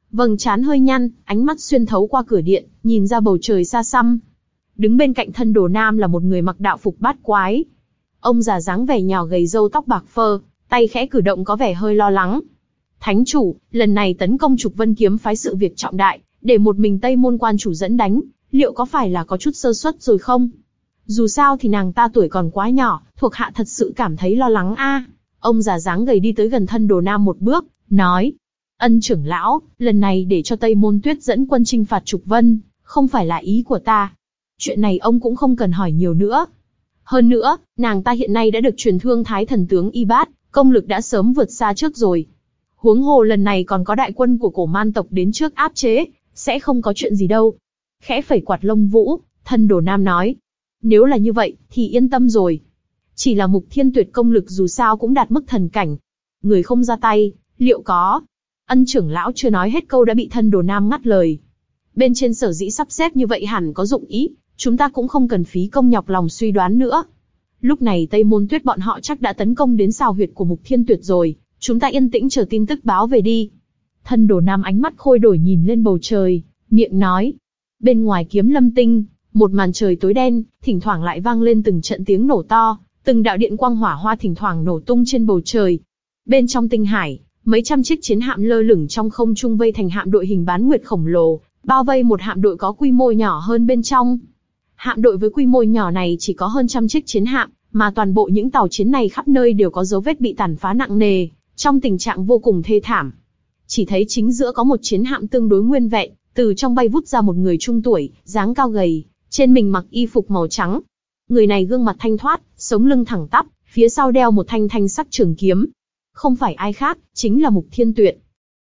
Vầng trán hơi nhăn, ánh mắt xuyên thấu qua cửa điện, nhìn ra bầu trời xa xăm. Đứng bên cạnh thân đồ nam là một người mặc đạo phục bát quái. Ông già dáng vẻ nhỏ gầy râu tóc bạc phơ, tay khẽ cử động có vẻ hơi lo lắng. Thánh chủ, lần này tấn công Trục Vân kiếm phái sự việc trọng đại, để một mình Tây Môn quan chủ dẫn đánh, liệu có phải là có chút sơ suất rồi không? Dù sao thì nàng ta tuổi còn quá nhỏ, thuộc hạ thật sự cảm thấy lo lắng a. Ông già dáng gầy đi tới gần thân đồ nam một bước, nói: Ân trưởng lão, lần này để cho Tây Môn Tuyết dẫn quân chinh phạt Trục Vân, không phải là ý của ta. Chuyện này ông cũng không cần hỏi nhiều nữa. Hơn nữa, nàng ta hiện nay đã được truyền thương Thái thần tướng y bát, công lực đã sớm vượt xa trước rồi. Huống hồ lần này còn có đại quân của cổ man tộc đến trước áp chế, sẽ không có chuyện gì đâu. Khẽ phẩy quạt lông vũ, thân đồ nam nói: Nếu là như vậy, thì yên tâm rồi. Chỉ là Mục Thiên Tuyệt công lực dù sao cũng đạt mức thần cảnh. Người không ra tay, liệu có... Ân trưởng lão chưa nói hết câu đã bị thân đồ nam ngắt lời. Bên trên sở dĩ sắp xếp như vậy hẳn có dụng ý, chúng ta cũng không cần phí công nhọc lòng suy đoán nữa. Lúc này Tây Môn Tuyết bọn họ chắc đã tấn công đến sào huyệt của Mục Thiên Tuyệt rồi, chúng ta yên tĩnh chờ tin tức báo về đi. Thân đồ nam ánh mắt khôi đổi nhìn lên bầu trời, miệng nói. Bên ngoài Kiếm Lâm Tinh, một màn trời tối đen, thỉnh thoảng lại vang lên từng trận tiếng nổ to, từng đạo điện quang hỏa hoa thỉnh thoảng nổ tung trên bầu trời. Bên trong tinh hải, mấy trăm chiếc chiến hạm lơ lửng trong không trung vây thành hạm đội hình bán nguyệt khổng lồ, bao vây một hạm đội có quy mô nhỏ hơn bên trong. Hạm đội với quy mô nhỏ này chỉ có hơn trăm chiếc chiến hạm, mà toàn bộ những tàu chiến này khắp nơi đều có dấu vết bị tàn phá nặng nề, trong tình trạng vô cùng thê thảm. Chỉ thấy chính giữa có một chiến hạm tương đối nguyên vẹn, từ trong bay vút ra một người trung tuổi, dáng cao gầy, trên mình mặc y phục màu trắng. Người này gương mặt thanh thoát, sống lưng thẳng tắp, phía sau đeo một thanh thanh sắc trường kiếm. Không phải ai khác, chính là Mục Thiên Tuyệt.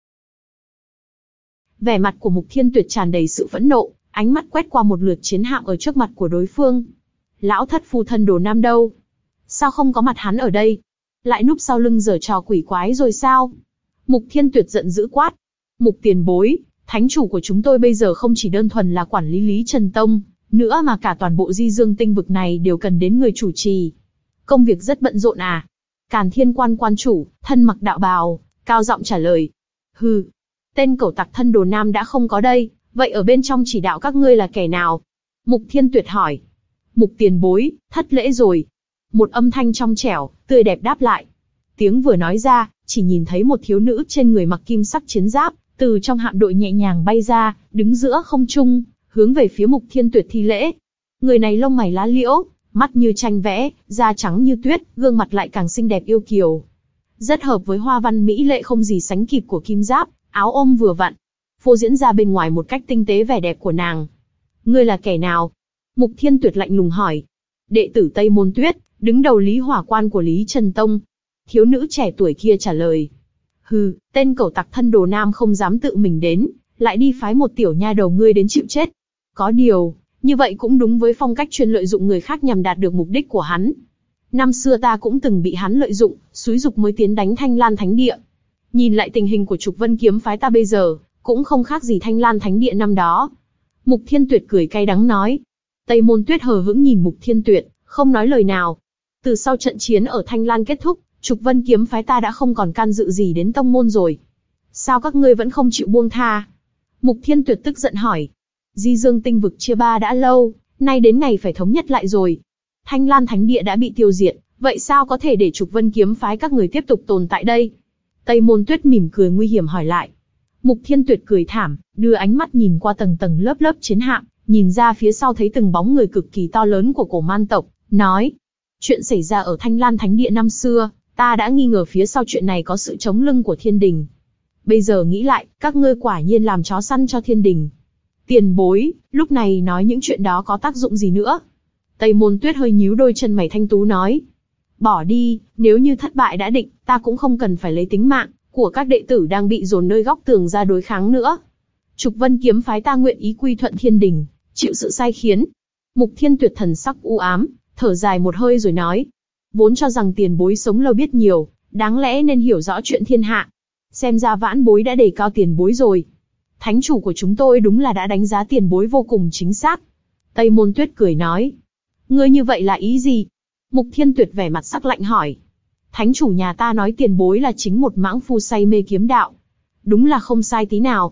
Vẻ mặt của Mục Thiên Tuyệt tràn đầy sự phẫn nộ, ánh mắt quét qua một lượt chiến hạm ở trước mặt của đối phương. Lão thất phu thân đồ nam đâu? Sao không có mặt hắn ở đây? Lại núp sau lưng giở trò quỷ quái rồi sao? Mục Thiên Tuyệt giận dữ quát. Mục tiền bối, thánh chủ của chúng tôi bây giờ không chỉ đơn thuần là quản lý Lý Trần Tông, nữa mà cả toàn bộ Di Dương tinh vực này đều cần đến người chủ trì. Công việc rất bận rộn à? Càn Thiên Quan quan chủ, thân mặc đạo bào, cao giọng trả lời. Hừ, tên cẩu tặc thân đồ nam đã không có đây, vậy ở bên trong chỉ đạo các ngươi là kẻ nào? Mục Thiên Tuyệt hỏi. Mục tiền bối, thất lễ rồi. Một âm thanh trong trẻo, tươi đẹp đáp lại. Tiếng vừa nói ra, chỉ nhìn thấy một thiếu nữ trên người mặc kim sắc chiến giáp, từ trong hạm đội nhẹ nhàng bay ra, đứng giữa không trung, hướng về phía Mục Thiên Tuyệt thi lễ. Người này lông mày lá liễu, mắt như tranh vẽ, da trắng như tuyết, gương mặt lại càng xinh đẹp yêu kiều. Rất hợp với hoa văn mỹ lệ không gì sánh kịp của kim giáp, áo ôm vừa vặn, phô diễn ra bên ngoài một cách tinh tế vẻ đẹp của nàng. Ngươi là kẻ nào? Mục Thiên Tuyệt lạnh lùng hỏi. Đệ tử Tây Môn Tuyết, đứng đầu Lý Hỏa Quan của Lý Trần Tông. Thiếu nữ trẻ tuổi kia trả lời. Hừ, tên cẩu tặc thân đồ nam không dám tự mình đến, lại đi phái một tiểu nha đầu ngươi đến chịu chết. Có điều, như vậy cũng đúng với phong cách chuyên lợi dụng người khác nhằm đạt được mục đích của hắn. Năm xưa ta cũng từng bị hắn lợi dụng, xúi dục mới tiến đánh Thanh Lan Thánh Địa. Nhìn lại tình hình của Trục Vân kiếm phái ta bây giờ, cũng không khác gì Thanh Lan Thánh Địa năm đó. Mục Thiên Tuyệt cười cay đắng nói. Tây Môn Tuyết hờ hững nhìn Mục Thiên Tuyệt, không nói lời nào. Từ sau trận chiến ở Thanh Lan kết thúc, Trục Vân kiếm phái ta đã không còn can dự gì đến tông môn rồi. Sao các ngươi vẫn không chịu buông tha? Mục Thiên Tuyệt tức giận hỏi. Di Dương tinh vực chia ba đã lâu, nay đến ngày phải thống nhất lại rồi. Thanh Lan Thánh Địa đã bị tiêu diệt, vậy sao có thể để Trục Vân kiếm phái các người tiếp tục tồn tại đây? Tây Môn Tuyết mỉm cười nguy hiểm hỏi lại. Mục Thiên Tuyệt cười thảm, đưa ánh mắt nhìn qua tầng tầng lớp lớp chiến hạm, nhìn ra phía sau thấy từng bóng người cực kỳ to lớn của cổ man tộc, nói. Chuyện xảy ra ở Thanh Lan Thánh Địa năm xưa, ta đã nghi ngờ phía sau chuyện này có sự chống lưng của thiên đình. Bây giờ nghĩ lại, các ngươi quả nhiên làm chó săn cho thiên đình. Tiền bối, lúc này nói những chuyện đó có tác dụng gì nữa? Tây Môn Tuyết hơi nhíu đôi chân mày thanh tú nói. Bỏ đi, nếu như thất bại đã định, ta cũng không cần phải lấy tính mạng của các đệ tử đang bị dồn nơi góc tường ra đối kháng nữa. Trục Vân kiếm phái ta nguyện ý quy thuận thiên đình, chịu sự sai khiến. Mục Thiên Tuyệt thần sắc u ám, thở dài một hơi rồi nói. Vốn cho rằng tiền bối sống lâu biết nhiều, đáng lẽ nên hiểu rõ chuyện thiên hạ. Xem ra vãn bối đã đề cao tiền bối rồi. Thánh chủ của chúng tôi đúng là đã đánh giá tiền bối vô cùng chính xác. Tây Môn Tuyết cười nói. Ngươi như vậy là ý gì? Mục Thiên Tuyệt vẻ mặt sắc lạnh hỏi. Thánh chủ nhà ta nói tiền bối là chính một mãng phu say mê kiếm đạo. Đúng là không sai tí nào.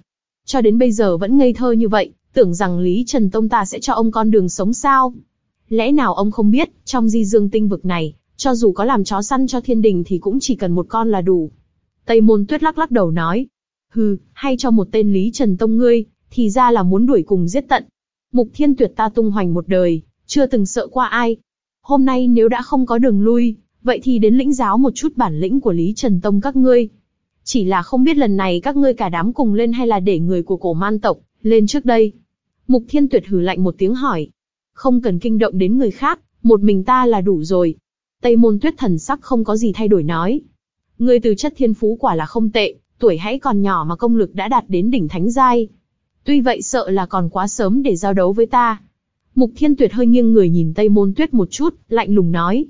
cho đến bây giờ vẫn ngây thơ như vậy, tưởng rằng Lý Trần Tông ta sẽ cho ông con đường sống sao? Lẽ nào ông không biết, trong Di Dương tinh vực này, cho dù có làm chó săn cho thiên đình thì cũng chỉ cần một con là đủ. Tây Môn Tuyết lắc lắc đầu nói, hừ, hay cho một tên Lý Trần Tông ngươi, thì ra là muốn đuổi cùng giết tận. Mục Thiên Tuyệt ta tung hoành một đời, chưa từng sợ qua ai. Hôm nay nếu đã không có đường lui, vậy thì đến lĩnh giáo một chút bản lĩnh của Lý Trần Tông các ngươi. Chỉ là không biết lần này các ngươi cả đám cùng lên hay là để người của Cổ Man tộc lên trước đây. Mục Thiên Tuyệt hừ lạnh một tiếng hỏi. Không cần kinh động đến người khác, một mình ta là đủ rồi. Tây Môn Tuyết thần sắc không có gì thay đổi nói. Ngươi từ chất thiên phú quả là không tệ, tuổi hãy còn nhỏ mà công lực đã đạt đến đỉnh thánh giai. Tuy vậy sợ là còn quá sớm để giao đấu với ta. Mục Thiên Tuyệt hơi nghiêng người nhìn Tây Môn Tuyết một chút, lạnh lùng nói.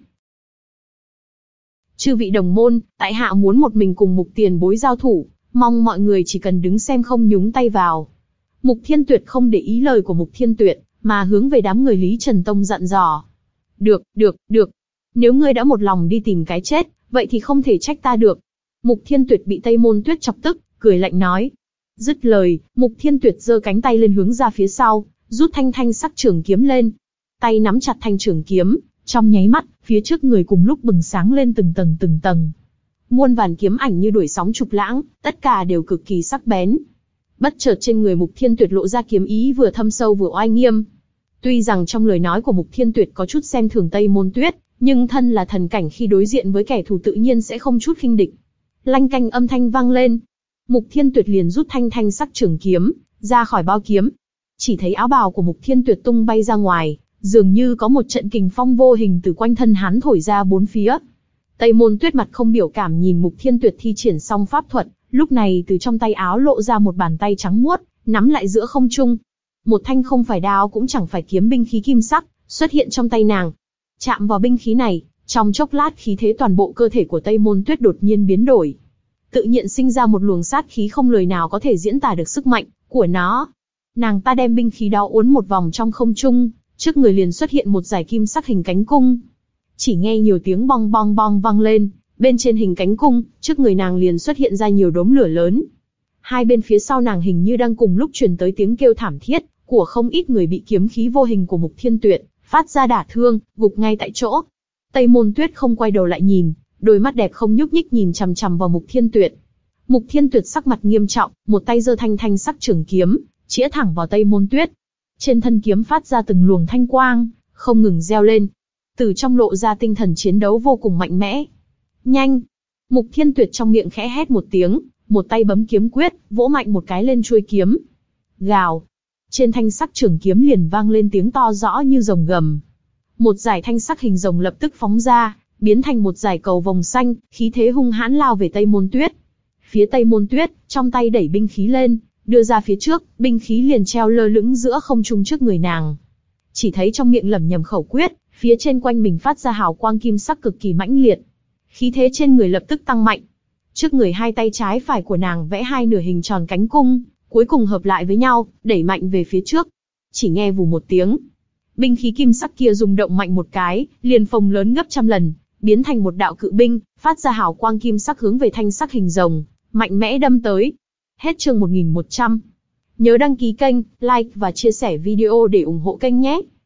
Chư vị đồng môn, tại hạ muốn một mình cùng Mục tiền bối giao thủ, mong mọi người chỉ cần đứng xem không nhúng tay vào. Mục Thiên Tuyệt không để ý lời của Mục Thiên Tuyệt, mà hướng về đám người Lý Trần Tông dặn dò. Được, được, được. Nếu ngươi đã một lòng đi tìm cái chết, vậy thì không thể trách ta được. Mục Thiên Tuyệt bị Tây Môn Tuyết chọc tức, cười lạnh nói. Dứt lời, Mục Thiên Tuyệt giơ cánh tay lên hướng ra phía sau, rút thanh thanh sắc trường kiếm lên. Tay nắm chặt thanh trường kiếm, trong nháy mắt, phía trước người cùng lúc bừng sáng lên từng tầng từng tầng. Muôn vàn kiếm ảnh như đuổi sóng trục lãng, tất cả đều cực kỳ sắc bén. Bất chợt trên người Mục Thiên Tuyệt lộ ra kiếm ý vừa thâm sâu vừa oai nghiêm. Tuy rằng trong lời nói của Mục Thiên Tuyệt có chút xem thường Tây Môn Tuyết, nhưng thân là thần cảnh khi đối diện với kẻ thù tự nhiên sẽ không chút khinh địch. Lanh canh âm thanh vang lên. Mục Thiên Tuyệt liền rút thanh thanh sắc trường kiếm ra khỏi bao kiếm. Chỉ thấy áo bào của Mục Thiên Tuyệt tung bay ra ngoài, dường như có một trận kình phong vô hình từ quanh thân hắn thổi ra bốn phía. Tây Môn Tuyết mặt không biểu cảm nhìn Mục Thiên Tuyệt thi triển xong pháp thuật, lúc này từ trong tay áo lộ ra một bàn tay trắng muốt, nắm lại giữa không trung. Một thanh không phải đao cũng chẳng phải kiếm binh khí kim sắc xuất hiện trong tay nàng. Chạm vào binh khí này, trong chốc lát khí thế toàn bộ cơ thể của Tây Môn Tuyết đột nhiên biến đổi. Tự nhiên sinh ra một luồng sát khí không lời nào có thể diễn tả được sức mạnh của nó. Nàng ta đem binh khí đó uốn một vòng trong không trung, trước người liền xuất hiện một dải kim sắc hình cánh cung. Chỉ nghe nhiều tiếng bong bong bong vang lên, bên trên hình cánh cung, trước người nàng liền xuất hiện ra nhiều đốm lửa lớn. Hai bên phía sau nàng hình như đang cùng lúc truyền tới tiếng kêu thảm thiết của không ít người bị kiếm khí vô hình của Mục Thiên Tuyệt phát ra đả thương, gục ngay tại chỗ. Tây Môn Tuyết không quay đầu lại nhìn, đôi mắt đẹp không nhúc nhích nhìn chằm chằm vào Mục Thiên Tuyệt. Mục Thiên Tuyệt sắc mặt nghiêm trọng, một tay giơ thanh thanh sắc trường kiếm, chĩa thẳng vào Tây Môn Tuyết. Trên thân kiếm phát ra từng luồng thanh quang, không ngừng reo lên. Từ trong lộ ra tinh thần chiến đấu vô cùng mạnh mẽ. Nhanh! Mục Thiên Tuyệt trong miệng khẽ hét một tiếng, một tay bấm kiếm quyết, vỗ mạnh một cái lên chuôi kiếm. Gào! Trên thanh sắc trường kiếm liền vang lên tiếng to rõ như rồng gầm. Một dải thanh sắc hình rồng lập tức phóng ra, biến thành một dải cầu vồng xanh, khí thế hung hãn lao về Tây Môn Tuyết. Phía Tây Môn Tuyết, trong tay đẩy binh khí lên, đưa ra phía trước, binh khí liền treo lơ lửng giữa không trung trước người nàng. Chỉ thấy trong miệng lẩm nhẩm khẩu quyết, phía trên quanh mình phát ra hào quang kim sắc cực kỳ mãnh liệt. Khí thế trên người lập tức tăng mạnh. Trước người hai tay trái phải của nàng vẽ hai nửa hình tròn cánh cung, cuối cùng hợp lại với nhau, đẩy mạnh về phía trước. Chỉ nghe vù một tiếng, binh khí kim sắc kia rung động mạnh một cái, liền phồng lớn gấp trăm lần, biến thành một đạo cự binh, phát ra hào quang kim sắc hướng về thanh sắc hình rồng, mạnh mẽ đâm tới. Hết chương một nghìn một trăm. Nhớ đăng ký kênh, like và chia sẻ video để ủng hộ kênh nhé.